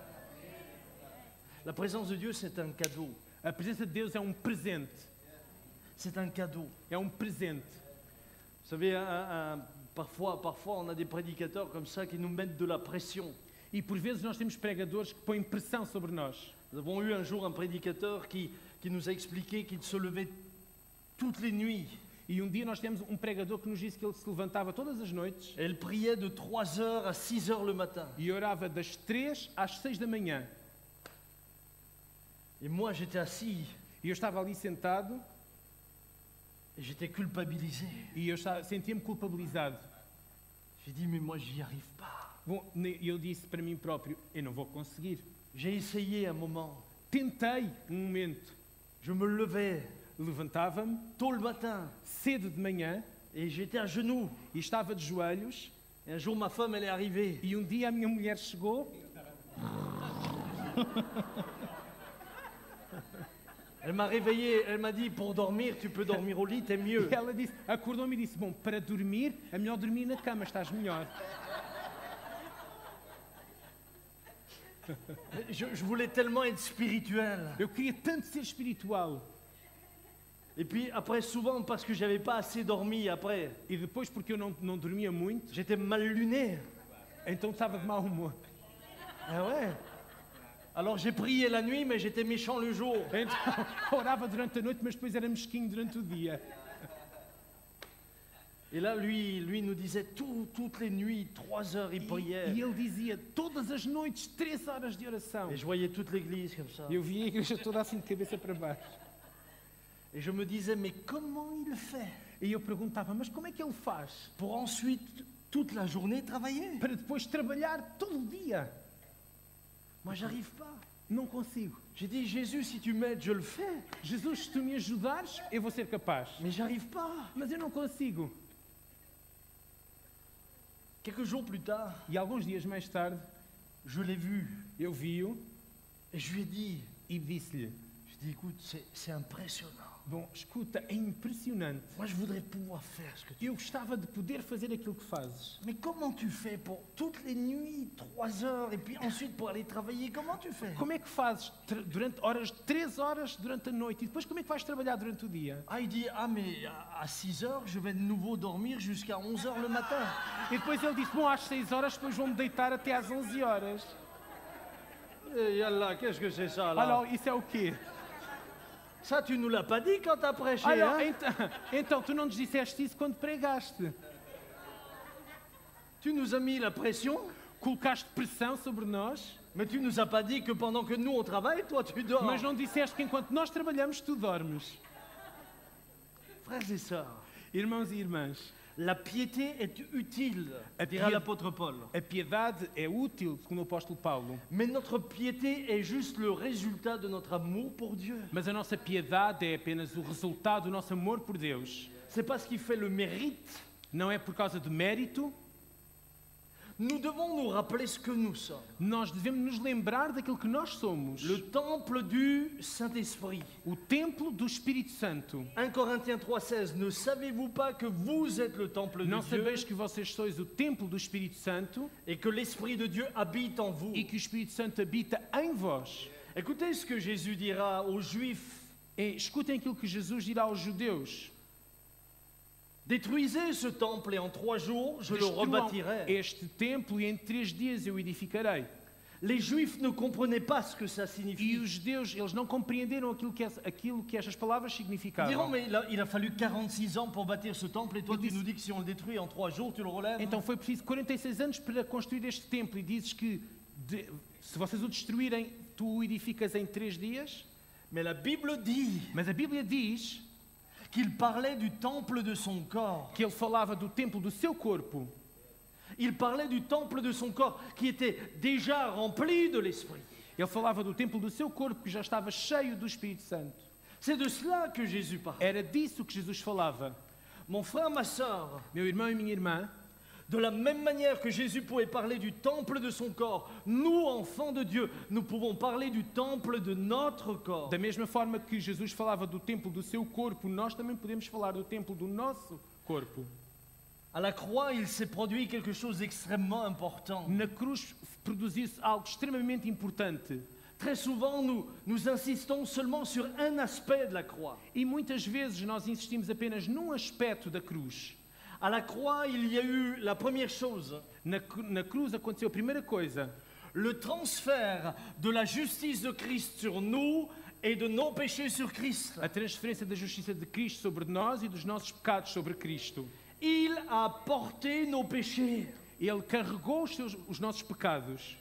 La présence de Dieu, c'est un cadeau. A presença de Deus é um presente. C'est un cadeau. É um presente. Vous savez, un- un- parfois, parfois, on a des prédicateurs comme ça qui nous mettent de la pression. E por vezes nós temos pregadores que põem pressão sobre nós. Nous avons eu un jour un prédicateur qui, qui nous a expliqué qu'il se levait toutes les nuits. E um dia nós temos um pregador que nos disse que ele se levantava todas as noites Et il priait de trois heures à six heures le matin. e orava das três às seis da manhã. Et moi, j'étais assis E eu estava ali sentado et j'étais culpabilisé. e eu estava- sentia-me culpabilizado. J'ai dit, mais moi, j'y arrive pas. Bom, ne- eu disse para mim próprio: eu não vou conseguir. J'ai essayé un moment. Tentei um momento. Je me levais Levantava-me tôt le matin cedo de manhã et j'étais à genoux. e estava de joelhos. Et un jour, ma femme, elle est arrivée. E um dia a minha mulher chegou Elle m'a réveillé, elle m'a dit, pour dormir, tu peux dormir au lit, t'es mieux. e ela disse, acordou-me e disse: bom, para dormir é melhor dormir na cama, estás melhor. Je, je voulais tellement être spirituel. Eu queria tanto ser espiritual. Et puis après, souvent, parce que j'avais pas assez dormi après, E depois, porque eu não, não dormia muito, j'étais mal luné. então estava de mau humor. Ah ouais. Alors j'ai prié la nuit, mais j'étais méchant le jour. Então, orava durante a noite, mas depois era mesquinho durante o dia. Et là, lui, lui nous disait tout- toutes les nuits, trois heures, il priait. E ele dizia todas as noites, três horas de oração. Et je voyais toute l'église comme ça. E eu via a igreja toda assim de cabeça para baixo. Et je me disais, mais comment il fait E eu perguntava, mas como é que ele faz pour ensuite, toute la journée, travailler? para depois trabalhar todo o dia? Moi, j'arrive pas. Não consigo. J'ai dit, Jésus, si tu m'aides, je le fais. Jesus, se tu me ajudares, eu vou ser capaz. Mais j'arrive pas. Mas eu não consigo. Quelques jours plus tard, E alguns dias mais tarde, je l'ai vu. eu vi-o Et je lui ai dit, e disse-lhe, je dis, écoute, c'est c'est impressionnant. bom, escuta, é impressionante. Moi, je voudrais pouvoir faire ce que tu Eu gostava de poder fazer aquilo que fazes. Mais comment tu fais pour toutes les nuits, trois heures, et puis ensuite pour aller travailler? Comment tu fais? Como é que fazes tra- durante horas, três horas durante a noite e depois como é que vais trabalhar durante o dia? Ah, il dit, ah, mais à- à six heures, je vais de nouveau dormir jusqu'à onze heures le matin. E depois ele disse, bom, às seis horas, depois vou-me deitar até às onze horas. Et yallah, qu'est-ce que c'est ça, là? Alors, isso é o quê? Ça, tu nous l'as pas dit quand t'as prêché, Alors, hein? então, então, tu não nos disseste isso quando pregaste. Tu nous as mis la pression, Colocaste pressão sobre nós, mais tu nous as pas dit que pendant que nous on travaille, toi tu dors. mas não disseste que enquanto nós trabalhamos, tu dormes. Frères et sœurs, Irmãos e irmãs, la piété est utile, A dira pied- l'apôtre Paul. a piedade é útil, segundo o apóstolo Paulo, Mais notre piété est juste le résultat de notre amour pour Dieu. mas a nossa piedade é apenas o resultado do nosso amor por Deus. C'est pas ce qui fait le mérite. Não é por causa de mérito. Nous devons nous rappeler ce que nous sommes. Nós devemos nos lembrar daquilo que nós somos. Le temple du Saint-Esprit. O templo do Espírito Santo. un Corinthiens trois seize. Ne savez-vous pas que vous êtes le temple de Não Dieu sabeis que vocês sois o templo do Espírito Santo et que l'Esprit de Dieu habite en vous? e que o Espírito Santo habita em vós? Écoutez ce que Jésus dira aux Juifs. E escutem aquilo que Jesus dirá aos judeus. Détruisez ce temple et en trois jours je le Destruam rebâtirai. este templo e em três dias eu edificarei. Les Juifs ne comprenaient pas ce que ça E signifie. os judeus, eles não compreenderam aquilo que, essa- aquilo que estas palavras Ils diront, significavam. mais il a, il a fallu quarante-six ans pour bâtir ce temple et toi Ils tu disent- nous dis que si on le détruit en trois jours, tu le relèves. Então foi preciso quarenta e seis anos para construir este templo e dizes que de- se vocês o destruírem, tu o edificas em três dias? Mais la Bible dit Mas a Bíblia diz qu'il parlait du temple de son corps. que ele falava do templo do seu corpo. Il parlait du temple de son corps qui était déjà rempli de l'Esprit. Ele falava do templo do seu corpo que já estava cheio do Espírito Santo. C'est de cela que Jésus parle. Era disso que Jesus falava. Mon frère, ma sœur, Meu irmão e minha irmã, de la même manière que Jésus pouvait parler du temple de son corps, nous, enfants de Dieu, nous pouvons parler du temple de notre corps. da mesma forma que Jesus falava do templo do seu corpo, nós também podemos falar do templo do nosso corpo. À la croix, il s'est produit quelque chose d'extrêmement important. Na cruz produziu-se algo extremamente importante. Très souvent, nous, nous insistons seulement sur un aspect de la croix. E muitas vezes nós insistimos apenas num aspecto da cruz. À la croix, il y a eu la première chose, Na, cru- na cruz aconteceu a primeira coisa, le transfert de la justice de Christ sur nous et de nos péchés sur Christ. a transferência da justiça de Cristo sobre nós e dos nossos pecados sobre Cristo. Il a porté nos péchés. Ele carregou os, seus, os nossos pecados.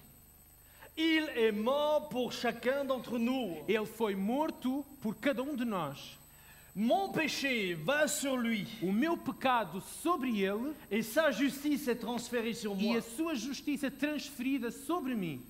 Il est mort pour chacun d'entre nous. Ele foi morto por cada um de nós. Mon péché va sur lui O meu pecado sobre ele et sa justice est transférée sur e moi. a sua justiça transferida sobre mim.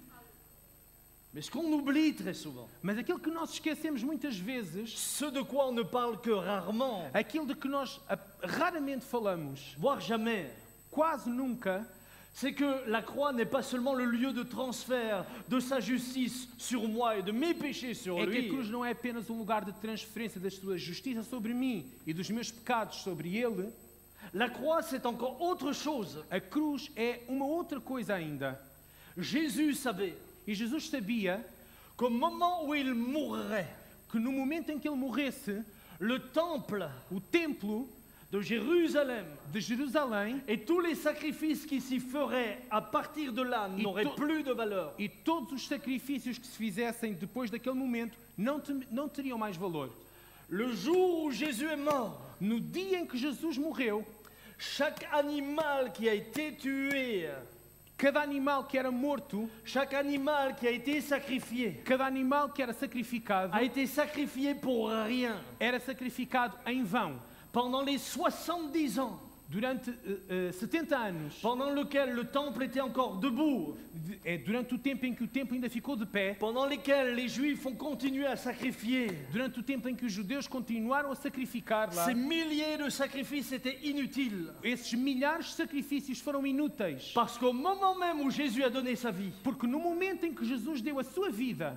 Mais ce qu'on oublie très souvent, Mas aquilo que nós esquecemos muitas vezes, ce de quoi on ne parle que rarement, aquilo de que nós ah, raramente falamos, voire jamais, quase nunca, c'est que la croix n'est pas seulement le lieu de transfert de sa justice sur moi et de mes péchés sur é que a lui. cruz não é apenas um lugar de transferência da sua justiça sobre mim e dos meus pecados sobre ele. La croix, c'est encore autre chose. A cruz é uma outra coisa ainda. Jésus savait E Jesus sabia qu'au moment où il mourrait, que no momento em que ele morresse, le temple o templo de Jérusalem. de Jerusalém, Et tous les sacrifices qui s'y feraient à partir de là n'auraient to- plus de valeur. e todos os sacrifícios que se fizessem depois daquele momento não, te- não teriam mais valor. Le jour où Jésus est mort, No dia em que Jesus morreu, chaque animal qui a été tué, cada animal que era morto, chaque animal qui a été sacrifié, cada animal que era sacrificado, a été sacrifié pour rien. era sacrificado em vão. Pendant les soixante-dix ans, Durante eh, eh, setenta anos, pendant lequel le temple était encore debout, de- é durante o tempo em que o templo ainda ficou de pé, pendant lesquels les Juifs ont continué à sacrifier, durante o tempo em que os judeus continuaram a sacrificar lá, ces milliers de sacrifices étaient inutiles. esses milhares de sacrifícios foram inúteis. Parce qu'au moment même où Jésus a donné sa vie, Porque no momento em que Jesus deu a sua vida,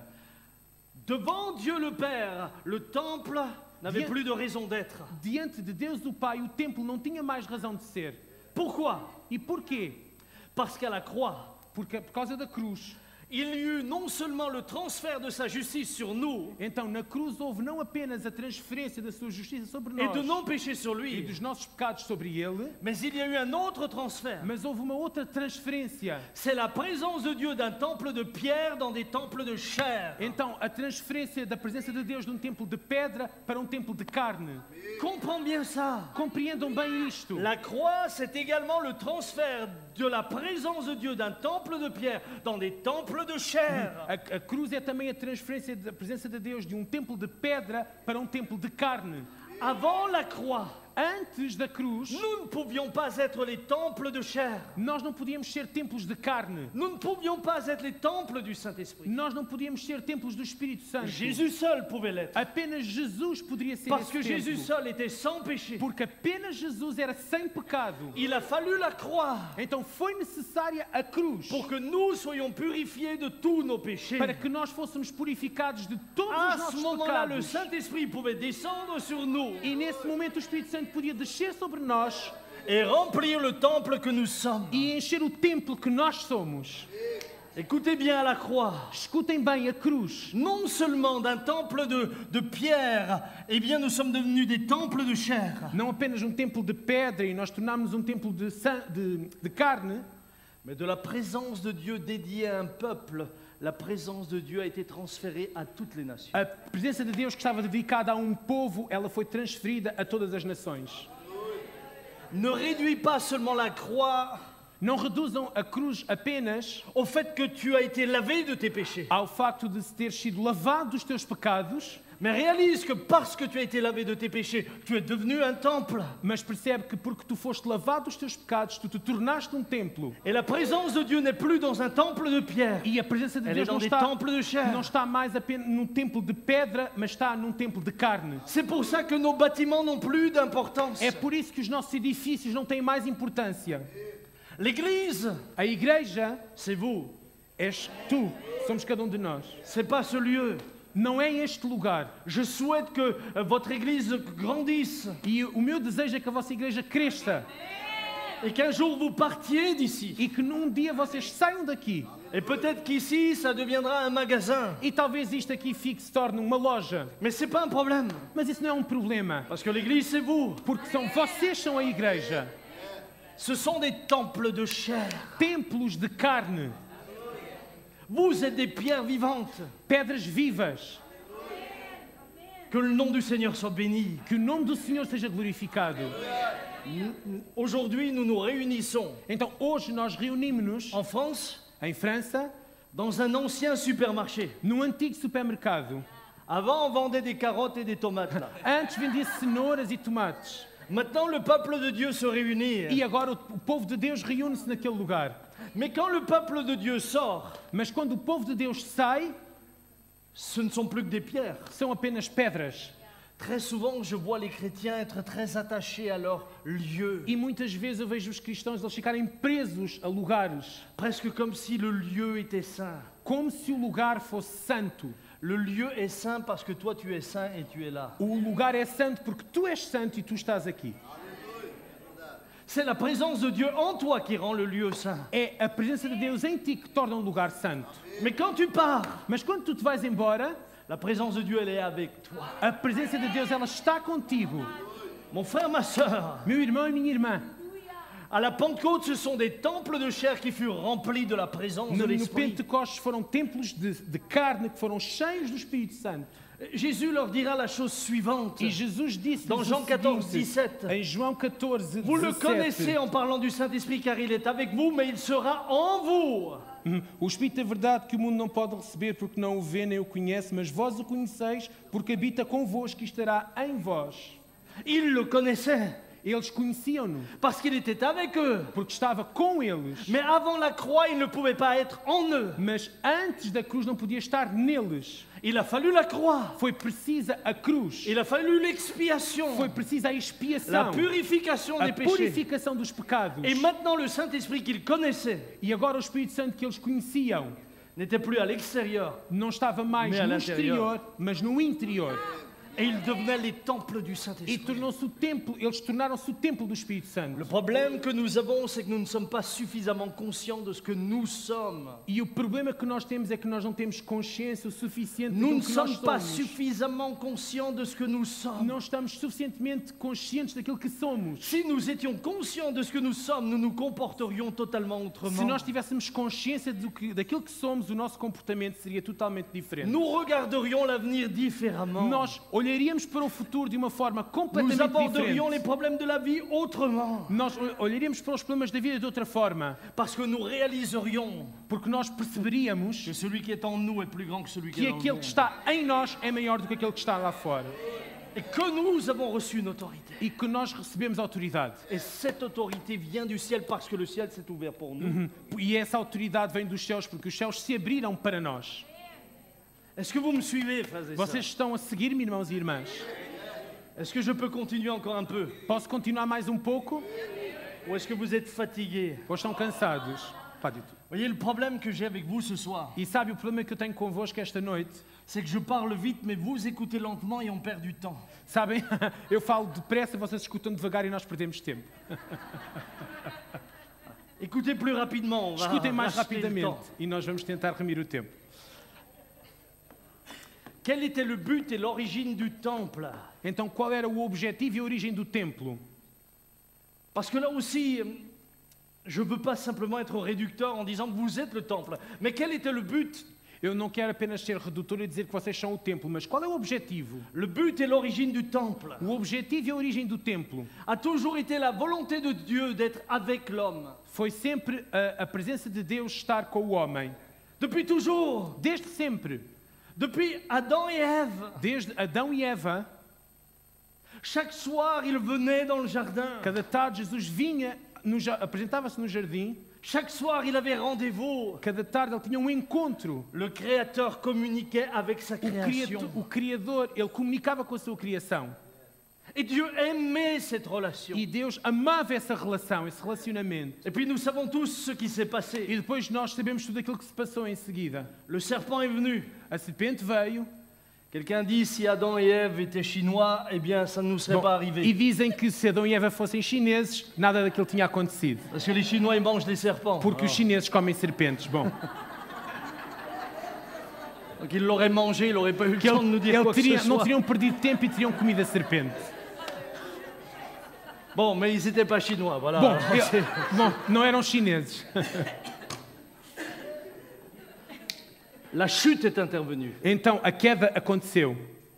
devant Dieu le Père, le temple n'avait Bien- plus de raison d'être. diante de Deus o Pai, o templo não tinha mais razão de ser. Pourquoi? E porquê? Parce qu'à la croix, Porque por causa da cruz. il y eut non seulement le transfert de sa justice sur nous Então na cruz houve não apenas a transferência da sua justiça sobre et nós de nos péchés sur e lui, dos nossos pecados sobre ele, mais il y a eu un autre transfert. mas houve uma outra transferência. C'est la présence de Dieu d'un temple de pierre dans des temples de chair. Então a transferência da presença de Deus de um templo de pedra para um templo de carne. Comprends bien ça. Compreendam bem isto. La croix, c'est également le transfert de la présence de Dieu d'un temple de pierre dans des temples de chair. A, a cruz é também a transferência da presença de Deus de um templo de pedra para um templo de carne. Avant la croix, Antes da cruz, nous ne pouvions pas être les temples de chair. nós não podíamos ser templos de carne. Nous ne pouvions pas être les temples du Saint-Esprit. Nós não podíamos ser templos do Espírito Santo. Jésus seul pouvait l'être. Apenas Jesus poderia ser Parce esse que templo. Jésus seul était sans péché. Porque apenas Jesus era sem pecado. Il a fallu la croix Então foi necessária a cruz pour que nous soyons purifiés de tous nos péchés. para que nós fôssemos purificados de todos os À ce nossos moment-là, le pecados. Saint-Esprit pouvait descendre sur nous E nesse momento o Espírito Santo podia descer sobre nós et remplir le temple que nous sommes. e encher o templo que nós somos. Écoutez bien à la croix. Escutem bem a cruz. Non seulement d'un temple de, de pierre, eh bien nous sommes devenus des temples de chair. Não apenas um templo de pedra e nós tornámos um templo de, san- de, de carne, Mais de la présence de Dieu dédiée à un peuple, la présence de Dieu a été transférée à toutes les nations. a presença de Deus que estava dedicada a um povo, ela foi transferida a todas as nações. Ne réduis pas seulement la croix Não reduzam a cruz apenas au fait que tu as été lavé de tes péchés, ao facto de ter sido lavado dos teus pecados, mais réalise que parce que tu as été lavé de tes péchés, tu es devenu un temple. mas percebe que porque tu foste lavado dos teus pecados, tu te tornaste um templo. Et la présence de Dieu n'est plus dans un temple de pierre, E a presença de elle est Deus dans não des está, temples de chair. não está mais apenas num templo de pedra, mas está num templo de carne. C'est pour ça que nos bâtiments n'ont plus d'importance. É por isso que os nossos edifícios não têm mais importância. L'église, A igreja c'est vous, és tu, somos cada um de nós. c'est pas ce lieu. Não é este lugar. Je souhaite que euh, votre église grandisse E o meu desejo é que a vossa igreja cresça et qu'un jour vous partiez d'ici. e que num dia vocês saiam daqui. Et peut-être qu'ici, ça deviendra un magasin. E talvez isto aqui fique, se torne uma loja. Mais c'est pas un problème, Mas isso não é um problema. parce que l'église, c'est vous. Porque são, vocês são a igreja. Ce sont des temples de chair. Templos de carne. Vous êtes des pierres vivantes. Pedras vivas. Que le nom du Seigneur soit béni. Que o nome do Senhor seja glorificado. Aujourd'hui, nous nous réunissons Então hoje nós reunimos-nos en France em França, dans un ancien supermarché. num antigo supermercado. Avant, on vendait des carottes et des tomates là. Antes vendia cenouras e tomates. Maintenant, le peuple de Dieu se réunit. E agora o, o povo de Deus reúne-se naquele lugar. Mais quand le peuple de Dieu sort, Mas quando o povo de Deus sai, ce ne sont plus que des pierres. são apenas pedras. Très souvent, je vois les chrétiens être très attachés à leur lieu, E muitas vezes eu vejo os cristãos eles ficarem presos a lugares, presque comme si le lieu était saint. como se o lugar fosse santo. Le lieu est saint parce que toi tu es saint et tu es là. O lugar é santo porque tu és santo e tu estás aqui. C'est la présence de Dieu en toi qui rend le lieu saint. É a presença de Deus em ti que torna um lugar santo. Mais quand tu pars, Mas quando tu te vais embora, la présence de Dieu elle est avec toi. a presença de Deus ela está contigo. Mon frère, ma sœur, Meu irmão e minha irmã, à la Pentecôte, ce sont des temples de chair qui furent remplis de la présence de no, no l'Esprit. Pentecostes foram templos de, de carne que foram cheios do Espírito Santo. Jésus leur dira la chose suivante. E Jesus disse Dans Jean quatorze, dix-sept. em João catorze, Vous le dezessete, connaissez en parlant du Saint-Esprit car il est avec vous, mais il sera en vous. Hum, O Espírito é verdade que o mundo não pode receber porque não o vê nem o conhece, mas vós o conheceis porque habita convosco e estará em vós. Ils le connaissaient Eles conheciam-no parce qu'il était avec eux. porque estava com eles, Mais avant la croix, il ne pouvait pas être en eux. mas antes da cruz não podia estar neles. Il a fallu la croix. Foi precisa a cruz, Il a fallu l'expiation, foi precisa a la expiação, purification a des péchés. purificação dos pecados. Et maintenant, le Saint-Esprit qu'ils connaissaient E agora o Espírito Santo que eles conheciam n'était plus à l'extérieur, não estava mais Mais à no l'intérieur. exterior, mas no interior. et ils devenaient les temples du E Saint-Esprit. tornou-se o templo, eles tornaram-se o templo do Espírito Santo. Le problème que nous avons, c'est que nous ne sommes pas suffisamment conscients de ce que nous sommes. E o problema que nós temos é que nós não temos consciência o suficiente Nous daquilo ne que nós sommes pas somos. suffisamment conscients de ce que nous sommes. Não estamos suficientemente conscientes daquilo que somos. Si nous étions conscients de ce que nous sommes, nous nous comporterions totalement Se autrement. nós tivéssemos consciência do que, daquilo que somos, o nosso comportamento seria totalmente diferente. Nous regarderions l'avenir différemment. Nós olharíamos para o futuro de uma forma Nous completamente aborderions les diferente. problèmes de la vie autrement. Nós ol- olharíamos para os problemas da vida de outra forma, Parce que nous réaliserions porque nós perceberíamos que celui qui est en nous est plus grand que celui qui que est dans le aquele que monde. está em nós é maior do que aquele que está lá fora Et que nous avons reçu une autorité. e que nós recebemos autoridade. Et cette autorité vient du ciel parce que le ciel s'est ouvert pour nous. Uhum. E essa autoridade vem dos céus porque os céus se abriram para nós. Est-ce que vous me suivez, frères et Vocês sœurs? estão a seguir-me, irmãos e irmãs? Est-ce que je peux continuer encore un peu? Posso continuar mais um pouco? Ou est-ce que vous êtes fatigués? Ou estão cansados? Pas du tout. Voyez, le problème que j'ai avec vous ce soir, E sabe o problema que eu tenho convosco esta noite? c'est que je parle vite, mais vous écoutez lentement et on perd du temps. Sabem, eu falo depressa, vocês escutam devagar e nós perdemos tempo. Écoutez plus rapidement, on va Escutem mais racheter le rapidamente temps. e nós vamos tentar remir o tempo. Quel était le but et l'origine du temple? Então, qual era o objetivo e a origem do templo? Parce que là aussi, je ne veux pas simplement être réducteur en disant que vous êtes le temple. Mais quel était le but? Eu não quero apenas ser redutor e dizer que vocês são o templo, mas qual é o objetivo? Le but et l'origine du temple O objetivo e a origem do templo a toujours été la volonté de Dieu d'être avec l'homme. foi sempre a, a presença de Deus estar com o homem. Depuis toujours, Desde sempre, depuis Adam et Ève, desde Adão e Eva, chaque soir, ils venaient dans le jardin. cada tarde Jesus vinha, no ja- apresentava-se no jardim, Chaque soir, il avait rendez-vous. cada tarde ele tinha um encontro. Le Créateur communiquait avec sa O création. criador, o criador, ele comunicava com a sua criação. Et Dieu aimait cette relation. E Deus amava essa relação, esse relacionamento. Et puis nous savons tous ce qui s'est E passé. depois nós sabemos tudo aquilo que se passou em seguida. Le serpent est venu. A serpente veio. Quelqu'un dit si Adam et Ève étaient chinois, eh bien ça ne nous serait Bom, pas e arrivé. dizem que se Adão e Eva fossem chineses, nada daquilo tinha acontecido. Parce que les Chinois, ils mangent des serpents. Porque os Alors, chineses comem serpentes. Bom, donc ils l'auraient mangé, il n'aurait pas eu le que temps de nous ele, dire ele quoi que teria, ce não soit. teriam perdido tempo e teriam comido a serpente. Bon, mais ils n'étaient pas chinois, voilà. Bom, Alors, eu- c'est- bom, não eram chineses. La chute est intervenue. Então a queda aconteceu.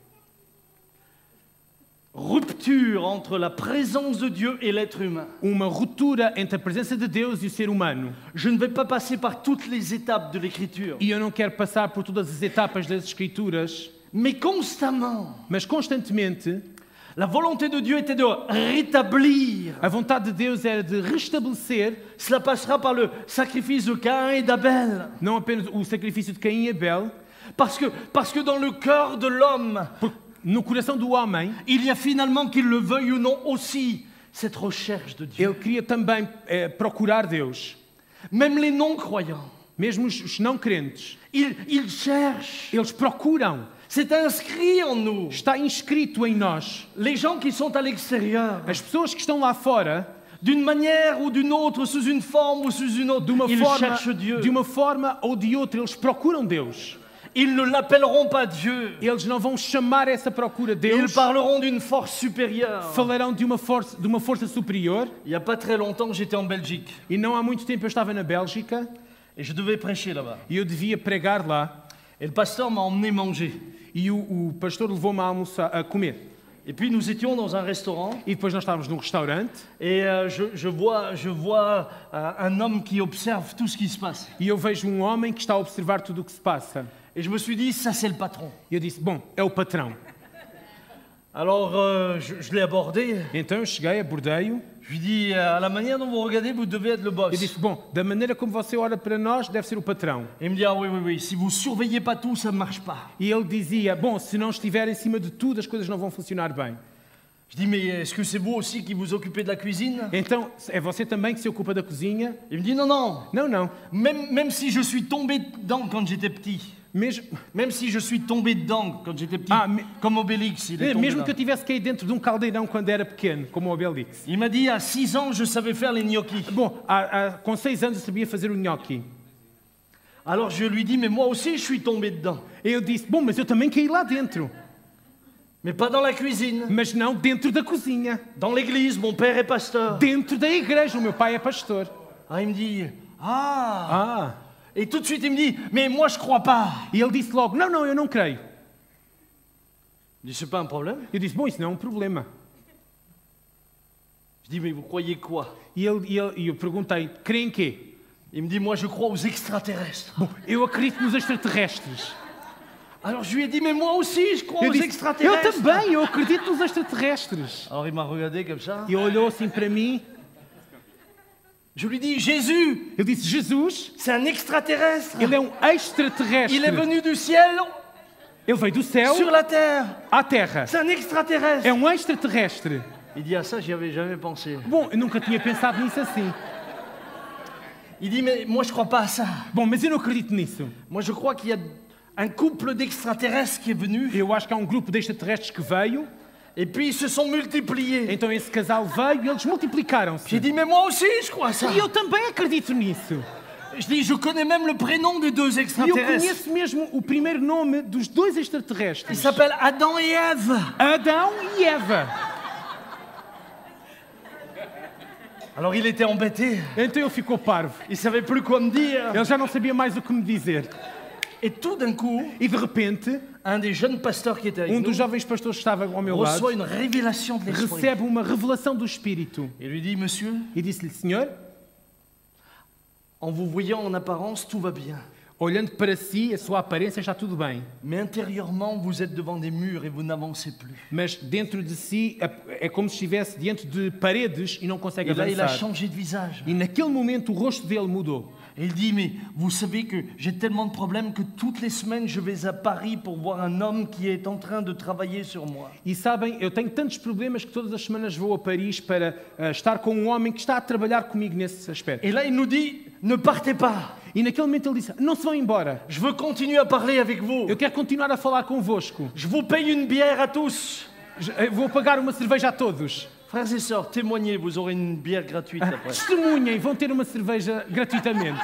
Rupture entre la présence de Dieu et l'être humain. Uma ruptura entre a presença de Deus e o ser humano. Je ne vais pas passer par toutes les étapes de l'écriture, E eu não quero passar por todas as etapas das Escrituras, mais constamment, mas constantemente la volonté de Dieu était de rétablir. a vontade de Deus era de restabelecer Cela passera par le sacrifice de Caïn et d'Abel. não apenas o sacrifício de Caim e Abel, Parce que, parce que dans le cœur de l'homme, porque no coração do homem il y a finalement, qu'il le veuille ou non, aussi cette recherche de Dieu. ele queria também eh, procurar Deus. Même les non-croyants, Mesmo os, os não crentes, ils, ils cherchent. eles procuram. C'est inscrit en nous. Está inscrito em nós. Les gens qui sont à l'extérieur, As pessoas que estão lá fora, d'une manière ou d'une autre, sous une forme ou sous une autre, de uma ils forma, cherchent Dieu. de uma forma ou de outra, eles procuram Deus. Ils ne l'appelleront pas Dieu. Eles não vão chamar essa procura Ils Deus. parleront d'une force supérieure. Falarão de uma força, de uma força superior. Il n'y a pas très longtemps, j'étais en Belgique E não há muito tempo eu estava na Bélgica et je devais prêcher là-bas. e eu devia pregar lá. Et le pasteur m'a emmené manger. E o, o pastor levou-me a almoçar, a comer. Et puis nous étions dans un restaurant E depois nós estávamos num restaurante et euh, je, je vois, je vois euh, un homme qui observe tout ce qui se passe. e eu vejo um homem que está a observar tudo o que se passa. Et je me suis dit, ça c'est le patron. E eu disse, bom, é o patrão. Alors euh, je, je l'ai abordé. Então eu cheguei, abordei-o Je lui dis, euh, à la manière dont vous regardez, vous devez être le boss. e disse, bom, da maneira como você olha para nós, deve ser o patrão. Et il me dit, ah oui, oui, oui, si vous surveillez pas tout, ça ne marche pas. E ele dizia, bom, se não estiver em cima de tudo, as coisas não vão funcionar bem. Je dis, mais est-ce que c'est vous aussi qui vous occupez de la cuisine? Então, é você também que se ocupa da cozinha? Il me dit, non, non, Não, não. même, même si je suis tombé dedans quand j'étais petit, Mesmo, même si je suis tombé dedans quand j'étais petit, Ah, mais- comme Obélix, il est tombé mesmo que eu dedans. tivesse caído dentro de um caldeirão quando era pequeno, como o Obelix. Il m'a dit, à six ans, je savais faire les gnocchis. Bom, há- há- com seis anos eu sabia fazer o nhoque. Alors je lui dis, mais moi aussi, je suis tombé dedans. E eu disse, bom, mas eu também caí lá dentro. Mais pas dans la cuisine. Mas não dentro da cozinha. Dans l'église, mon père est pasteur. Dentro da igreja, o meu pai é pastor. Ah, il me dit, ah. Ah. Et tout de suite, il me dit, mais moi, je crois pas. E ele disse logo, não, não, eu não creio. Je dis, c'est pas un problème. Eu disse, bom, isso não é um problema. Je dis, mais vous croyez quoi? E, ele, e, ele, e eu perguntei, crê em quê? Il me dit, moi, je crois aux extraterrestres. Bom, eu acredito nos extraterrestres. Alors je lui ai dit, mais moi aussi, je crois Eu aux disse, eu extraterrestres. também, eu acredito nos extraterrestres. Alors il m'a regardé comme ça. E ele olhou assim para mim. Je lui dis, Jésus, Eu disse, Jesus, c'est un extraterrestre. ele é um extraterrestre. Il est venu du ciel Ele veio do céu sur la terre. à terra. C'est un extraterrestre. É um extraterrestre. Il dit, à ça, j'y avais jamais pensé. Bom, eu nunca tinha pensado nisso assim. Il dit, mais moi, je crois pas à ça. Bom, mas eu não acredito nisso. Moi, je crois qu'il y a un couple d'extraterrestres qui est venu. Eu acho que há um grupo de extraterrestres que veio, Et puis, ils se sont multipliés. então esse casal veio e eles multiplicaram-se. J'ai dit, mais moi aussi, je crois à ça. E eu também acredito nisso. Je dis, je connais même le prénom des deux E eu extraterrestres. conheço mesmo o primeiro nome dos dois Ils extraterrestres. s'appellent Adam et Ève. Adão e Eva. Alors, il était embêté. Então ele ficou parvo. Il savait plus quoi me dire. Ele já não sabia mais o que me dizer. Et tout d'un coup, E de repente, un des jeunes pasteurs qui était avec um nous dos jovens pastores que estava ao meu lado reçoit une révélation de l'Esprit. recebe uma revelação do Espírito. Il lui dit, monsieur, E disse-lhe, Senhor, en vous voyant en apparence, tout va bien. olhando para si, a sua aparência está tudo bem. Mais intérieurement, vous êtes devant des murs et vous n'avancez plus. Mas dentro de si é como se estivesse diante de paredes e não consegue Et là, il a avançar. changé de visage. E naquele momento o rosto dele mudou. Et il dit, mais vous savez que j'ai tellement de problèmes que toutes les semaines, je vais à Paris pour voir un homme qui est en train de travailler sur moi. E sabem, eu tenho tantos problemas que todas as semanas vou a Paris para uh, estar com um homem que está a trabalhar comigo nesse aspecto. Et là, il nous dit, ne partez pas. E naquele momento ele disse, não se vão embora. Je veux continuer à parler avec vous. Eu quero continuar a falar convosco. Je vous paye une bière à tous. Eu vou pagar uma cerveja a todos. Frères et sœurs, témoignez, vous aurez une bière gratuite après. Testemunhem, vão ter uma cerveja gratuitamente.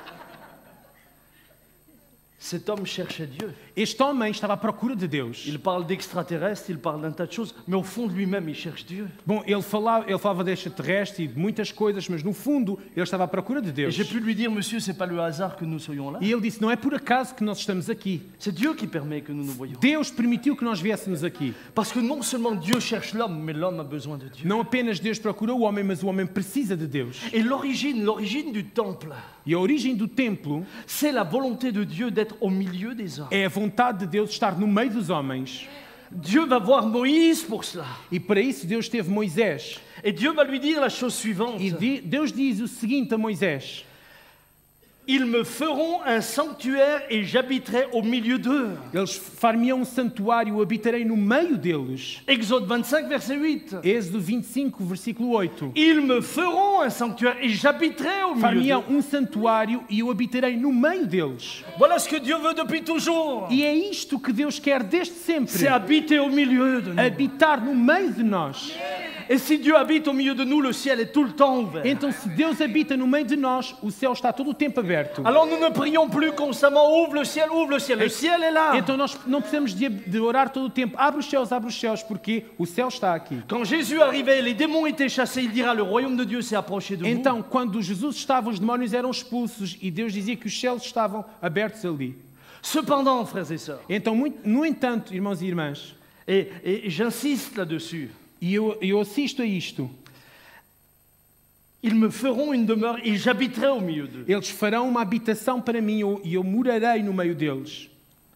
Cet homme cherchait Dieu. Este homem estava à procura de Deus. Il parle d'extraterrestres, il parle d'un tas de choses, mais au fond de lui-même, il cherche Dieu. Bom, ele falava, ele falava de extraterrestre e de muitas coisas, mas no fundo ele estava à procura de Et Deus. j'ai pu lui dire, monsieur, c'est pas le hasard que nous soyons là. E ele disse, não é por acaso que nós estamos aqui. C'est Dieu qui permet que nous nous voyions. Deus permitiu que nós viéssemos aqui. Parce que non seulement Dieu cherche l'homme, mais l'homme a besoin de Dieu. Não apenas Deus procura o homem, mas o homem precisa de Deus. Et l'origine, l'origine du temple, E a origem do templo c'est la volonté de Dieu d'être au milieu des hommes. é a vontade de Deus estar no meio dos homens. Dieu va voir Moïse pour cela. E para isso Deus teve Moisés. Et Dieu va lui dire la chose suivante. E di- Deus diz o seguinte a Moisés. Ils me feront un sanctuaire et j'habiterai au milieu d'eux. Eles far-me-ão um santuário, habitarei no meio deles. Exode vingt-cinq, verset huit. Êxodo vinte e cinco, versículo oito. Ils me feront un sanctuaire et j'habiterai au milieu Far-me-ão d'eux. um santuário e eu habitarei no meio deles. Voilà ce que Dieu veut depuis toujours. E é isto que Deus quer desde sempre. C'est habiter au milieu de nous. Habitar no meio de nós. Et si Dieu habite au milieu de nous, le ciel est tout le temps ouvert. Então, se Deus habita no meio de nós, o céu está todo o tempo aberto. Alors nous ne prions plus constamment, ouvre le ciel, ouvre le ciel. Le ciel est là. Então nós não precisamos de, de orar todo o tempo. Abre os céus, abre os céus, porque o céu está aqui. Quand Jésus arrivait, les démons étaient chassés, il dira, le royaume de Dieu s'est approché de vous. Então, quando Jesus estava, os demónios eram expulsos e Deus dizia que os céus estavam abertos ali. Cependant, frères et sœurs, Então, muito, no entanto, irmãos e irmãs, et, et j'insiste là-dessus, e eu, eu assisto a isto, ils me feront une demeure et j'habiterai au milieu d'eux. eles farão uma habitação para mim eu- e eu morarei no meio deles.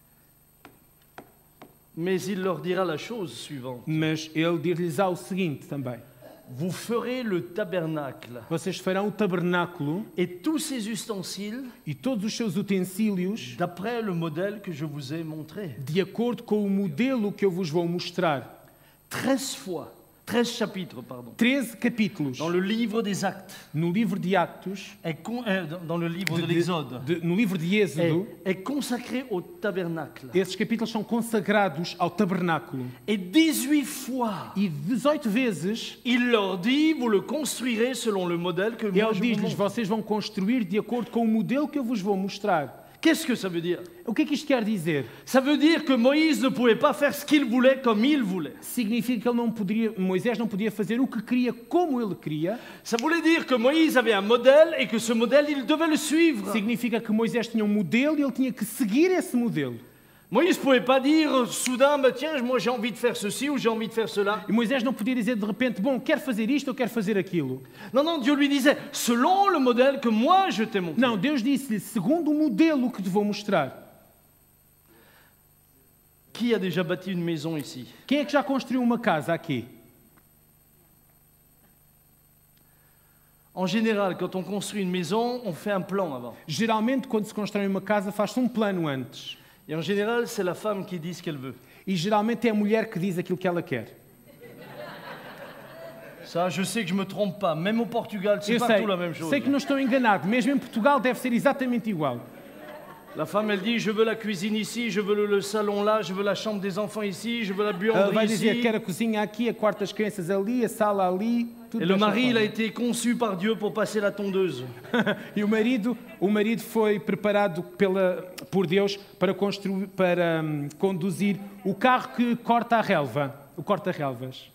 Mais il leur dira la chose suivante. Mas ele dir-lhes o seguinte também: Vous ferez le tabernacle vocês farão o tabernáculo et tous ses ustensiles e todos os seus utensílios d'après le modèle que je vous ai montré. de acordo com o modelo que eu vos vou mostrar. Treize fois, treize chapitres, pardon, treze capítulos dans le livre des Actes, no livro de Actos, est con- euh, dans- dans le livre de, de- l'Exode, de- no livro de est, Êxodo. est consacré au tabernacle. Esses capítulos são consagrados ao tabernáculo. Et dix-huit fois, E dezoito vezes il leur dit, vous le construirez selon le modèle que moi ele je vous diz-lhes: montre. vocês vão construir de acordo com o modelo que eu vos vou mostrar. Qu'est-ce que ça veut dire? O que é que isto quer dizer? Ça veut dire que Moïse ne pouvait pas faire ce qu'il voulait comme il voulait. Significa que ele não poderia, Moisés não podia fazer o que queria como ele queria. Ça voulait dire que Moïse avait un modèle et que ce modèle, il devait le suivre. Significa que Moisés tinha um modelo e ele tinha que seguir esse modelo. Moïse ne pouvait pas dire euh, soudain, bah, tiens, moi j'ai envie de faire ceci ou j'ai envie de faire cela. E Moisés não podia dizer de repente: bom, quero fazer isto ou quero fazer aquilo. Non, non, Dieu lui disait, selon le modèle que moi je t'ai montré. Não, Deus disse-lhe: segundo o modelo que te vou mostrar. Qui a déjà bâti une maison ici? Quem é que já construiu uma casa aqui? En général, quand on construit une maison, on fait un plan avant. Geralmente, quando se constrói uma casa, faz-se um plano antes. Et en général, c'est la femme qui dit ce qu'elle veut. E geralmente é a mulher que diz aquilo que ela quer. Ça, je sais que je me trompe pas. Même au Portugal, c'est Eu sei, partout la même chose. sei que não estou enganado. Mesmo em Portugal deve ser exatamente igual. La femme, elle dit, je veux la cuisine ici, je veux le, le salon là, je veux la chambre des enfants ici, je veux la Ela buanderie vai dizer: ici. quer a cozinha aqui, a quarto das crianças ali, a sala ali. Tudo Et le desta mari, il a forma. été conçu par Dieu pour passer la tondeuse. E o marido, o marido foi preparado pela, por Deus para, construir, para hum, conduzir o carro que corta a relva, o corta-relvas.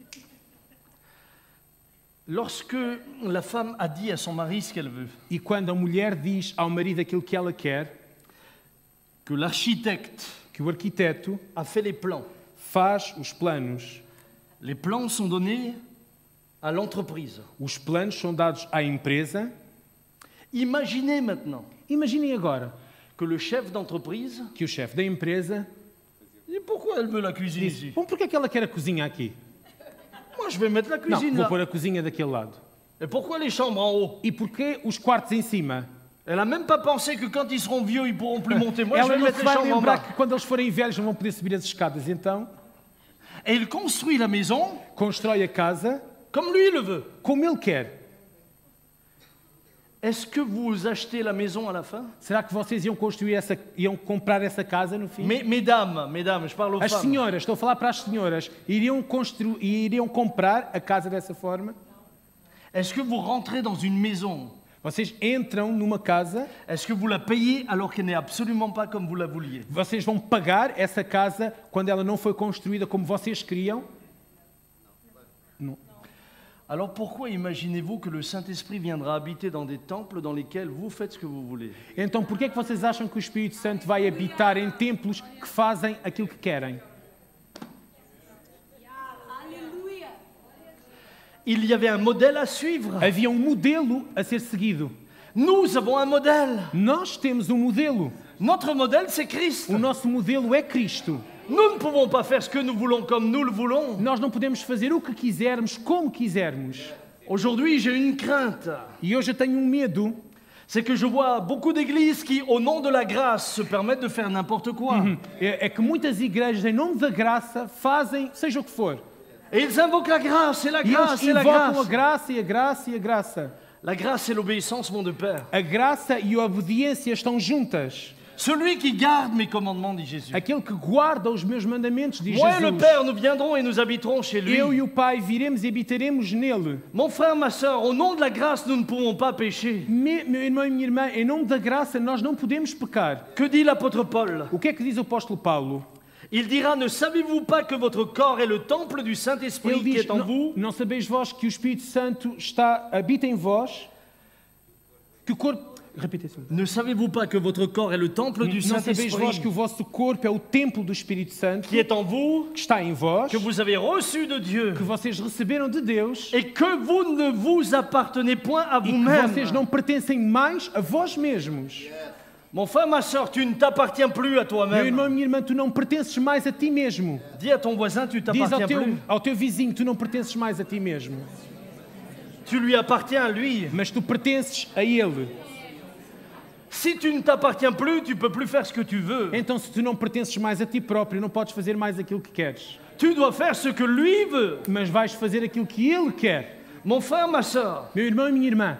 Lorsque la femme a dit à son mari ce qu'elle veut, E quando a mulher diz ao marido aquilo que ela quer, que l'architecte que o arquiteto a fait les plans, faz os planos. les plans sont donnés à l'entreprise. Os planos são dados à empresa. Imaginez maintenant Imaginem agora que le chef d'entreprise que o chefe da empresa dit, pourquoi elle veut la cuisine diz: ici? bom, porquê é que ela quer a cozinha aqui? Moi, je vais mettre la Não, cuisine vou là. pôr a cozinha daquele lado. Et pourquoi les chambres en haut? E porquê os quartos em cima? Elle a même pas pensé que quand ils seront vieux, ils pourront plus monter. Moi, je Ela vais não mettre se les vai chambres en lembrar bas. que quando eles forem velhos não vão poder subir as escadas. Então, Et il construit la maison constrói a casa comme lui le veut. como ele quer. Est-ce que vous achetez la maison à la fin? Será que vocês iam construir essa, iam comprar essa casa no fim? Mais, mesdames, mesdames, je parle aux As femmes. senhoras, estou a falar para as senhoras, iriam construir, iriam comprar a casa dessa forma? Est-ce que vous rentrez dans une maison? Vocês entram numa casa, Est-ce que vous la payez alors qu'elle n'est absolument pas comme vous la vouliez? vocês vão pagar essa casa quando ela não foi construída como vocês queriam? Não. Alors pourquoi imaginez-vous que le Saint-Esprit viendra habiter dans des temples dans lesquels vous faites ce que vous voulez? Então, por que é que vocês acham que o Espírito Santo vai habitar em templos que fazem aquilo que querem? Il y avait un modèle à suivre. Havia um modelo a ser seguido. Nous avons un modèle. Nós temos um modelo. Notre modèle, c'est Christ. O nosso modelo é Cristo. Nous ne pouvons pas faire ce que nous voulons comme nous le voulons. Nós não podemos fazer o que quisermos, como quisermos. Aujourd'hui, j'ai une crainte. E hoje eu tenho um medo. C'est que je vois beaucoup d'églises qui, au nom de la grâce, se permettent de faire n'importe quoi. É, é que muitas igrejas, em nome da graça, fazem seja o que for. Et ils invoquent la grâce, et la E eles grâce, et la invocam a grâce. graça e a graça e a graça. La grâce et l'obéissance vont de pair. A graça e a obediência estão juntas. Celui qui garde mes commandements, dit Jésus. Aquele que guarda os meus mandamentos, diz Moi et le Jesus. Père, nous viendrons et nous habiterons chez lui. Eu e o Pai viremos e habitaremos nele. Mon frère, ma soeur, au nom de la grâce, nous ne pouvons pas pécher. Me, meu irmão e minha irmã, em nome da graça, nós não podemos pecar. Que dit l'apôtre Paul? O que é que diz o apóstolo Paulo? Il dira, ne savez-vous pas que votre corps est le temple du Saint-Esprit Ele qui diz, est en não, vous? não sabeis vós que o Espírito Santo está, habita em vós? Que o corpo... Repita isso. Ne savez-vous pas que votre corps est le temple du Não sabeis vós Saint-Esprit que o vosso corpo é o templo do Espírito Santo, qui est en vous, que está em vós, que vous avez reçu de Dieu, que vocês receberam de Deus, et que vous ne vous appartenez point à e que vous-même? vocês não pertencem mais a vós mesmos. Mon frère, ma soeur, tu ne t'appartiens plus à Meu irmão e toi-même. minha irmã, tu não pertences mais a ti mesmo. Dis à ton voisin, tu Diz ao t'appartiens teu, plus. ao teu vizinho, tu não pertences mais a ti mesmo. Tu lui appartiens à lui. Mas tu pertences a ele. Si tu ne t'appartiens plus, tu peux plus faire ce que tu veux. Então, se tu não pertences mais a ti próprio, não podes fazer mais aquilo que queres. Tu dois faire ce que lui veut. Mas vais fazer aquilo que ele quer. Mon frère, ma soeur, Meu irmão e minha irmã,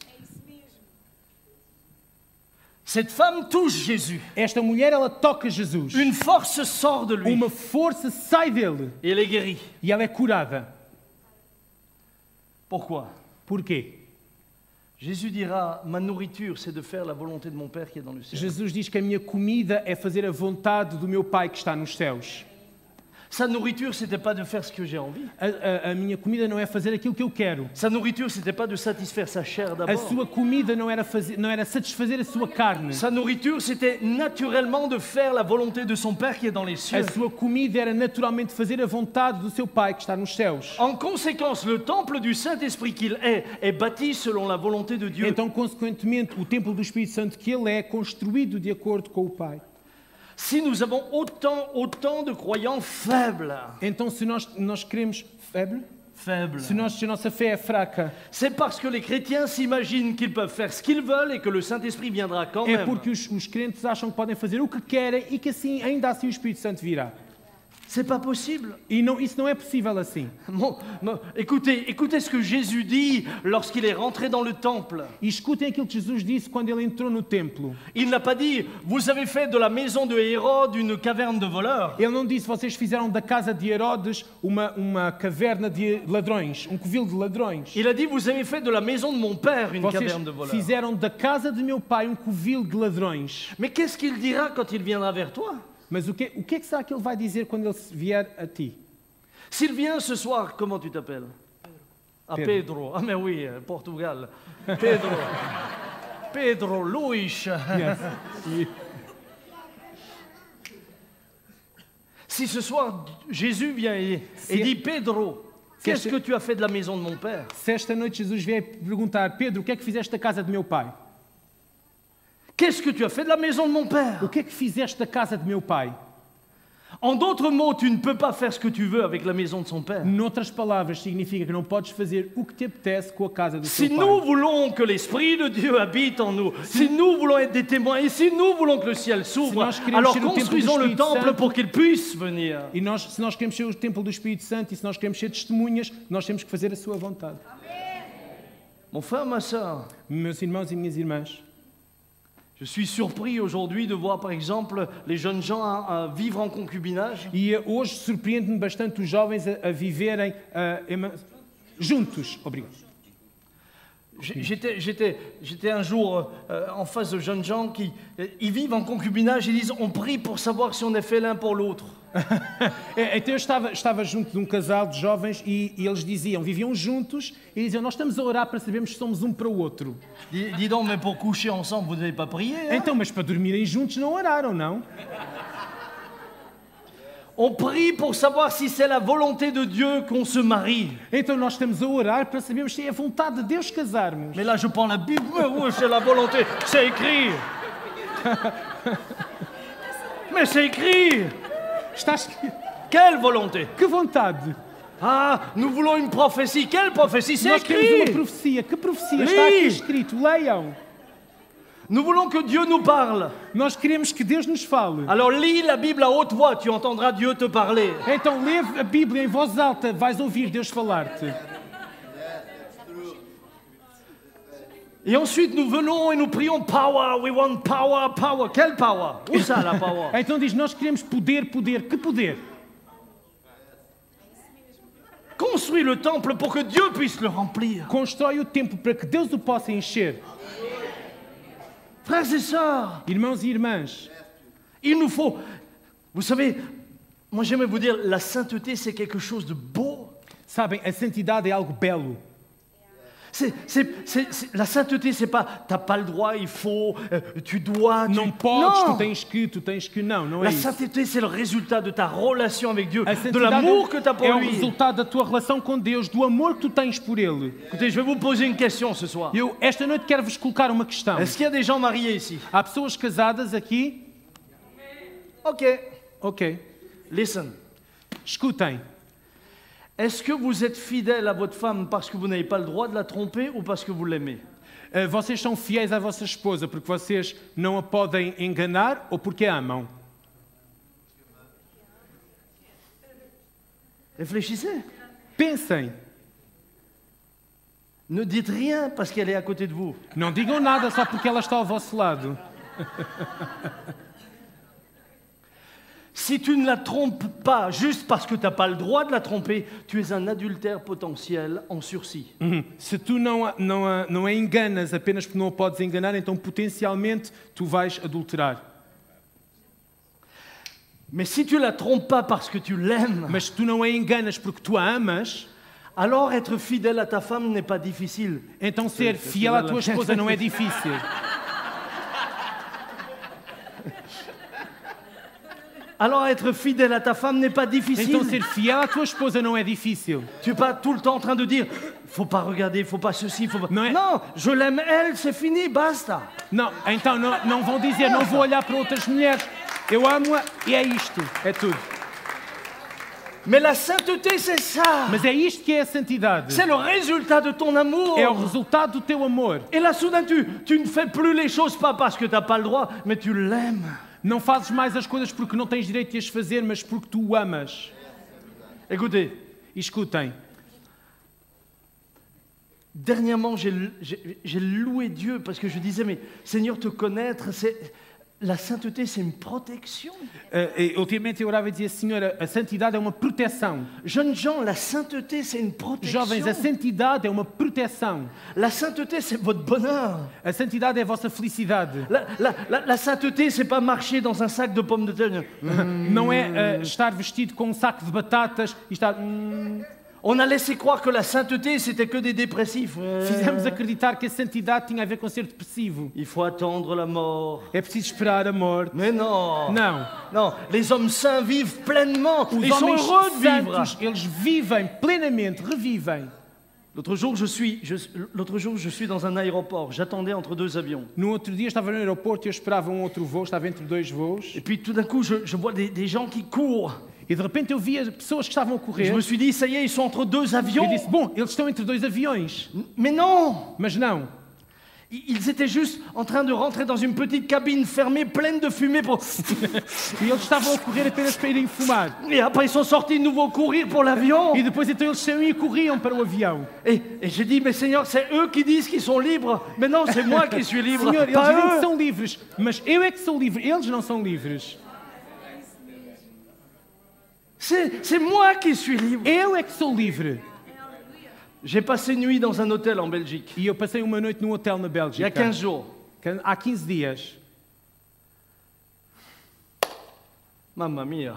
cette femme touche Jésus. esta mulher, ela toca Jesus. Une force sort de lui. Uma força sai dele Et elle est guérie. e ela é curada. Pourquoi? Porquê? Jésus dira, ma nourriture, c'est de faire la volonté de mon Père qui est dans le ciel. Jesus diz que a minha comida é fazer a vontade do meu Pai que está nos céus. Sa nourriture, c'était pas de faire ce que j'ai envie. A, a- a minha comida não é fazer aquilo que eu quero. Sa nourriture, c'était pas de satisfaire sa chair A d'abord. sua comida não era, fazer, não era satisfazer a sua carne. Sa nourriture, c'était naturellement de faire la volonté de son Père qui est dans les cieux. A sua comida era naturalmente fazer a vontade do seu Pai que está nos céus. En conséquence, le temple du Saint-Esprit qu'il est est bâti selon la volonté de Dieu. Então, consequentemente, o templo do Espírito Santo que ele é construído de acordo com o Pai. Si nous avons autant, autant de croyants faibles, Então, se nós, nós queremos febre, faibles, se, nós, se a nossa fé é fraca, c'est parce que les chrétiens s'imaginent qu'ils peuvent faire ce qu'ils veulent et que le Saint-Esprit viendra quand é même. porque os, os crentes acham que podem fazer o que querem e que assim, ainda assim, o Espírito Santo virá. C'est pas possible. E não, isso não é possível assim. Bon, bon, écoutez, écoutez ce que Jésus dit lorsqu'il est rentré dans le temple. E escutem aquilo que Jesus disse quando ele entrou no templo. Il n'a pas dit, vous avez fait de la maison de Hérode une caverne de voleurs. Ele não disse, vocês fizeram da casa de Herodes uma, uma caverna de ladrões, um covil de ladrões. Il a dit, vous avez fait de la maison de mon père une Vocês caverne de voleurs. fizeram da casa de meu pai um covil de ladrões. Mais qu'est-ce qu'il dira quand il viendra vers toi? Mas o que, o que é que será que ele vai dizer quando ele vier a ti? S'il vient ce soir, comment tu t'appelles? Ah, Pedro. Pedro. Ah, mais oui, euh, Portugal. Pedro. Pedro Luis. Yes. Si ce soir, Jésus vient et, Si- et dit, Pedro, qu'est-ce c'est- que tu as fait de la maison de mon père? Se esta noite Jesus vier perguntar, Pedro, o que é que fizeste da casa de meu pai? Qu'est-ce que tu as fait de la maison de mon père? O que é que fizeste da casa de meu pai? En d'autres mots, tu ne peux pas faire ce que tu veux avec la maison de son père. Noutras palavras, significa que não podes fazer o que te apetece com a casa do Si teu nous pai. voulons que l'Esprit de Dieu habite en nous, si nous voulons être des témoins et si nous voulons que le ciel s'ouvre, nós queremos alors ser o templo do construisons le Espírito temple Santo. pour qu'il puisse venir. E nós, se nós queremos ser o templo do Espírito Santo e se nós queremos ser testemunhas, nós temos que fazer a sua vontade. Mon frère, ma soeur, Meus irmãos e minhas irmãs, je suis surpris aujourd'hui de voir par exemple les jeunes gens à, à vivre en concubinage. e eh, hoje surpreende-me bastante os jovens a, a viverem ah, ema- juntos. Obrigado. J'- J'étais, j'étais, j'étais un jour euh, en face de jeunes gens qui euh, ils vivent en concubinage et disent on prie pour savoir si on est fait l'un pour l'autre. É, Então eu estava, estava junto de um casal de jovens e, e eles diziam, viviam juntos e diziam, nós estamos a orar para sabermos se somos um para o outro. Dis, dis donc, mais pour coucher ensemble, vous n'avez pas prié hein? Então, mas para dormirem juntos não oraram, não? On prie pour savoir si c'est la volonté de Dieu qu'on se marie. Então nós estamos a orar para sabermos se é a vontade de Deus casarmos. Mais là, je prends la Bible, mais oui, c'est la volonté, c'est écrit. Mais c'est écrit. Está escrito. Quelle volonté? Que vontade! Ah, nous voulons une prophétie. Quelle prophétie? C'est Nós queremos uma écrit. profecia. Que profecia? Li. Está aqui escrito. Leiam. Nous voulons que Dieu nous parle. Nós queremos que Deus nos fale. Alors lis la Bible à haute voix, tu entendras Dieu te parler. Então lê a Bíblia em voz alta, vais ouvir Deus falar-te. Et ensuite, nous venons et nous prions power, we want power, power. Quel power? Où ça, la power? Então diz, nós queremos poder, poder. Que poder? Construis le temple pour que Dieu puisse le remplir. Constrói o templo para que Deus o possa encher. Frères et sœurs, Irmãos e irmãs, il nous faut... Vous savez, moi j'aimerais vous dire, la sainteté c'est quelque chose de beau. sabem, a santidade é algo belo. C'est, c'est, c'est, c'est, la sainteté, c'est pas t'as pas le droit, il faut, euh, tu dois. Tu... Não podes, non. tu tens que, tu tens que, não, não é La isso. sainteté, c'est le résultat de ta relation avec Dieu, A de santidade l'amour que tu as pour é o lui. resultado da tua relação com Deus, do amor que tu tens por Ele. Écoutez, je vais vous poser une question ce soir. Eu, esta noite, quero-vos colocar uma questão. Est-ce qu'il y a des gens mariés ici? Há pessoas casadas aqui? Ok. Ok. Listen. Escutem. Est-ce que vous êtes fidèle à votre femme parce que vous n'avez pas le droit de la tromper ou parce que vous l'aimez? Uh, vocês são fiéis à vossa esposa porque vocês não a podem enganar ou porque a amam? Réfléchissez. Pensem. Ne dites rien parce qu'elle est à côté de vous. Não digam nada só porque ela está ao vosso lado. Si tu ne la trompes pas juste parce que tu n'as pas le droit de la tromper, tu es un adultère potentiel en sursis. Uhum. Se tu não a, não, a, não a enganas apenas porque não a podes enganar, então potencialmente tu vais adulterar. Mais si tu la trompes pas parce que tu l'aimes, Mas se tu não a enganas porque tu a amas, alors être fidèle à ta femme n'est pas difficile. então ser fiel à tua esposa não é difícil. Alors être fidèle à ta femme n'est pas difficile. Então ser fiel à tua esposa não é difícil. Tu n'es pas tout le temps en train de dire faut pas regarder, faut pas ceci, faut pas... Non, mais- Non, je l'aime elle, c'est fini, basta. Não, então não, não vão dizer, não vou olhar para outras mulheres. Eu amo-a e é isto, é tudo. Mais la sainteté, c'est ça. Mas é isto que é a santidade. C'est le résultat de ton amour. É o resultado do teu amor. Et là, soudain, tu, tu ne fais plus les choses pas parce que tu n'as pas le droit, mais tu l'aimes. Não fazes mais as coisas porque não tens direito de as fazer, mas porque tu o amas. Écoutez, E escutem, dernièrement, j'ai, j'ai, j'ai loué Dieu parce que je disais, mais Seigneur, te connaître, c'est... La sainteté, c'est une protection. uh, e, ultimamente eu orava e dizia, Senhor, a, a santidade é uma proteção. Jeunes gens, la sainteté, c'est une protection. Jovens, a santidade é uma proteção. La sainteté, c'est votre bonheur. A santidade é a vossa felicidade. La, la, la, la sainteté, c'est pas marcher dans un sac de pommes de terre. Não é uh, estar vestido com um saco de batatas e estar... hum, On a laissé croire que la sainteté, c'était que des dépressifs. fizemos acreditar que a santidade tinha a ver com ser depressivo. Il faut attendre la mort. É preciso esperar a morte. Mais non. Não. Non, les hommes saints vivent pleinement. Os Ils sont homens heureux de vivre. santos, eles vivem plenamente, revivem. L'autre jour, je suis, je, l'autre jour, je suis dans un aéroport. J'attendais entre deux avions. No outro dia estava no aeroporto e eu esperava um outro voo, estava entre dois voos. Et puis tout d'un coup, je, je vois des, des gens qui courent. E de repente eu via pessoas que estavam a Et correr. je me suis dit, ça y est, ils sont entre deux Eu avions. disse, bom, eles estão entre dois aviões. Mais non. Mas não. Ils étaient juste en train de rentrer dans une petite cabine fermée, pleine de fumée. Pour... E eles estavam a correr apenas para irem fumar. Et après, ils sont sortis de nouveau courir pour l'avion. E depois então eles saíam e corriam para o avião. Et, et j'ai dit, mais Seigneur, c'est eux qui disent qu'ils sont libres. Mais non, c'est moi qui suis libre. Senhor, eles pas dizem que eux. são livres, mas eu é que sou livre, eles não são livres. C'est, c'est moi qui suis libre. Eu é que sou livre. J'ai passé une nuit dans un hôtel en Belgique, E eu passei uma noite num hotel na il y a Bélgica. quinze jours. Há quinze dias. Mamma mia.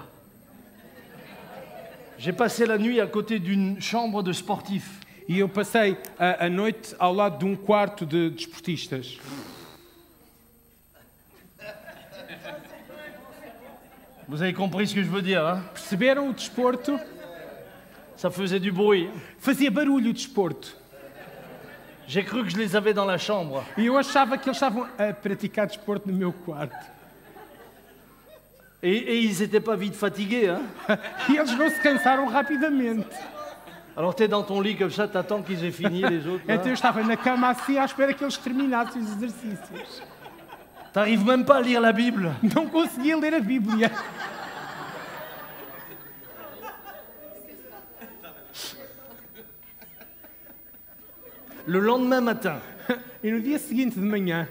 J'ai passé la nuit à côté d'une chambre de sportifs. E eu passei a, a noite ao lado de um quarto de desportistas. Vous avez compris ce que je veux dire, hein? Perceberam o desporto? Ça faisait du bruit. Fazia barulho o desporto. J'ai cru que je les avais dans la chambre. E eu achava que eles estavam a praticar desporto no meu quarto. Et, et ils n'étaient pas vite fatigués, hein? E eles não se cansaram rapidamente. Alors t'es dans ton lit comme ça, t'attends qu'ils aient fini les autres. là. Então eu estava na cama assim à espera que eles terminassem os exercícios. T'arrives même pas à lire la Bible. Não conseguia ler a Bíblia. Le lendemain matin, E no dia seguinte de manhã,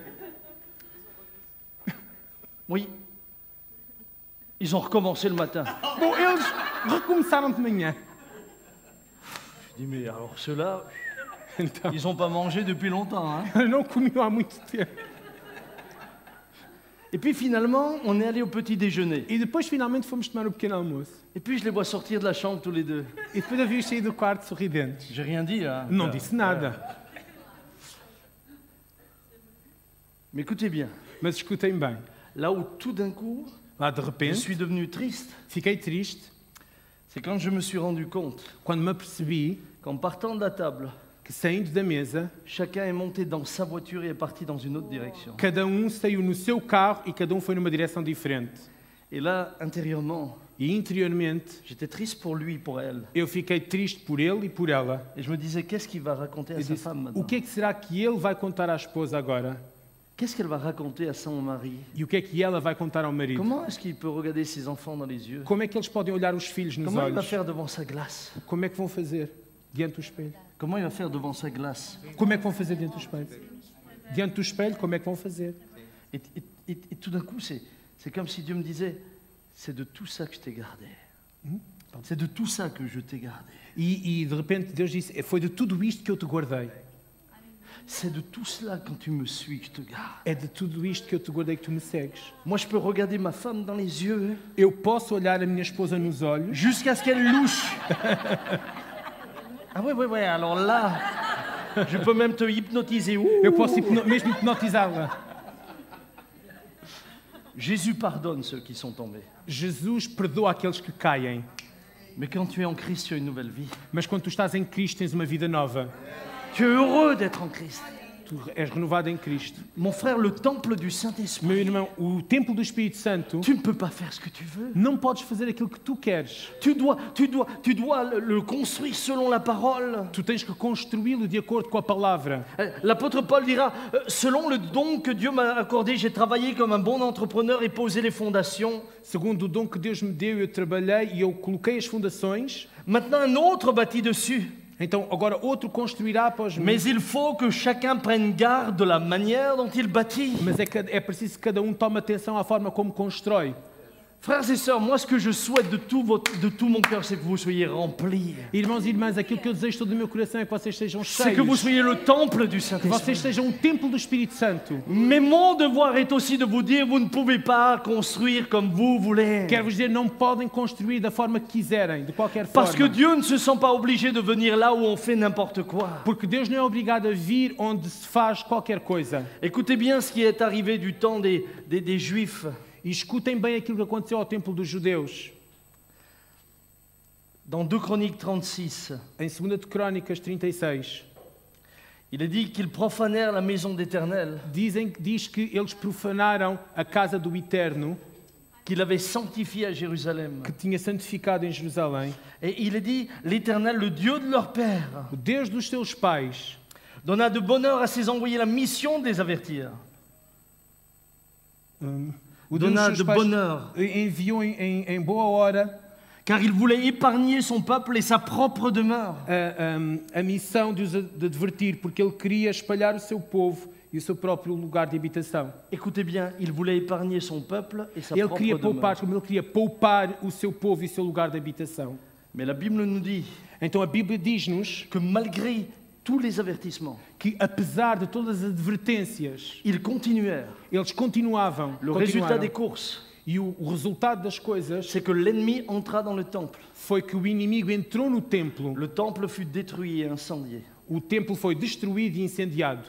Oui. Ils ont recommencé le matin. bom, eles recomeçaram de manhã. Je dis, mais alors ceux-là, Então, ils n'ont pas mangé depuis longtemps. Hein. não comiam há muito tempo. Et puis finalement, on est allé au petit déjeuner. E depois, finalmente, fomos tomar o pequeno almoço. Et puis je les vois sortir de la chambre tous les deux. E depois eu vi-os sair do quarto sorridentes. J'ai rien dit. Hein. Não disse nada. Mais écoutez bien, Mas escutem bem. là où tout d'un coup, Lá, de je repente, suis devenu triste, fiquei triste c'est quand je me suis rendu compte quando me apercebi qu'en partant de la table, que, saindo da mesa, chacun est monté dans sa voiture et est parti dans une autre direction. cada um saiu no seu carro e cada um foi numa direção diferente. Et là, intérieurement, E interiormente, j'étais triste pour lui, pour elle. eu fiquei triste por ele e por ela. Et je me disais, qu'est-ce qu'il va raconter à Eu sa disse, femme o maintenant? que é que será que ele vai contar à esposa agora? Qu'est-ce qu'elle va raconter à son mari? E o que é que ela vai contar ao marido? Comment est-ce qu'il peut regarder ses enfants dans les yeux? Como é que eles podem olhar os filhos nos Comment il va olhos? faire devant sa glace? Como é que vão fazer diante do espelho? Comment il va faire devant sa glace? Como é que vão fazer diante do espelho? Diante do espelho, como é que vão fazer? Et, et- et- et tout d'un coup, c'est c'est comme si Dieu me disait, c'est de tout ça que je t'ai gardé. C'est de tout ça que je t'ai gardé. E, e de repente Deus disse, foi de tudo isto que eu te guardei. C'est de tout cela quand tu me suis que je te garde. É de tudo isto que eu te guardei que tu me segues. Moi, je peux regarder ma femme dans les yeux Eu posso olhar a minha esposa nos olhos jusqu'à ce qu'elle louche. Ah ouais, ouais, ouais, alors là, je peux même te hypnotiser. Ouh. eu posso hipno- mesmo hipnotizá-la. Jésus pardonne ceux qui sont tombés. Jesus perdoa aqueles que caem, Mais quand tu es en Christ, tu as une nouvelle vie. mas quando tu estás em Cristo tens uma vida nova. Tu es heureux d'être en Christ. Tu és renovado em Cristo. Mon frère, le temple du Meu Saint-Esprit, irmão, o templo do Espírito Santo, tu ne peux pas faire ce que tu veux. não podes fazer aquilo que tu queres. Tu dois, tu dois, tu dois le, le construire selon la parole. Tu tens que construí-lo de acordo com a palavra. Euh, L'apôtre Paul dira, euh, selon le don que Dieu m'a accordé, j'ai travaillé comme un bon entrepreneur et posé les fondations. Segundo o dom que Deus me deu, eu trabalhei e eu coloquei as fundações. Maintenant, un autre bâtit dessus. Então agora outro construirá após mim. Mais il faut que chacun prenne garde de la manière dont il bâtit. Mas é, que- é preciso que cada um tome atenção à forma como constrói. Frères et sœurs, moi ce que je souhaite de tout, votre, de tout mon cœur, c'est que vous soyez remplis. Irmãos e irmãs, aquilo que eu desejo todo o meu coração é que vocês sejam C'est que vous cheios. soyez le temple du Que vocês Saint-Esprit. sejam um templo do Espírito Santo. Mais mon devoir est aussi de vous dire, vous ne pouvez pas construire comme vous voulez. Quero vos dizer, não podem construir da forma que quiserem, de qualquer Parce que forma. Dieu ne se sent pas obligé de venir là où on fait n'importe quoi. Porque Deus não é obrigado a vir onde se faz qualquer coisa. Écoutez bien ce qui est arrivé du temps des, des, des Juifs. E escutem bem aquilo que aconteceu ao templo dos judeus. Dans deux Chroniques trente-six, Em segunda de Crónicas trinta e seis, il est dit qu'ils profanèrent la maison d'Éternel, dizem, diz que eles profanaram a casa do Eterno, qu'il avait sanctifiée à Jérusalem. que tinha santificado em Jerusalém. Et il est dit, l'Éternel, le Dieu de leur père, O Deus dos seus pais donna de bonheur à ses envoyés la mission de les avertir. o Deus Donna dos de seus pais bonheur, enviou em, em, em boa hora car il voulait épargner son peuple et sa propre demeure. a, a, a missão de os a- de advertir, porque ele queria espalhar o seu povo e o seu próprio lugar de habitação. Écoutez bien, il voulait épargner son peuple et sa Ele propre queria poupar, demeure. como ele queria poupar o seu povo e o seu lugar de habitação. Mais la Bible nous dit Então a Bíblia diz-nos que malgré tous les avertissements, que apesar de todas as advertências, ils continuèrent. eles continuavam. Le résultat continuaram. des courses, E o, o resultado das coisas c'est que l'ennemi entra dans le temple. foi que o inimigo entrou no templo. Le temple fut détruit et incendié. O templo foi destruído e incendiado.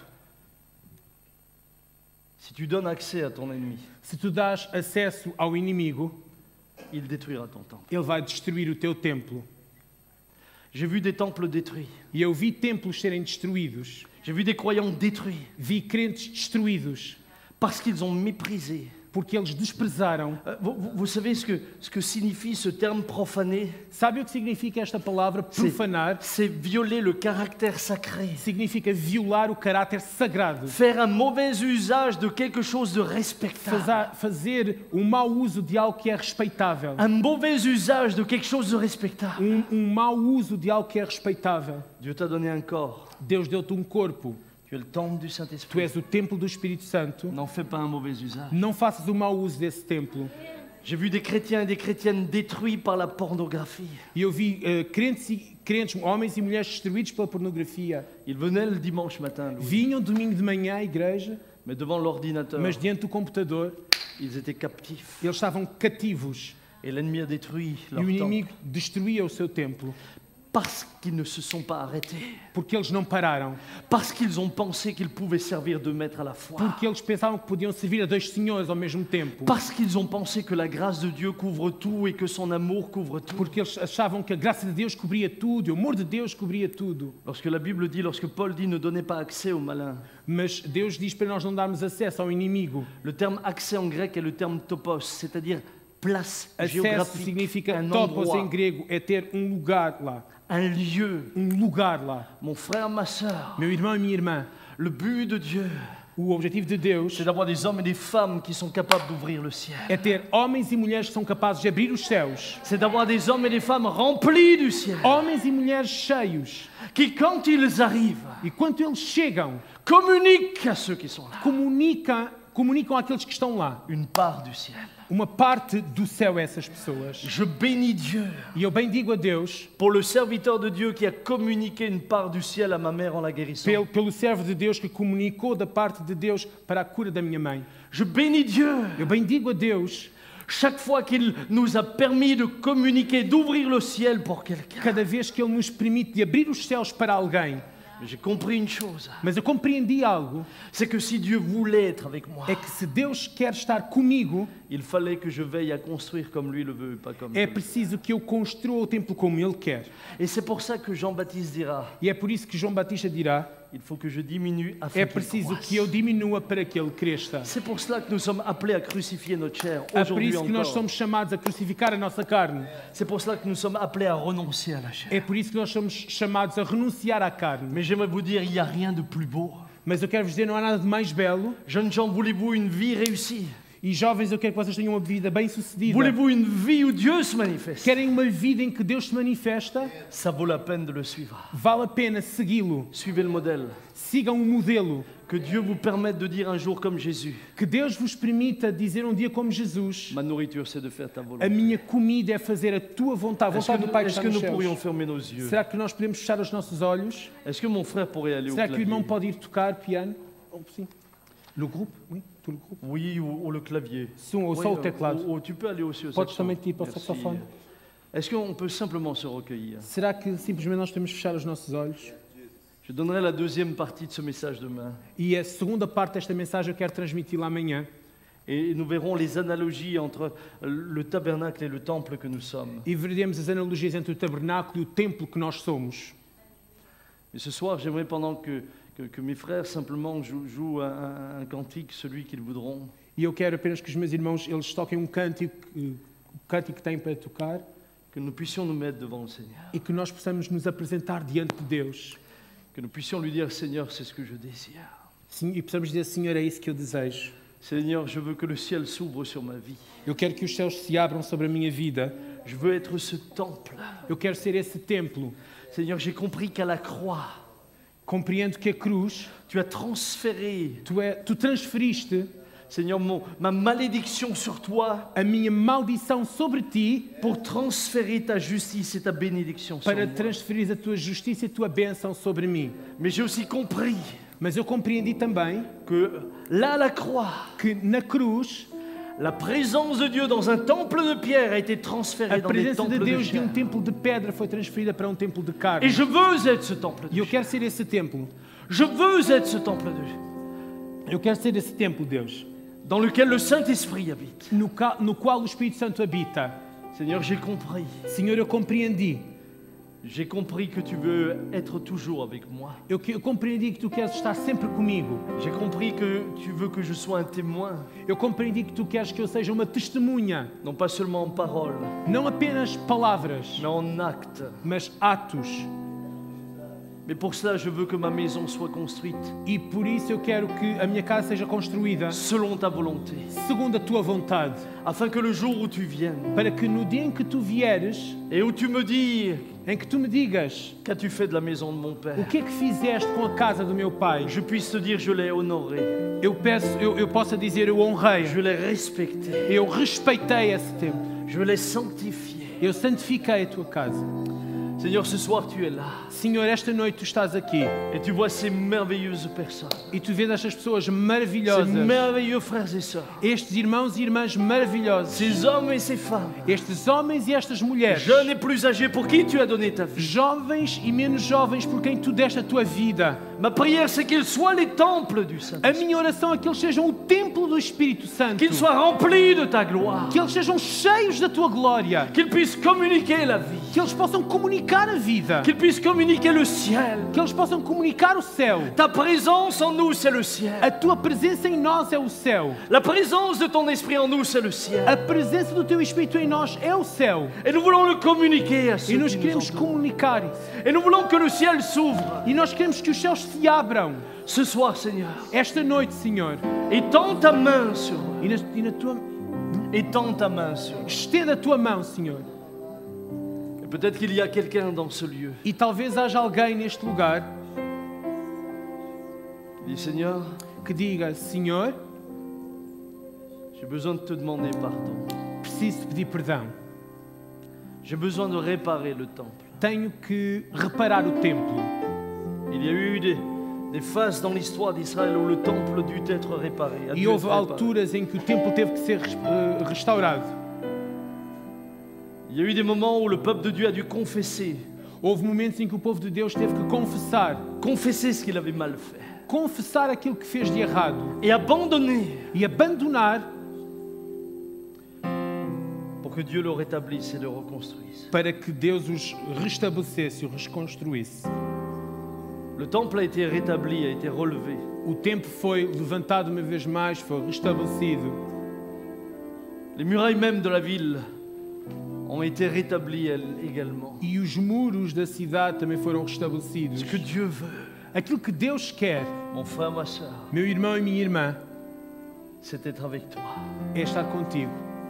Si tu donnes accès à ton ennemi, Se tu dás acesso ao inimigo, il détruira ton temple. ele vai destruir o teu templo. J'ai vu des temples détruits. E eu vi templos serem destruídos. J'ai vu des croyants détruits Vi crentes destruídos parce qu'ils ont méprisé. porque eles desprezaram. Euh, Vous, vous- vous savez ce que, ce que signifie ce terme profané? Sabe o que significa esta palavra C'est- profanar? C'est violer le caractère sacré. Significa violar o caráter sagrado. Faire un mauvais usage de quelque chose de respectable. Faza- Fazer um mau uso de algo que é respeitável. Un mauvais usage de quelque chose de respectable. Um, um mau uso de algo que é respeitável. Dieu t'a donné un corps. Deus deu-te um corpo. Tu Tu es le temple du Tu Saint-Esprit. és o templo do Espírito Santo. N'en fais pas un mauvais usage. Não faças o mau uso desse templo. J'ai vu des chrétiens et des chrétiennes détruits par la pornographie. E eu vi uh, crentes, e, crentes, homens e mulheres destruídos pela pornografia. Ils venaient le dimanche matin, Louis, Vinham domingo de manhã à igreja, mais devant l'ordinateur, mas diante do computador, ils étaient captifs. eles estavam cativos. Et l'ennemi a détruit E leur o inimigo temple destruía o seu templo. parce qu'ils ne se sont pas arrêtés. Porque eles não pararam. Parce qu'ils ont pensé qu'ils pouvaient servir deux maîtres à la fois. Porque eles pensavam que podiam servir a dois senhores ao mesmo tempo. Parce qu'ils ont pensé que la grâce de Dieu couvre tout et que son amour couvre tout. Porque eles achavam que a graça de Deus cobria tudo, o amor de Deus cobria tudo. Lorsque la Bible dit, lorsque Paul dit ne donnez pas accès au malin, Mas Deus diz para nós não darmos acesso ao inimigo. le terme accès en grec est le terme topos, c'est-à-dire place Acesso géographique, significa un topos endroit, em grego, é ter um lugar lá. un lieu. Um lugar lá. Mon frère, ma sœur, Meu irmão e minha irmã, le but de Dieu, o objetivo de Deus c'est d'avoir des hommes et des femmes qui sont capables d'ouvrir le ciel. é ter homens e mulheres que são capazes de abrir os céus. C'est d'avoir des hommes et des femmes remplis du ciel, Homens e mulheres cheios. qui quand ils arrivent, E quando eles chegam, communiquent à ceux qui sont là comunicam, comunicam àqueles que estão lá une part du ciel. uma parte do céu a essas pessoas. Je bénis Dieu E eu bendigo a Deus pour le serviteur de Dieu qui a communiqué une part du ciel à ma mère en la guérissant. pelo, pelo servo de Deus que comunicou da parte de Deus para a cura da minha mãe. Je bénis Dieu Eu bendigo a Deus chaque fois qu'il nous a permis de communiquer, d'ouvrir le ciel pour quelqu'un. cada vez que Ele nos permite de abrir os céus para alguém. Mais j'ai compris une chose, Mas eu compreendi algo, c'est que si Dieu voulait être avec moi, é que se Deus quer estar comigo, il fallait que je veille à construire comme lui le veut, pas comme é je le veux. preciso que eu construa o templo como Ele quer. Et c'est pour ça que Jean-Baptiste dira, E é por isso que João Batista dirá, il faut que je diminue afin é qu'il preciso croisse. que eu diminua para que Ele cresça. C'est pour cela que nous sommes appelés à crucifier notre chair É por aujourd'hui isso que nós encore. somos chamados a crucificar a nossa carne. C'est pour cela que nous sommes appelés à renoncer à la chair. É por isso que nós somos chamados a renunciar à carne. Mais j'aimerais vous dire, il n'y a rien de plus beau. Mas eu quero vos dizer, não há nada de mais belo. Jeunes gens, voulez-vous une vie réussie? E jovens, eu quero que vocês tenham uma vida bem sucedida. Voulez-vous une vie où Dieu se manifeste? Querem uma vida em que Deus se manifesta? Ça vaut la peine de le suivre. Vale a pena segui-lo. Suivez le modèle. Sigam o modelo. Que Dieu vous permette de dire un jour comme Jésus, Que Deus vos permita dizer um dia como Jesus: ma nourriture c'est de faire ta a volonté. minha comida é fazer a tua vontade, a Est-ce que, vontade do Pai que est-ce está que nos nous céus. pourrions fermer nos yeux? Será que nós podemos fechar os nossos olhos? Est-ce que mon frère pourrait aller au Será que o irmão clavier? pode ir tocar piano? Oh, sim. No grupo? Oui, tout le groupe. Oui, ou, ou le clavier. Sim, ou Oui, só o euh, teclado. ou- ou tu peux aller aussi au Podes saxophone. também ir para o Merci. saxofone. Est-ce qu'on peut simplement se recueillir? Será que simplesmente nós temos que fechar os nossos olhos? Je donnerai la deuxième partie de ce message demain. E a segunda parte desta mensagem eu quero transmiti-la amanhã. Et nous verrons les analogies entre le tabernacle et le temple que nous sommes. E veremos as analogias entre o tabernáculo e o templo que nós somos. Mais ce soir, j'aimerais pendant que, que, que mes frères simplement jouent, jouent un, un- un cantique, celui qu'ils voudront, E eu quero apenas que os meus irmãos eles toquem um cântico, eh, o cântico que têm para tocar, que nous puissions nous mettre devant le Seigneur. e que nós possamos nos apresentar diante de Deus. Que nous puissions lui dire, Seigneur, c'est ce que je désire. Sim, e possamos dizer, Senhor, é isso que eu desejo. Seigneur, je veux que le ciel s'ouvre sur ma vie. Eu quero que os céus se abram sobre a minha vida. Je veux être ce temple. Eu quero ser esse templo. Seigneur, j'ai compris qu'à la croix, Compreendo que a cruz, tu as transféré, tu, é, tu transferiste Seigneur, mon, ma malédiction sur toi a minha maldição sobre ti pour transférer ta justice et ta bénédiction sur para moi. transferir a tua justiça e a tua bênção sobre mim. Mais j'ai aussi compris Mas eu compreendi também que là, à la croix, que na cruz la présence de Dieu dans un temple de pierre a été transférée a dans des presença temples de de Deus de um chair. templo de pedra foi transferida para um templo de carne. Et je veux être ce temple de E eu chair. quero ser esse templo. Je veux être ce temple de Eu quero ser esse templo, Deus, dans lequel le Saint-Esprit habite. no, ca- no qual o Espírito Santo habita. Seigneur, j'ai compris. Senhor, eu compreendi. J'ai compris que tu veux être toujours avec moi. Eu, que- eu compreendi que tu queres estar sempre comigo. J'ai compris que tu veux que je sois un témoin, Eu compreendi que tu queres que eu seja uma testemunha, non pas seulement en parole, não apenas palavras, mais en acte. mas atos. Mais pour cela, je veux que ma maison soit construite E por isso eu quero que a minha casa seja construída selon ta volonté, segundo a tua vontade, afin que le jour où tu viennes para que no dia em que tu vieres, et où tu me dis em que tu me digas qu'as-tu fait de la maison de mon o père, que é que fizeste com a casa do meu pai, je puisse te dire je l'ai honoré, eu peço, eu, eu possa dizer eu honrei, je l'ai respecté, eu respeitei esse tempo, je l'ai sanctifié. eu santifiquei a tua casa. Seigneur, ce soir tu es là Senhor, esta noite tu estás aqui et tu vois ces merveilleuses personnes, e tu vês estas pessoas ces maravilhosas, merveilleux frères et sœurs, estes irmãos e irmãs maravilhosos, ces hommes et ces femmes, estes homens e estas mulheres, jeunes et plus âgés pour qui tu as donné ta vie. jovens e menos jovens por quem tu deste a tua vida. Ma prière, c'est qu'ils soient les temples du A Saint-Esprit, minha oração é que eles sejam o templo do Espírito Santo, qu'ils soient remplis de ta gloire, que eles sejam cheios da tua glória, qu'ils puissent communiquer la vie, que eles possam comunicar a vida, qu'ils puissent communiquer le ciel. que eles possam comunicar o céu. Ta présence en nous, c'est le ciel. A tua presença em nós é o céu. La présence de ton esprit en nous, c'est le ciel. A presença do teu Espírito em nós é o céu. Et nous voulons le communiquer à E ceux nós qui nous queremos entourent. comunicar isso. Et nous voulons que le ciel s'ouvre E nós queremos que os céus se abram ce soir, Seigneur. esta noite, Senhor. Étends ta main sur eux. E na, e na tua... Étends ta main sur eux. Estenda a tua mão, Senhor. Et peut-être qu'il y a quelqu'un dans ce lieu E talvez haja alguém neste lugar qui dit, Seigneur, que diga: Senhor, j'ai besoin de te demander pardon. preciso de pedir perdão. J'ai besoin de réparer le temple. Tenho que reparar o templo. Il y a eu des, des phases dans l'histoire d'Israël où le temple dut être réparé. a dû E houve être réparé. alturas em que o templo teve que ser eh, restaurado. Il y a eu des moments où le peuple de Dieu a dû confesser, Houve momentos em que o povo de Deus teve que confessar, confesser ce qu'il avait mal fait confessar aquilo que fez de errado et abandonner e abandonar pour que Dieu le rétablisse et le reconstruise. para que Deus os restabelecesse e os reconstruísse. Le temple a été rétabli, a été relevé. O templo foi levantado uma vez mais, foi restabelecido. Les murailles même de la ville ont été rétablies elles également. E os muros da cidade também foram restabelecidos. Ce que Dieu veut, Aquilo que Deus quer, mon frère, ma soeur, meu irmão e minha irmã, c'est être avec toi. é estar contigo.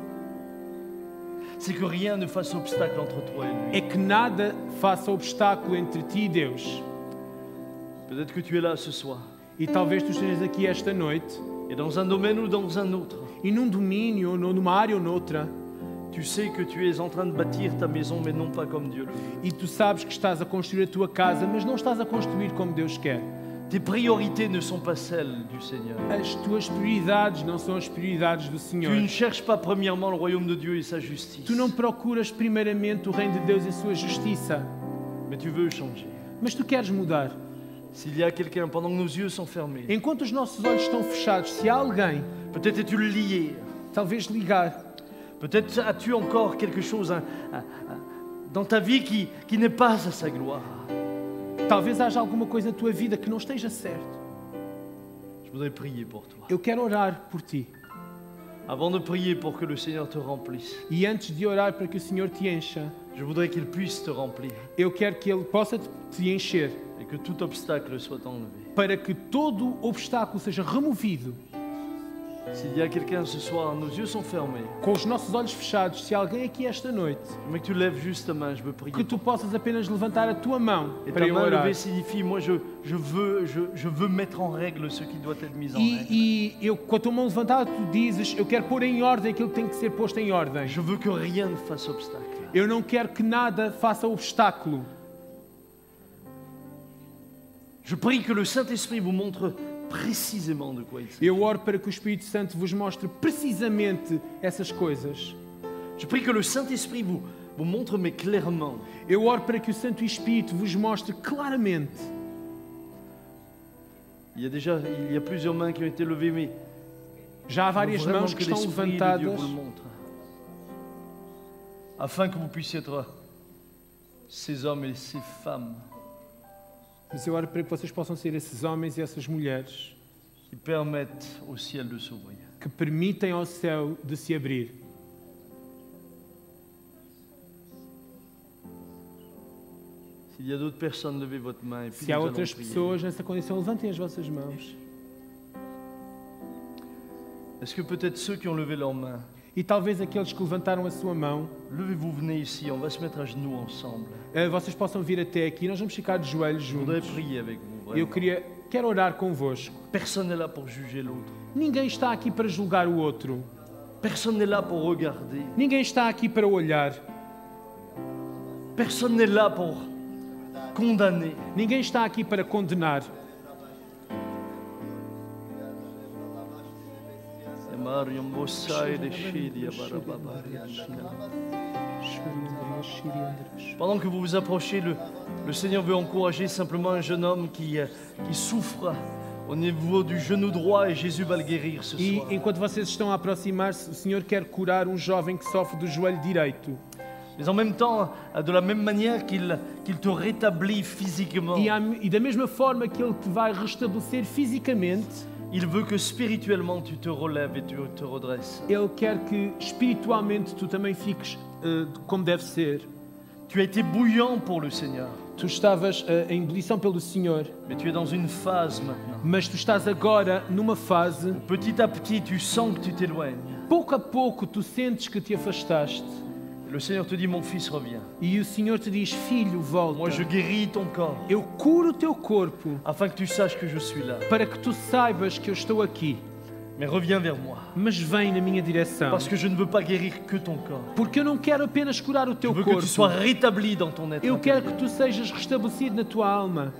C'est que rien ne fasse obstacle entre toi et lui. É que nada faça obstáculo entre ti e Deus. Peut-être que tu es là ce soir E talvez tu estejas aqui esta noite et dans un domaine ou dans un autre, e num domínio, ou numa área ou noutra, tu sais que tu es en train de bâtir ta maison, mais non pas comme Dieu le veut. e tu sabes que estás a construir a tua casa, mas não estás a construir como Deus quer. Tes priorités ne sont pas celles du Seigneur. As tuas prioridades não são as prioridades do Senhor. Tu ne cherches pas premièrement le royaume de Dieu et sa justice, Tu não procuras primeiramente o reino de Deus e a sua justiça, mais tu veux changer. mas tu queres mudar. S'il y a quelqu'un, pendant que nos yeux sont fermés, Enquanto os nossos olhos estão fechados, se há alguém, peut-être es-tu lié, talvez ligar, peut-être as-tu encore quelque chose hein, hein, hein, dans ta vie qui, qui n'est pas à sa gloire. talvez haja alguma coisa na tua vida que não esteja certo. Je voudrais prier pour toi. Eu quero orar por ti. Avant de prier pour que le Seigneur te remplisse, E antes de orar para que o Senhor te encha, je voudrais qu'il puisse te remplir eu quero que Ele possa te te encher, et que tout obstacle soit enlevé. para que todo obstáculo seja removido. S'il y a quelqu'un ce soir, nos yeux sont fermés, Com os nossos olhos fechados, se há alguém aqui esta noite, mais que tu lèves juste ta main, je veux prier. que tu possas apenas levantar a tua mão Et para ta eu main orar. levée signifie, moi je, je, veux, je, je veux mettre en règle ce qui doit être mis en règle. E, e eu, com a tua mão levantada, tu dizes: eu quero pôr em ordem aquilo que tem que ser posto em ordem. Je veux que rien ne fasse obstacle. Eu não quero que nada faça obstáculo. Je prie que le Saint-Esprit vous montre précisément de quoi il s'agit. Eu oro para que o Espírito Santo vos mostre precisamente essas coisas. Je prie que le Saint-Esprit vous, vous montre, mais clairement, Eu oro para que o Santo Espírito vos mostre claramente. il y a déjà il y a plusieurs mains qui ont été levées, mais Já há je veux várias vraiment mãos que que estão l'Esprit de Dieu levantadas vous le montre, afin que vous puissiez être ces hommes et ces femmes mas eu oro para que vocês possam ser esses homens e essas mulheres qui permettent au ciel de s'ouvrir. que permitem ao céu de se abrir. S'il y a d'autres personnes, levez votre main. Et puis Se há nous outras allons prier. pessoas nessa condição, levantem as vossas mãos. Est-ce que peut-être ceux qui ont levé leurs mains, E talvez aqueles que levantaram a sua mão, levez-vous, venez ici, on va se mettre à genoux ensemble. eh, vocês possam vir até aqui. Nós vamos ficar de joelhos Je voudrais juntos. prier avec vous. Eu Vraiment. queria, quero orar convosco. Personne n'est là pour juger l'autre. Ninguém está aqui para julgar o outro. Personne n'est là pour regarder. Ninguém está aqui para olhar. Personne n'est là pour condamner. Ninguém está aqui para condenar. Pendant que vous vous approchez, le, le Seigneur veut encourager simplement un jeune homme qui, euh, qui souffre au niveau du genou droit et Jésus va le guérir ce E soir. enquanto vocês estão a aproximar-se, o Senhor quer curar um jovem que sofre do joelho direito. Mais en même temps, de la même manière qu'il qu'il te rétablit physiquement, E, à- e da mesma forma que Ele te vai restabelecer fisicamente, il veut que spirituellement tu te relèves et tu te redresses. Ele quer que espiritualmente tu também fiques eh, como deve ser. Tu as été bouillant pour le Seigneur, Tu estavas eh, em ebulição pelo Senhor, mais tu es dans une phase maintenant. mas tu estás agora numa fase, Petit à petit, tu sens que tu t'éloignes. pouco a pouco tu sentes que te afastaste. Le Seigneur te dit, mon fils, reviens. E o Senhor te diz, filho, volta. Moi, je guéris ton corps, Eu curo o teu corpo afin que tu saches que je suis là. para que tu saibas que eu estou aqui. Mais reviens vers moi, Mas vem na minha direção. parce que je ne veux pas guérir que ton corps. Porque eu não quero apenas curar o Je teu veux que tu sois corpo. rétabli dans ton être. Eu quero que intérieur. tu sejas restabelecido na tua alma.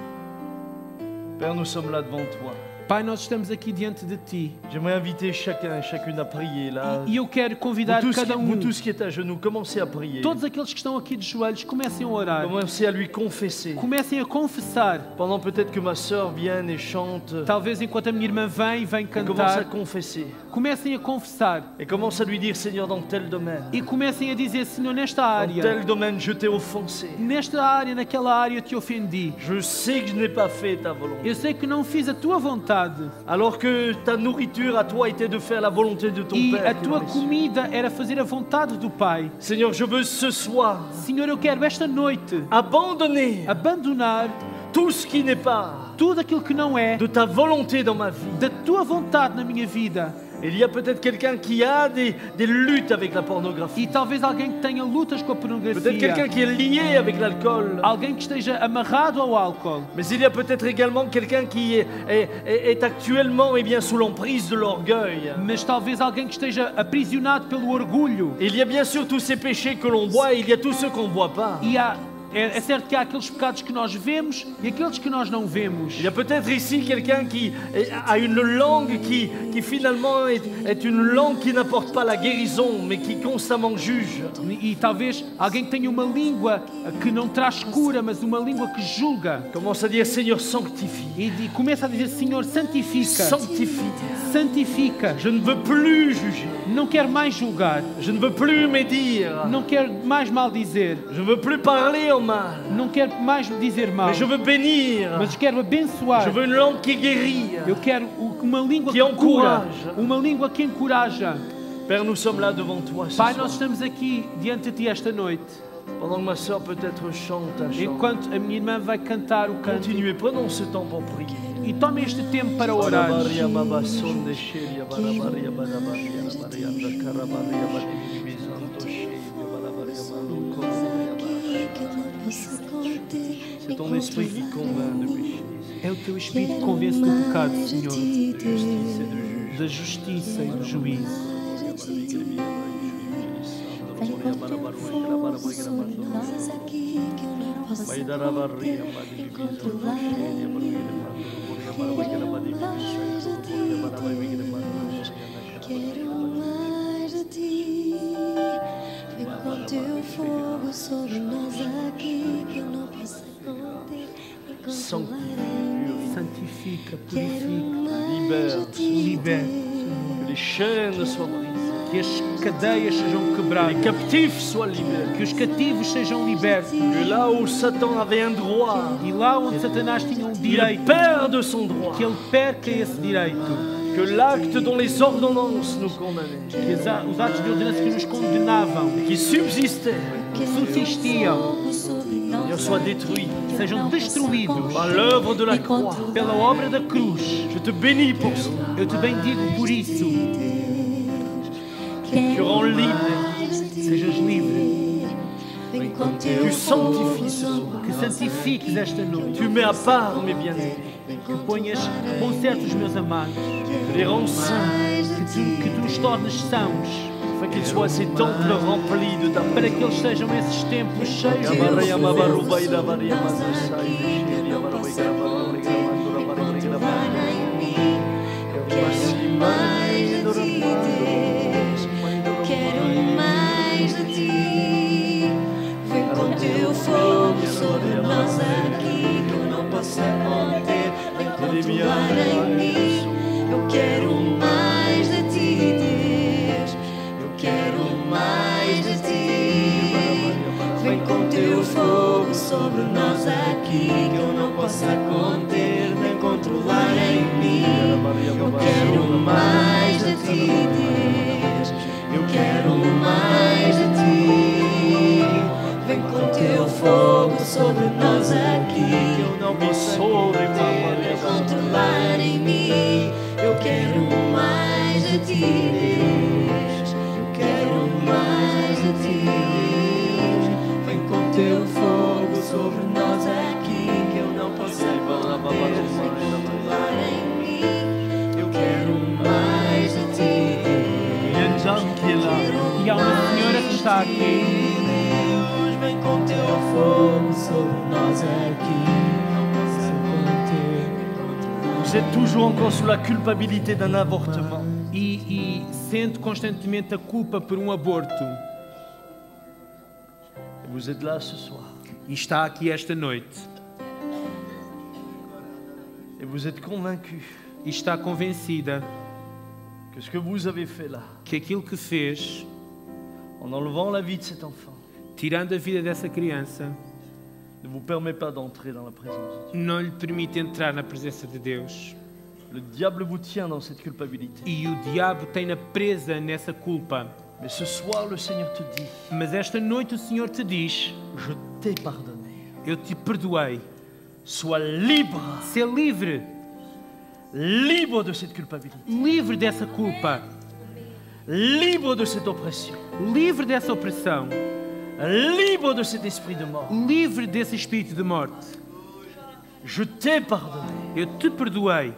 Père, nous sommes là devant toi. Pai, nós estamos aqui diante de Ti. J'aimerais inviter chacun et chacune à prier là. E eu quero convidar Vous tous, cada qui, um, vous tous qui êtes à genoux, commencez à prier. todos aqueles que estão aqui de joelhos, comecem a orar. Commencez à lui confesser. Comecem a confessar. Pendant peut-être que ma sœur vienne et chante, Talvez enquanto a minha irmã vem, vem commence à cantar, confesser. comecem a confessar. Et commence à lui dire, Seigneur, dans tel domaine, E comecem a dizer, Senhor, nesta dans área, tel domaine, je t'ai offensé. nesta área, naquela área te ofendi. Je sais que je n'ai pas fait ta volonté. Eu sei que não fiz a tua vontade. Alors que ta nourriture à toi était de faire la volonté de ton E Père. a qui est tua dans les cieux. comida era fazer a vontade do Pai. Seigneur, je veux ce soir Senhor, eu quero esta noite abandonner abandonar tout ce qui n'est pas tudo aquilo que não é de ta volonté dans ma vie. da tua vontade na minha vida. Il y a peut-être quelqu'un qui a des, des luttes avec la pornographie. E talvez alguém que tenha lutas com a Peut-être pornografia. quelqu'un qui est lié avec l'alcool. Alguém que esteja amarrado ao álcool. Mais il y a peut-être également quelqu'un qui est, est- est- est actuellement eh bien, sous l'emprise de l'orgueil. Mas talvez alguém que esteja aprisionado pelo orgulho. Il y a bien sûr tous ces péchés que l'on voit et il y a tous ceux qu'on ne voit pas. E há, é, é certo que há aqueles pecados que nós vemos e aqueles que nós não vemos. Il y a peut-être ici quelqu'un qui est- a une langue qui, qui finalement est, est une langue qui n'apporte pas la guérison, mais qui constamment juge. E, e talvez alguém que tenha uma língua que não traz cura, mas uma língua que julga. Commence à dire, Seigneur, sanctifie. E, e começa a dizer, Senhor, santifica. Sanctifie. Santifica. Je ne veux plus juger. Não quero mais julgar. Je ne veux plus médire. Não quero mais maldizer. Je ne veux plus parler en mal. Não quero mais dizer mal. Mais je veux bénir. Mas quero abençoar. Je veux une langue qui guérit. Eu quero o- uma língua Que que cura. encoraja. Uma língua que encoraja. Père, nous sommes là devant toi ce Pai, soir. nós estamos aqui diante de Ti esta noite. Pendant que ma soeur peut-être chante un chant. Enquanto a minha irmã vai cantar o canto. Continuez, prenons ce temps pour prier. E tome este tempo para orar. Barabaria babasonde shelia, barabaria barabaria, barabaria dakarabaria badibizando shelia, barabaria maluco. C'est ton esprit qui convainc de péché. É o Teu Espírito que convence do pecado, Senhor. C'est de juge. Da justiça e do juízo. Quero mais de Ti. Vem com Teu fogo sobre nós aqui, que eu não possa conter. Santifica, Quero purifica, mais de Ti. libera. Que les chaînes soient brisées. Que as cadeias sejam Que les quebradas. captifs soient libérés. Que os cativos sejam libertos. Que là où Satan avait un droit, E lá onde Satanás tinha um il direito, perde son droit. que ele perca esse direito. que l'acte dont les ordonnances nous condamnaient, que os a- os atos de ordenança que nos condenavam, qui subsistaient, subsistiam, Seigneur, soient détruits sejam destruídos par l'œuvre de la croix. pela obra da cruz. Je te bénis pour cela. Eu te bendigo por isso. Tu rends libre, Sejas livre, tu sanctifies ce soir. que santifiques esta noite, Tu mets à part mes bien-aimés, que ponhas, consertes os meus amados, tu les rends saints, que tu, que tu os tornes sãos, afin qu'ils soient ces temples remplis de ta para que eles sejam esses templos cheios de Quero mais de ti. Vem com teu fogo sobre nós aqui, que eu não possa conter, nem controlar em mim. Eu quero mais de ti, Deus. Eu quero mais de ti. Vem com teu fogo sobre nós aqui, que eu não possa conter, nem controlar em mim. Eu quero mais de ti, Deus. Eu quero mais de ti. Vem com teu fogo sobre nós aqui, que eu não possa conter, nem controlar em mim. Eu quero mais de ti, Deus. Eu quero mais de ti. Vem com teu fogo sobre nós aqui, que eu não possa conter, nem controlar em mim. Eu quero mais de ti. Il y a une dame qui est là. E há uma senhora que está aqui. Deus, vem com teu fogo sobre nós aqui, não possa conter, nem controlar. Vous êtes toujours encore sous la culpabilité d'un avortement. E, e sente constantemente a culpa por um aborto. Et vous êtes là ce soir. E está aqui esta noite. Et vous êtes convaincu E está convencida que ce que vous avez fait là, que aquilo que fez, en enlevant la vie de cet enfant, tirando a vida dessa criança, ne vous permet pas d'entrer dans la présence de Dieu. não lhe permite entrar na presença de Deus. Le diable vous tient dans cette culpabilité. E o diabo tem-na presa nessa culpa. Mais ce soir, le Seigneur te dit, Mas esta noite o Senhor te diz: je t'ai pardonné. eu te perdoei. Sois libre, Ser livre, libre de cette culpabilité, livre dessa culpa, libre de cette oppression, livre dessa opressão, libre de cet esprit de mort. livre desse espírito de morte. Je t'ai pardonné. Eu te perdoei.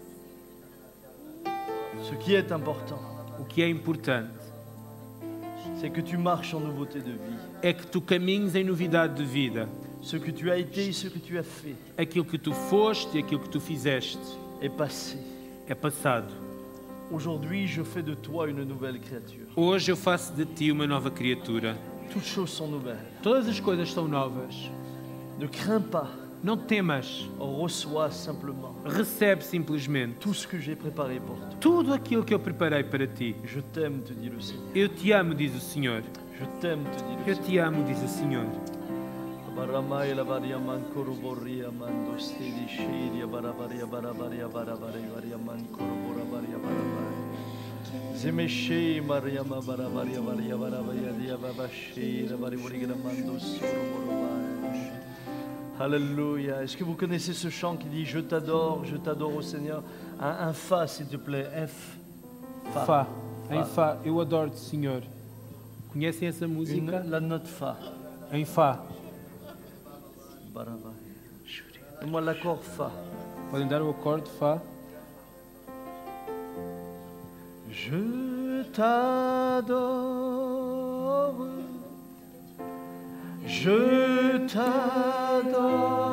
Ce qui est important, O que é importante c'est que tu marches en nouveauté de vie. é que tu caminhes em novidade de vida. Ce que tu as été et ce que tu as fait Aquilo que tu foste e aquilo que tu fizeste est passé. é passado. Aujourd'hui, je fais de toi une nouvelle créature. Hoje eu faço de ti uma nova criatura. Toutes choses sont nouvelles. Todas as coisas são novas. Ne crains pas, Não temas. reçois simplement Recebe simplesmente tout ce que j'ai préparé pour toi. tudo aquilo que eu preparei para ti. Je t'aime, te dit le Seigneur. Eu te amo, diz o Senhor. Je t'aime, te dit le Eu Seigneur. te amo, diz o Senhor. Baramai la varia mancoro borria mando stedi shiria baravaria baravaria baravaria varia mancoro boravaria baravaria. Zemeshe mariama baravaria varia baravaria dia babashira barivorigra mando soro borovai. Alléluia. Est-ce que vous connaissez ce chant qui dit je t'adore, je t'adore au Seigneur? Un, un fa s'il te plaît. F. Fá. Em Fá. Eu adoro-te, Senhor. Conhecem essa Une- música? la note fa. Em Fá. Baravaria. Donne-moi l'accord fa. Podem dar o acorde Fá? Je t'adore, je t'adore,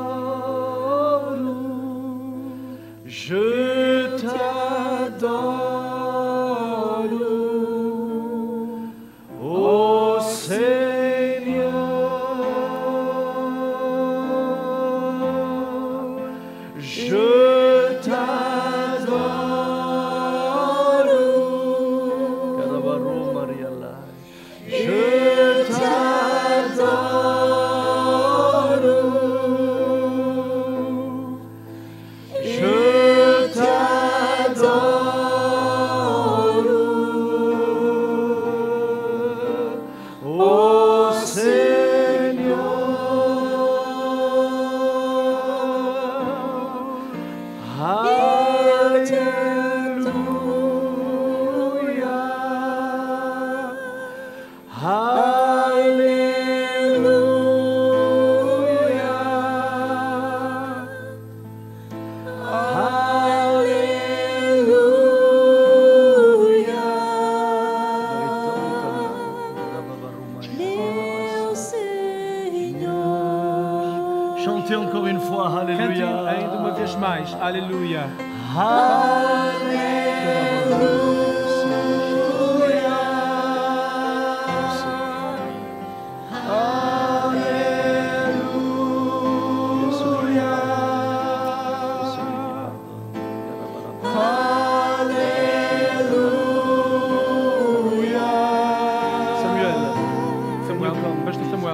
je t'adore, ô Seigneur, je t'adore. Caravaro Mariala. Je t'adore. Je t'adore. Chantez encore une fois, Cantem Alléluia. ainda uma vez mais. Aleluia. Samuel. Samuel, basta Samuel.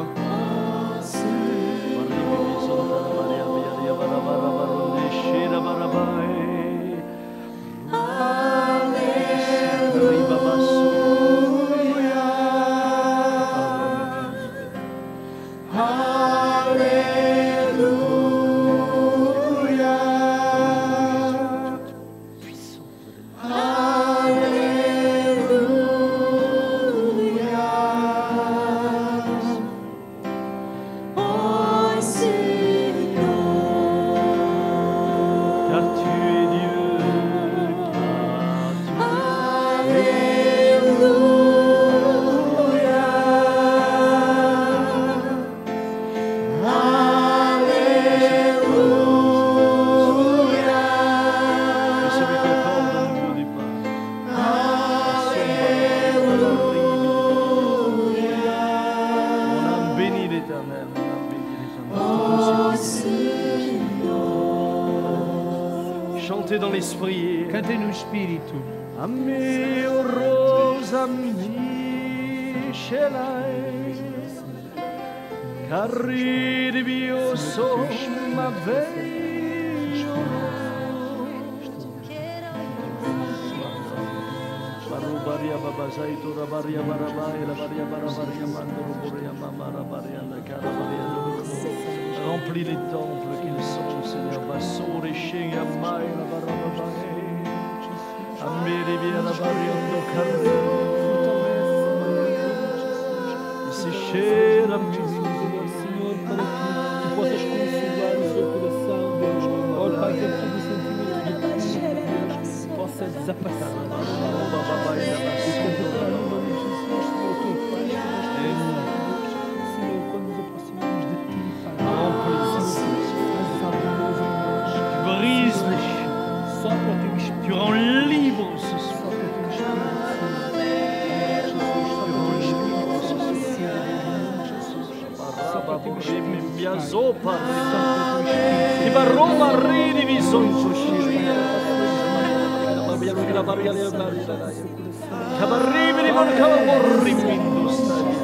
Car tu es Dieu, tu es celui qui accorde au niveau du pain. On a béni l'Éternel, on a béni l'Éternel. Chantez dans l'esprit. Cantem no Espírito. Ami rosa mi scelai, carri mio somma veio. Barubaria babazai tu rabaria barabai la baria barabaria mandoro boria mamara baria la cara baria. Remplis les temples qu'ils sont, Seigneur, bassore shenga mai la barabai. Amiri via la variando carri. E se cheira Senhor, para que tu possas consolar o seu coração, Deus. Ó Pai, que todo sentimento de possa desaparecer. Senhor, quando nos aproximamos de Ti, Pai, fazes algo novo em nós. brise les chaînes. Sopra o Teu Espírito. Tu rends libre ce soir. Sopra o Teu Espírito, Senhor. Sopra o Teu Espírito ce soir. Sopra o Teu Espírito. Miazopa. Sopra o Teu Espírito. Ti barroma ridi bisogno sciri. Cabarribili con calamorri mindus.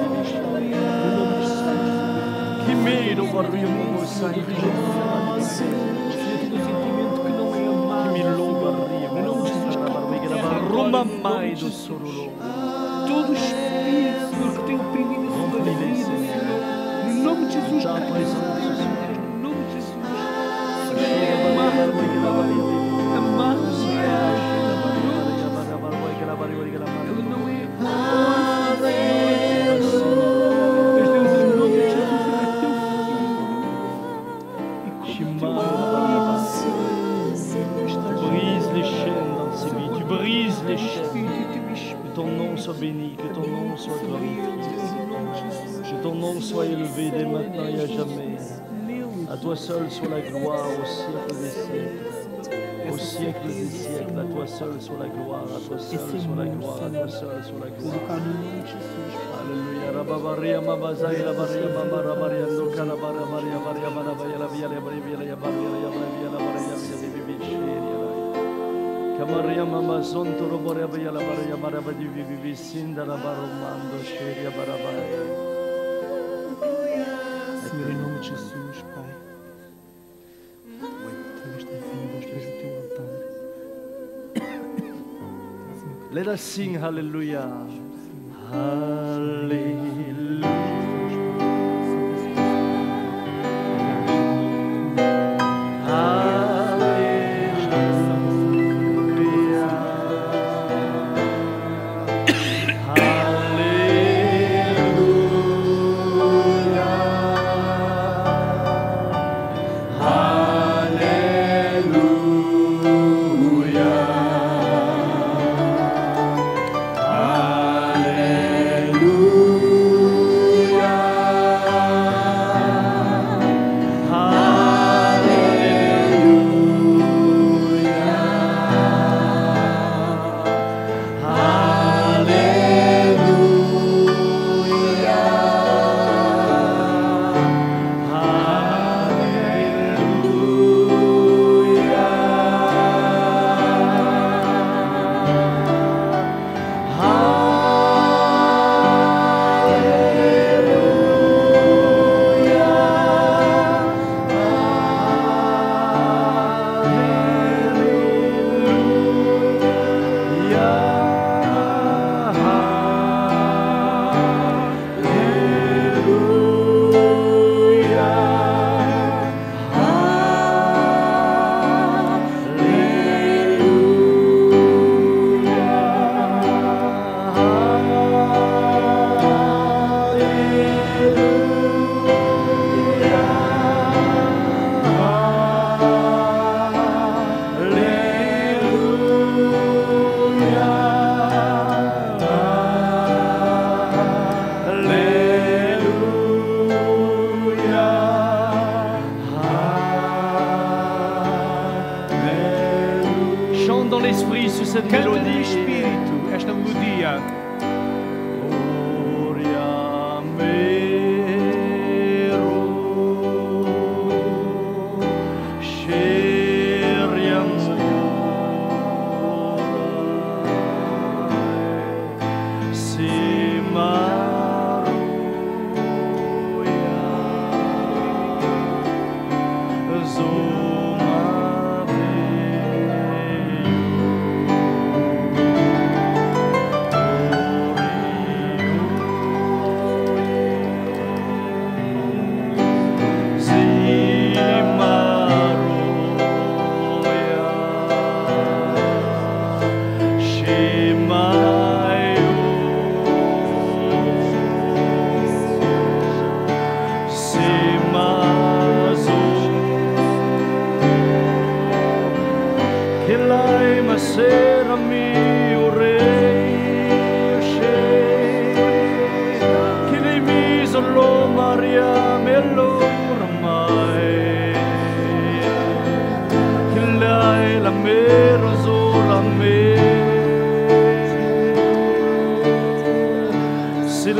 Chi meno barriamo sai che mi louva arriva. Não Jesus barroma mai do sorolo. Todo o Espírito, Senhor, que tem oprimido a sua vida, Senhor. No nome de Jesus, Pai. No nome de Jesus. Amarra, amarra, Senhor. Ele não é órfão, Senhor. Mas Deus, em nome de Jesus, ele é teu filho. E Tu brises les chaînes dans ces vies. Tu brises les chaînes. Que ton nom soit béni, que ton nom soit glorifié. Que ton nom soit élevé dès maintenant et à jamais. À toi seul soit la gloire au siècle des siècles. Au siècle des siècles, à toi seul soit la gloire, à toi seul soit la gloire, à toi seul soit la gloire. Alléluia. Rababaria mabazai la baria mamara baria ndoka la baria baria baria baria baria la via la baria la baria la baria la baria la bibi sheria. Kamaria mama sonto roboria baria la baria baria bibi bibi sinda la baromando sheria barabai. Senhor, em nome de Jesus, Pai. Traga esta vida aos pés do teu altar. Let us sing hallelujah. Hallelujah. Hallelujah.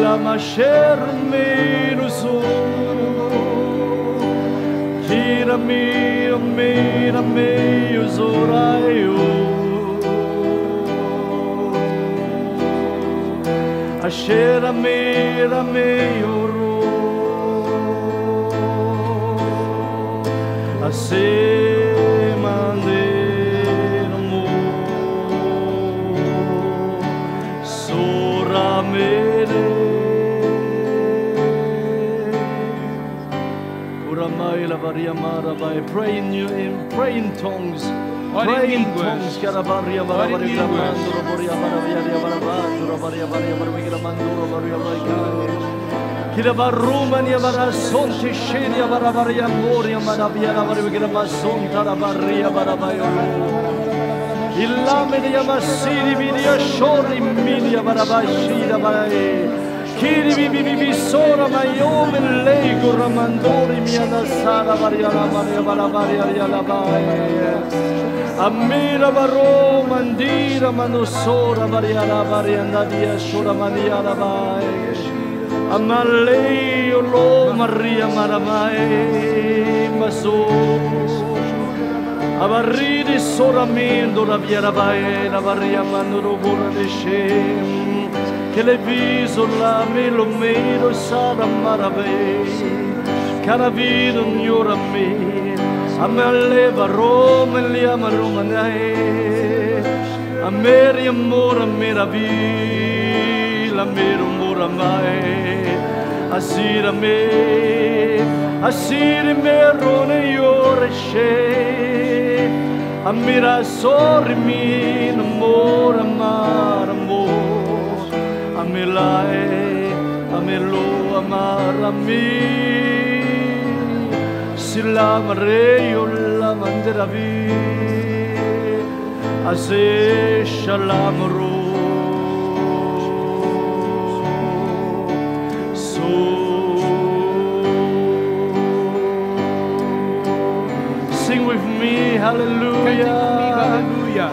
lama sherminu so kira mi mi mi uzorayo ashera mi mi oro ase mandero mo sora mere uramai la varia mara vai pray in you in pray in tongues pray in tongues cara varia varia gramando varia varia varia varia varia varia gramando varia varia Kira barumani bara sonte sheria bara varia moria bara via bara via masonta bara varia bara vaio Illame dia masiri vidia shori midia bara bashira bara Kiri vivi vivi sora maio men lei goramandori mia da sara varia la varia bara varia la vaia Amira baro mandira manosora varia la varia nadia shora mania la vaia Amalei lo Maria Maramai Maso Avarridi soramendo la via Rabai la Maria Manuro Bora de Shem Che le viso la melo melo Sara Marabai Caravido Niora me Amaleva Roma li amarumanai Ameri amora meraviglia mero mora mai Asira me, asira me rone yore she, amira sorri mi namor amar amor, amilae, amelo amar ami, sila mareyo la mandera vi, ase shalamro. Sing with me, hallelujah, hallelujah.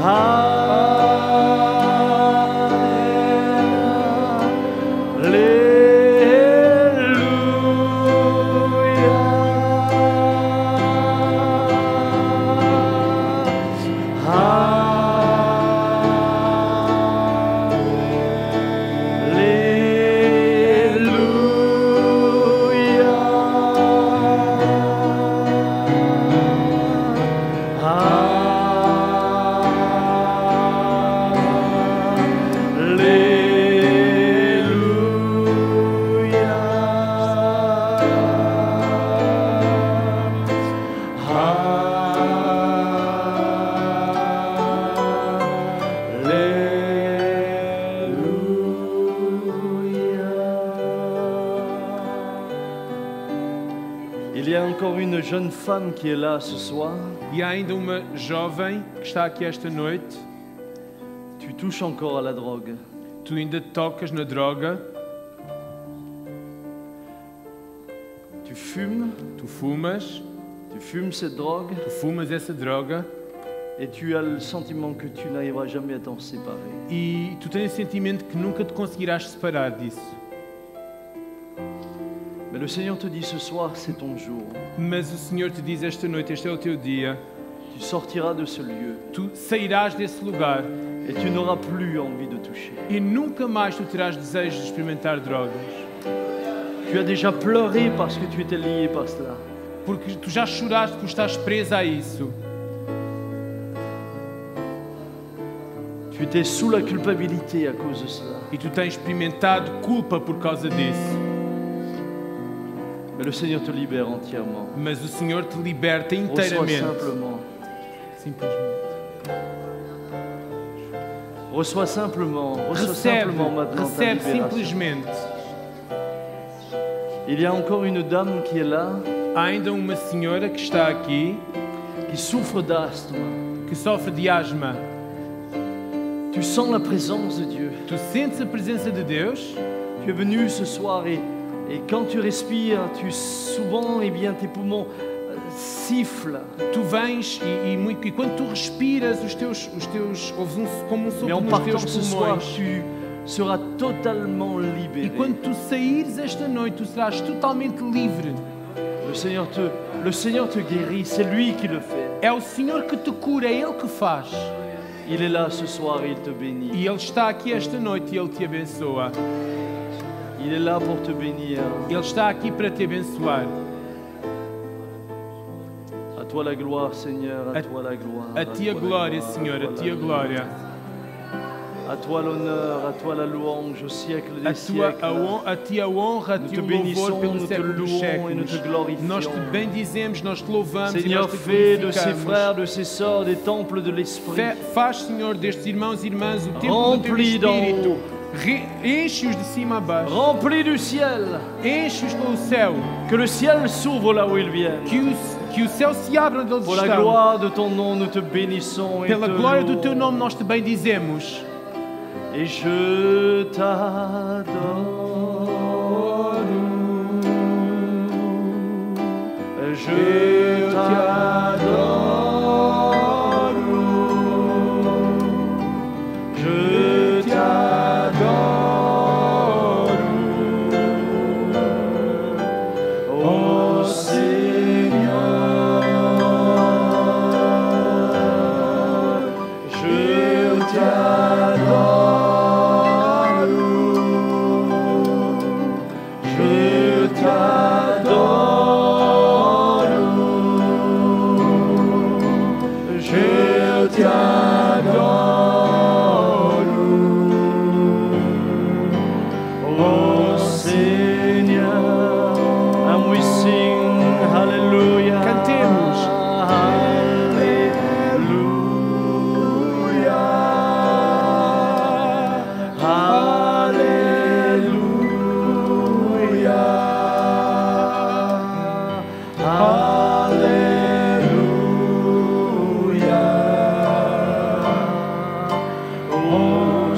Jeune femme qui est là ce soir. E há ainda uma jovem que está aqui esta noite. Tu touches encore à la drogue. Tu ainda tocas na droga. Tu fumes. Tu fumas. Tu fumes cette drogue. Tu fumas essa droga. Et tu as le sentiment que tu n'arriveras jamais à t'en séparer. E tu tens o sentimento que nunca te conseguirás separar disso. Mais le Seigneur te dit ce soir, c'est ton jour. Mas o Senhor te diz esta noite, este é o teu dia. Tu sortiras de ce lieu. Tu sairás desse lugar. Et tu n'auras plus envie de toucher. E nunca mais tu terás desejo de experimentar drogas. Tu as déjà pleuré parce que tu étais lié par cela. Porque tu já choraste por estás presa a isso. Tu étais sous la culpabilité à cause de cela. E tu tens experimentado culpa por causa disso. Mais le Seigneur te libère entièrement. Mas o Senhor te liberta Reçois inteiramente. simplement. Simplesmente. Reçois simplement. Reçois Recebe, simplement maintenant ta recebe libération. simplesmente. Il y a encore une dame qui est là, Há ainda uma senhora que está aqui qui souffre d'asthme. que sofre de asma. Tu sens la présence de Dieu. Tu sentes a presença de Deus? Tu es venu ce soir et, et quand tu respires, tu souvent, eh bien, tes poumons euh, sifflent. Tu vens e, e, muito, e quando tu respiras, os teus, os teus ouves um, como um Mais sopro en nos partant teus ce soir, pulmões. tu, sera totalement libéré. E quando tu saíres esta noite, tu serás totalmente livre. Le Seigneur te, le Seigneur te guérit, c'est lui qui le fait. É o Senhor que te cura, é Ele que faz. Il est là ce soir et il te bénit. E Ele está aqui esta noite e Ele te abençoa. Il est là pour te bénir. Ele está aqui para te abençoar. À toi la gloire, Seigneur, à A- toi la gloire. A à ti a toi la glória, gloire, Senhor, à a toi ti la a glória. À toi l'honneur, à toi la louange au siècle A, des tua, siècles. a, hon, a ti a honra, a Nous ti te o louvor bénissons, pelo nous te século dos louons et nous te séculos. glorifions. Nós te bendizemos, nós te louvamos e Seigneur, nós te fais de ces glorificamos. frères, de ces sœurs, des temples de l'Esprit. Fé- Faz, Senhor, destes irmãos e irmãs o templo do teu Remplis d'en Espírito. haut. Re- Enche-os de cima a baixo. Remplis du ciel. Enche-os com o céu. Que le ciel s'ouvre là où ils viennent. Que o, que o céu se abra onde eles Pour la estão. gloire de ton nom, nous te bénissons et Pela te glória do louons. teu nome nós te bendizemos. Et je t'adore. Je t'adore. Je t'adore. Oh Seigneur, je t'adore. Je t'adore. Je t'adore. Oh Seigneur, and we sing hallelujah. Cantemos. Oh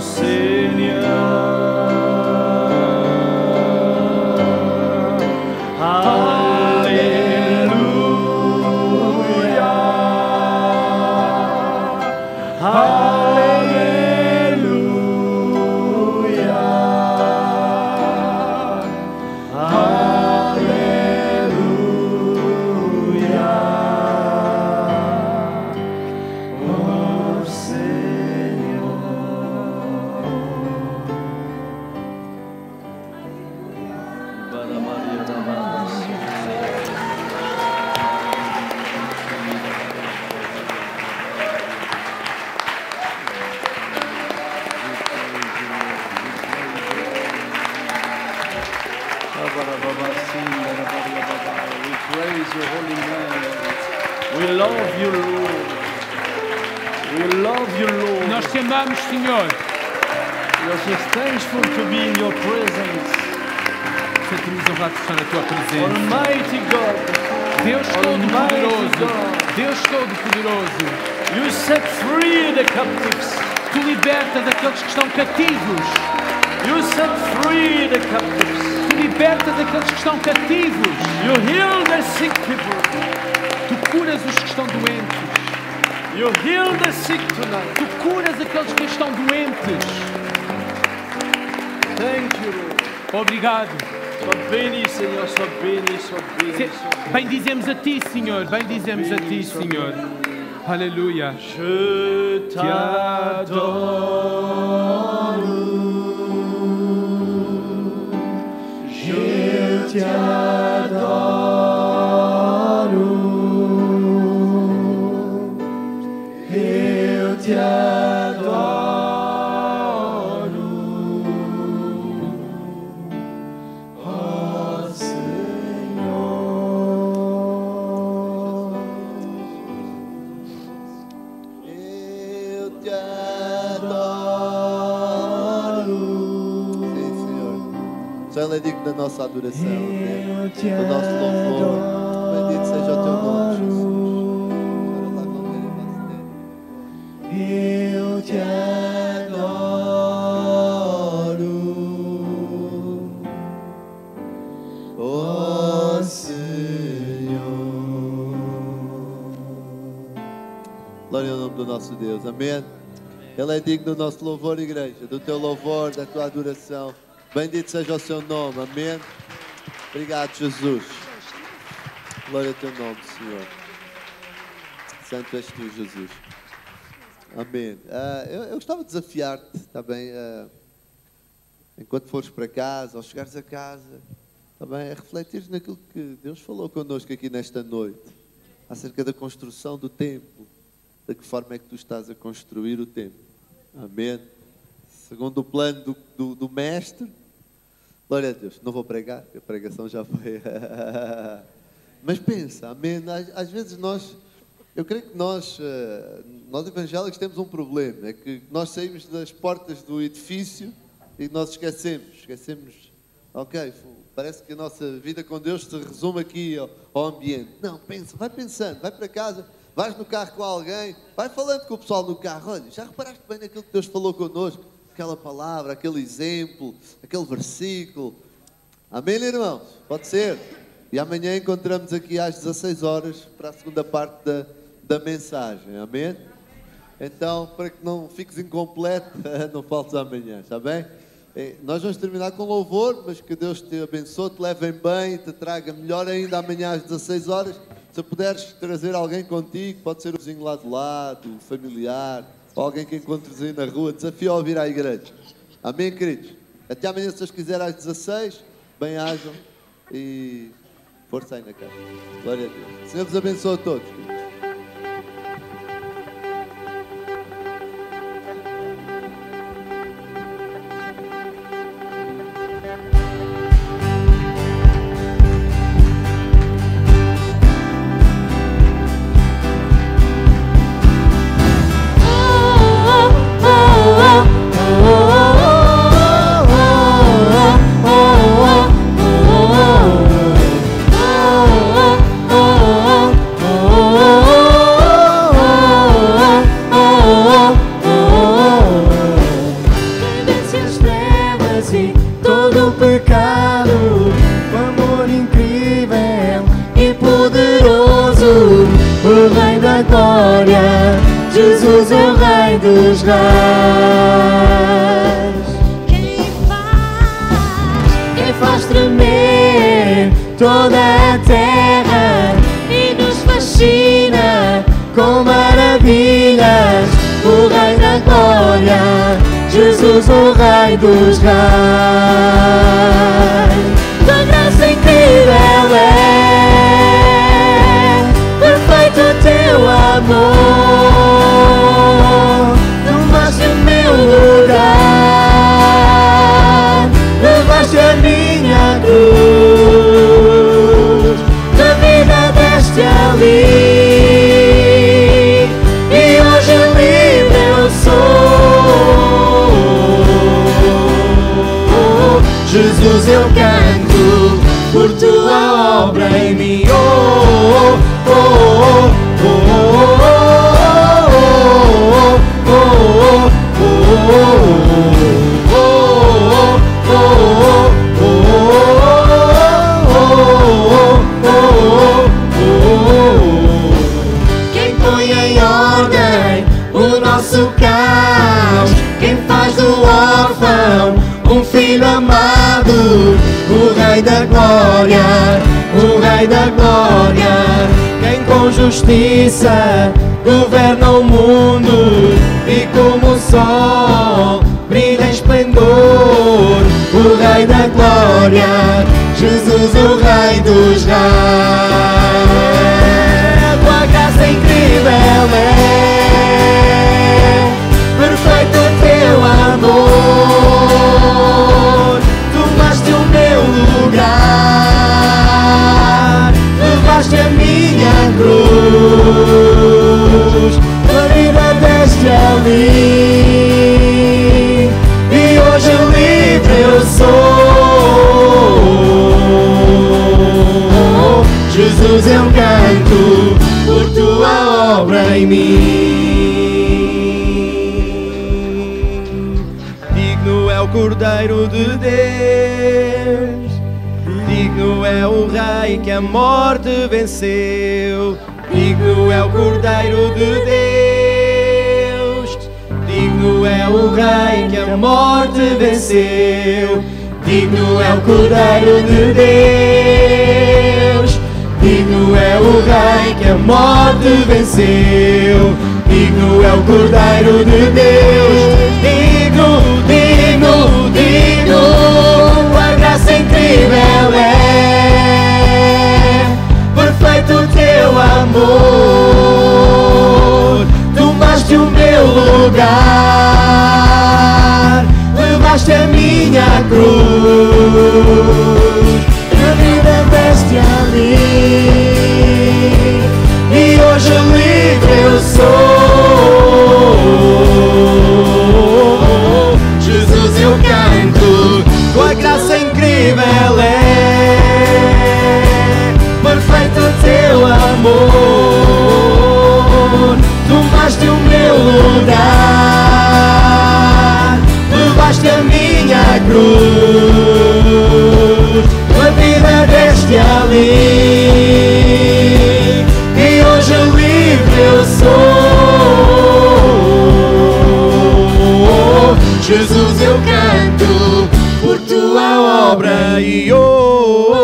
We praise your holy name. We love you, Lord. We love you, Lord. Nós te amamos, Senhor. We are so thankful to be in your presence. Sentimos honrados de estar na tua presença. Almighty God, Deus Almighty Todo-Poderoso. God. Deus Todo-Poderoso. you set free the captives. Tu libertas aqueles que estão cativos. You set free the captives. Tu libertas aqueles que estão cativos. You heal the sick people. Tu curas os que estão doentes. You heal the sick tonight. Tu curas aqueles que estão doentes. Thank you, Lord. Obrigado. Sois béni, Seigneur, sois béni, sois béni. Se- sois béni. Bendizemos a Ti, Senhor. Bendizemos a Ti, Senhor. Aleluia. Je t'adore. Je t'adore. Eu te adoro. Oh Senhor. Eu te adoro. Sim, Senhor. O Senhor é digno da nossa adoração, Deus, do nosso louvor. Bendito seja o teu nome, Jesus. Eu te adoro, Oh Senhor. Glória ao nome do nosso Deus. Amém. Ele é digno do nosso louvor, igreja, do teu louvor, da tua adoração. Bendito seja o seu nome, amém. Obrigado, Jesus. Glória ao teu nome, Senhor. Santo és tu, Jesus. Amém. Uh, eu, eu gostava de desafiar-te, está bem? Uh, enquanto fores para casa, ou chegares a casa, está bem? A refletires naquilo que Deus falou connosco aqui nesta noite, acerca da construção do templo. De que forma é que tu estás a construir o templo? Amém. Segundo o plano do, do, do Mestre. Glória a Deus. Não vou pregar, a pregação já foi. Mas pensa, amém. Às, às vezes nós, eu creio que nós, nós evangélicos temos um problema. É que nós saímos das portas do edifício e nós esquecemos. Esquecemos, ok, parece que a nossa vida com Deus se resume aqui ao, ao ambiente. Não, pensa, vai pensando, vai para casa. Vais no carro com alguém, vai falando com o pessoal no carro. Olha, já reparaste bem naquilo que Deus falou connosco? Aquela palavra, aquele exemplo, aquele versículo. Amém, irmãos? Pode ser. E amanhã encontramos aqui às dezasseis horas para a segunda parte da, da mensagem. Amém? Então, para que não fiques incompleto, não faltes amanhã, está bem? Nós vamos terminar com louvor, mas que Deus te abençoe, te leve bem, te traga melhor ainda amanhã às dezasseis horas. Se puderes trazer alguém contigo, pode ser o vizinho lá do lado, o familiar, ou alguém que encontres aí na rua, desafio a vir à igreja. Amém, queridos? Até amanhã, se Deus quiser, às dezasseis, bem-ajam e força aí na casa. Glória a Deus. O Senhor vos abençoe a todos, queridos. Jesus é o Rei dos Reis. Quem faz, Quem faz tremer toda a terra e nos fascina com maravilhas. O Rei da Glória, Jesus o Rei dos Reis. Tua graça incrível é, perfeito o teu amor. Tomaste o meu lugar, levaste a minha cruz, da vida deste ali, e hoje livre eu sou. Jesus, eu canto por tua obra em mim. Oh, oh, oh, oh, oh, quem põe em ordem o nosso caos, quem faz do órfão um filho amado, o Rei da Glória, o Rei da Glória, quem com justiça governa o mundo e como o sol brilha em esplendor, o Rei da Glória, Jesus o Rei dos Reis. Tua graça incrível é, perfeito o teu amor. Tomaste o meu lugar, levaste a minha cruz, da vida deste ali, e hoje livre eu sou. Jesus, eu canto por tua obra em mim. Digno é o Cordeiro de Deus, digno é o Rei que a morte venceu. Digno é o Cordeiro de Deus, digno Digno é o Rei que a morte venceu. Digno é o Cordeiro de Deus. Digno é o Rei que a morte venceu. Digno é o Cordeiro de Deus. Digno, digno, digno. A graça incrível é. Perfeito o teu amor. Tomaste o meu lugar. Levaste a minha cruz. A vida deste ali. E hoje livre eu sou. Jesus, eu canto. Tua graça incrível é. Perfeito o teu amor. Tomaste o meu lugar. Levaste a minha cruz. A vida deste ali. E hoje livre eu sou. Jesus, eu canto por tua obra. E oh,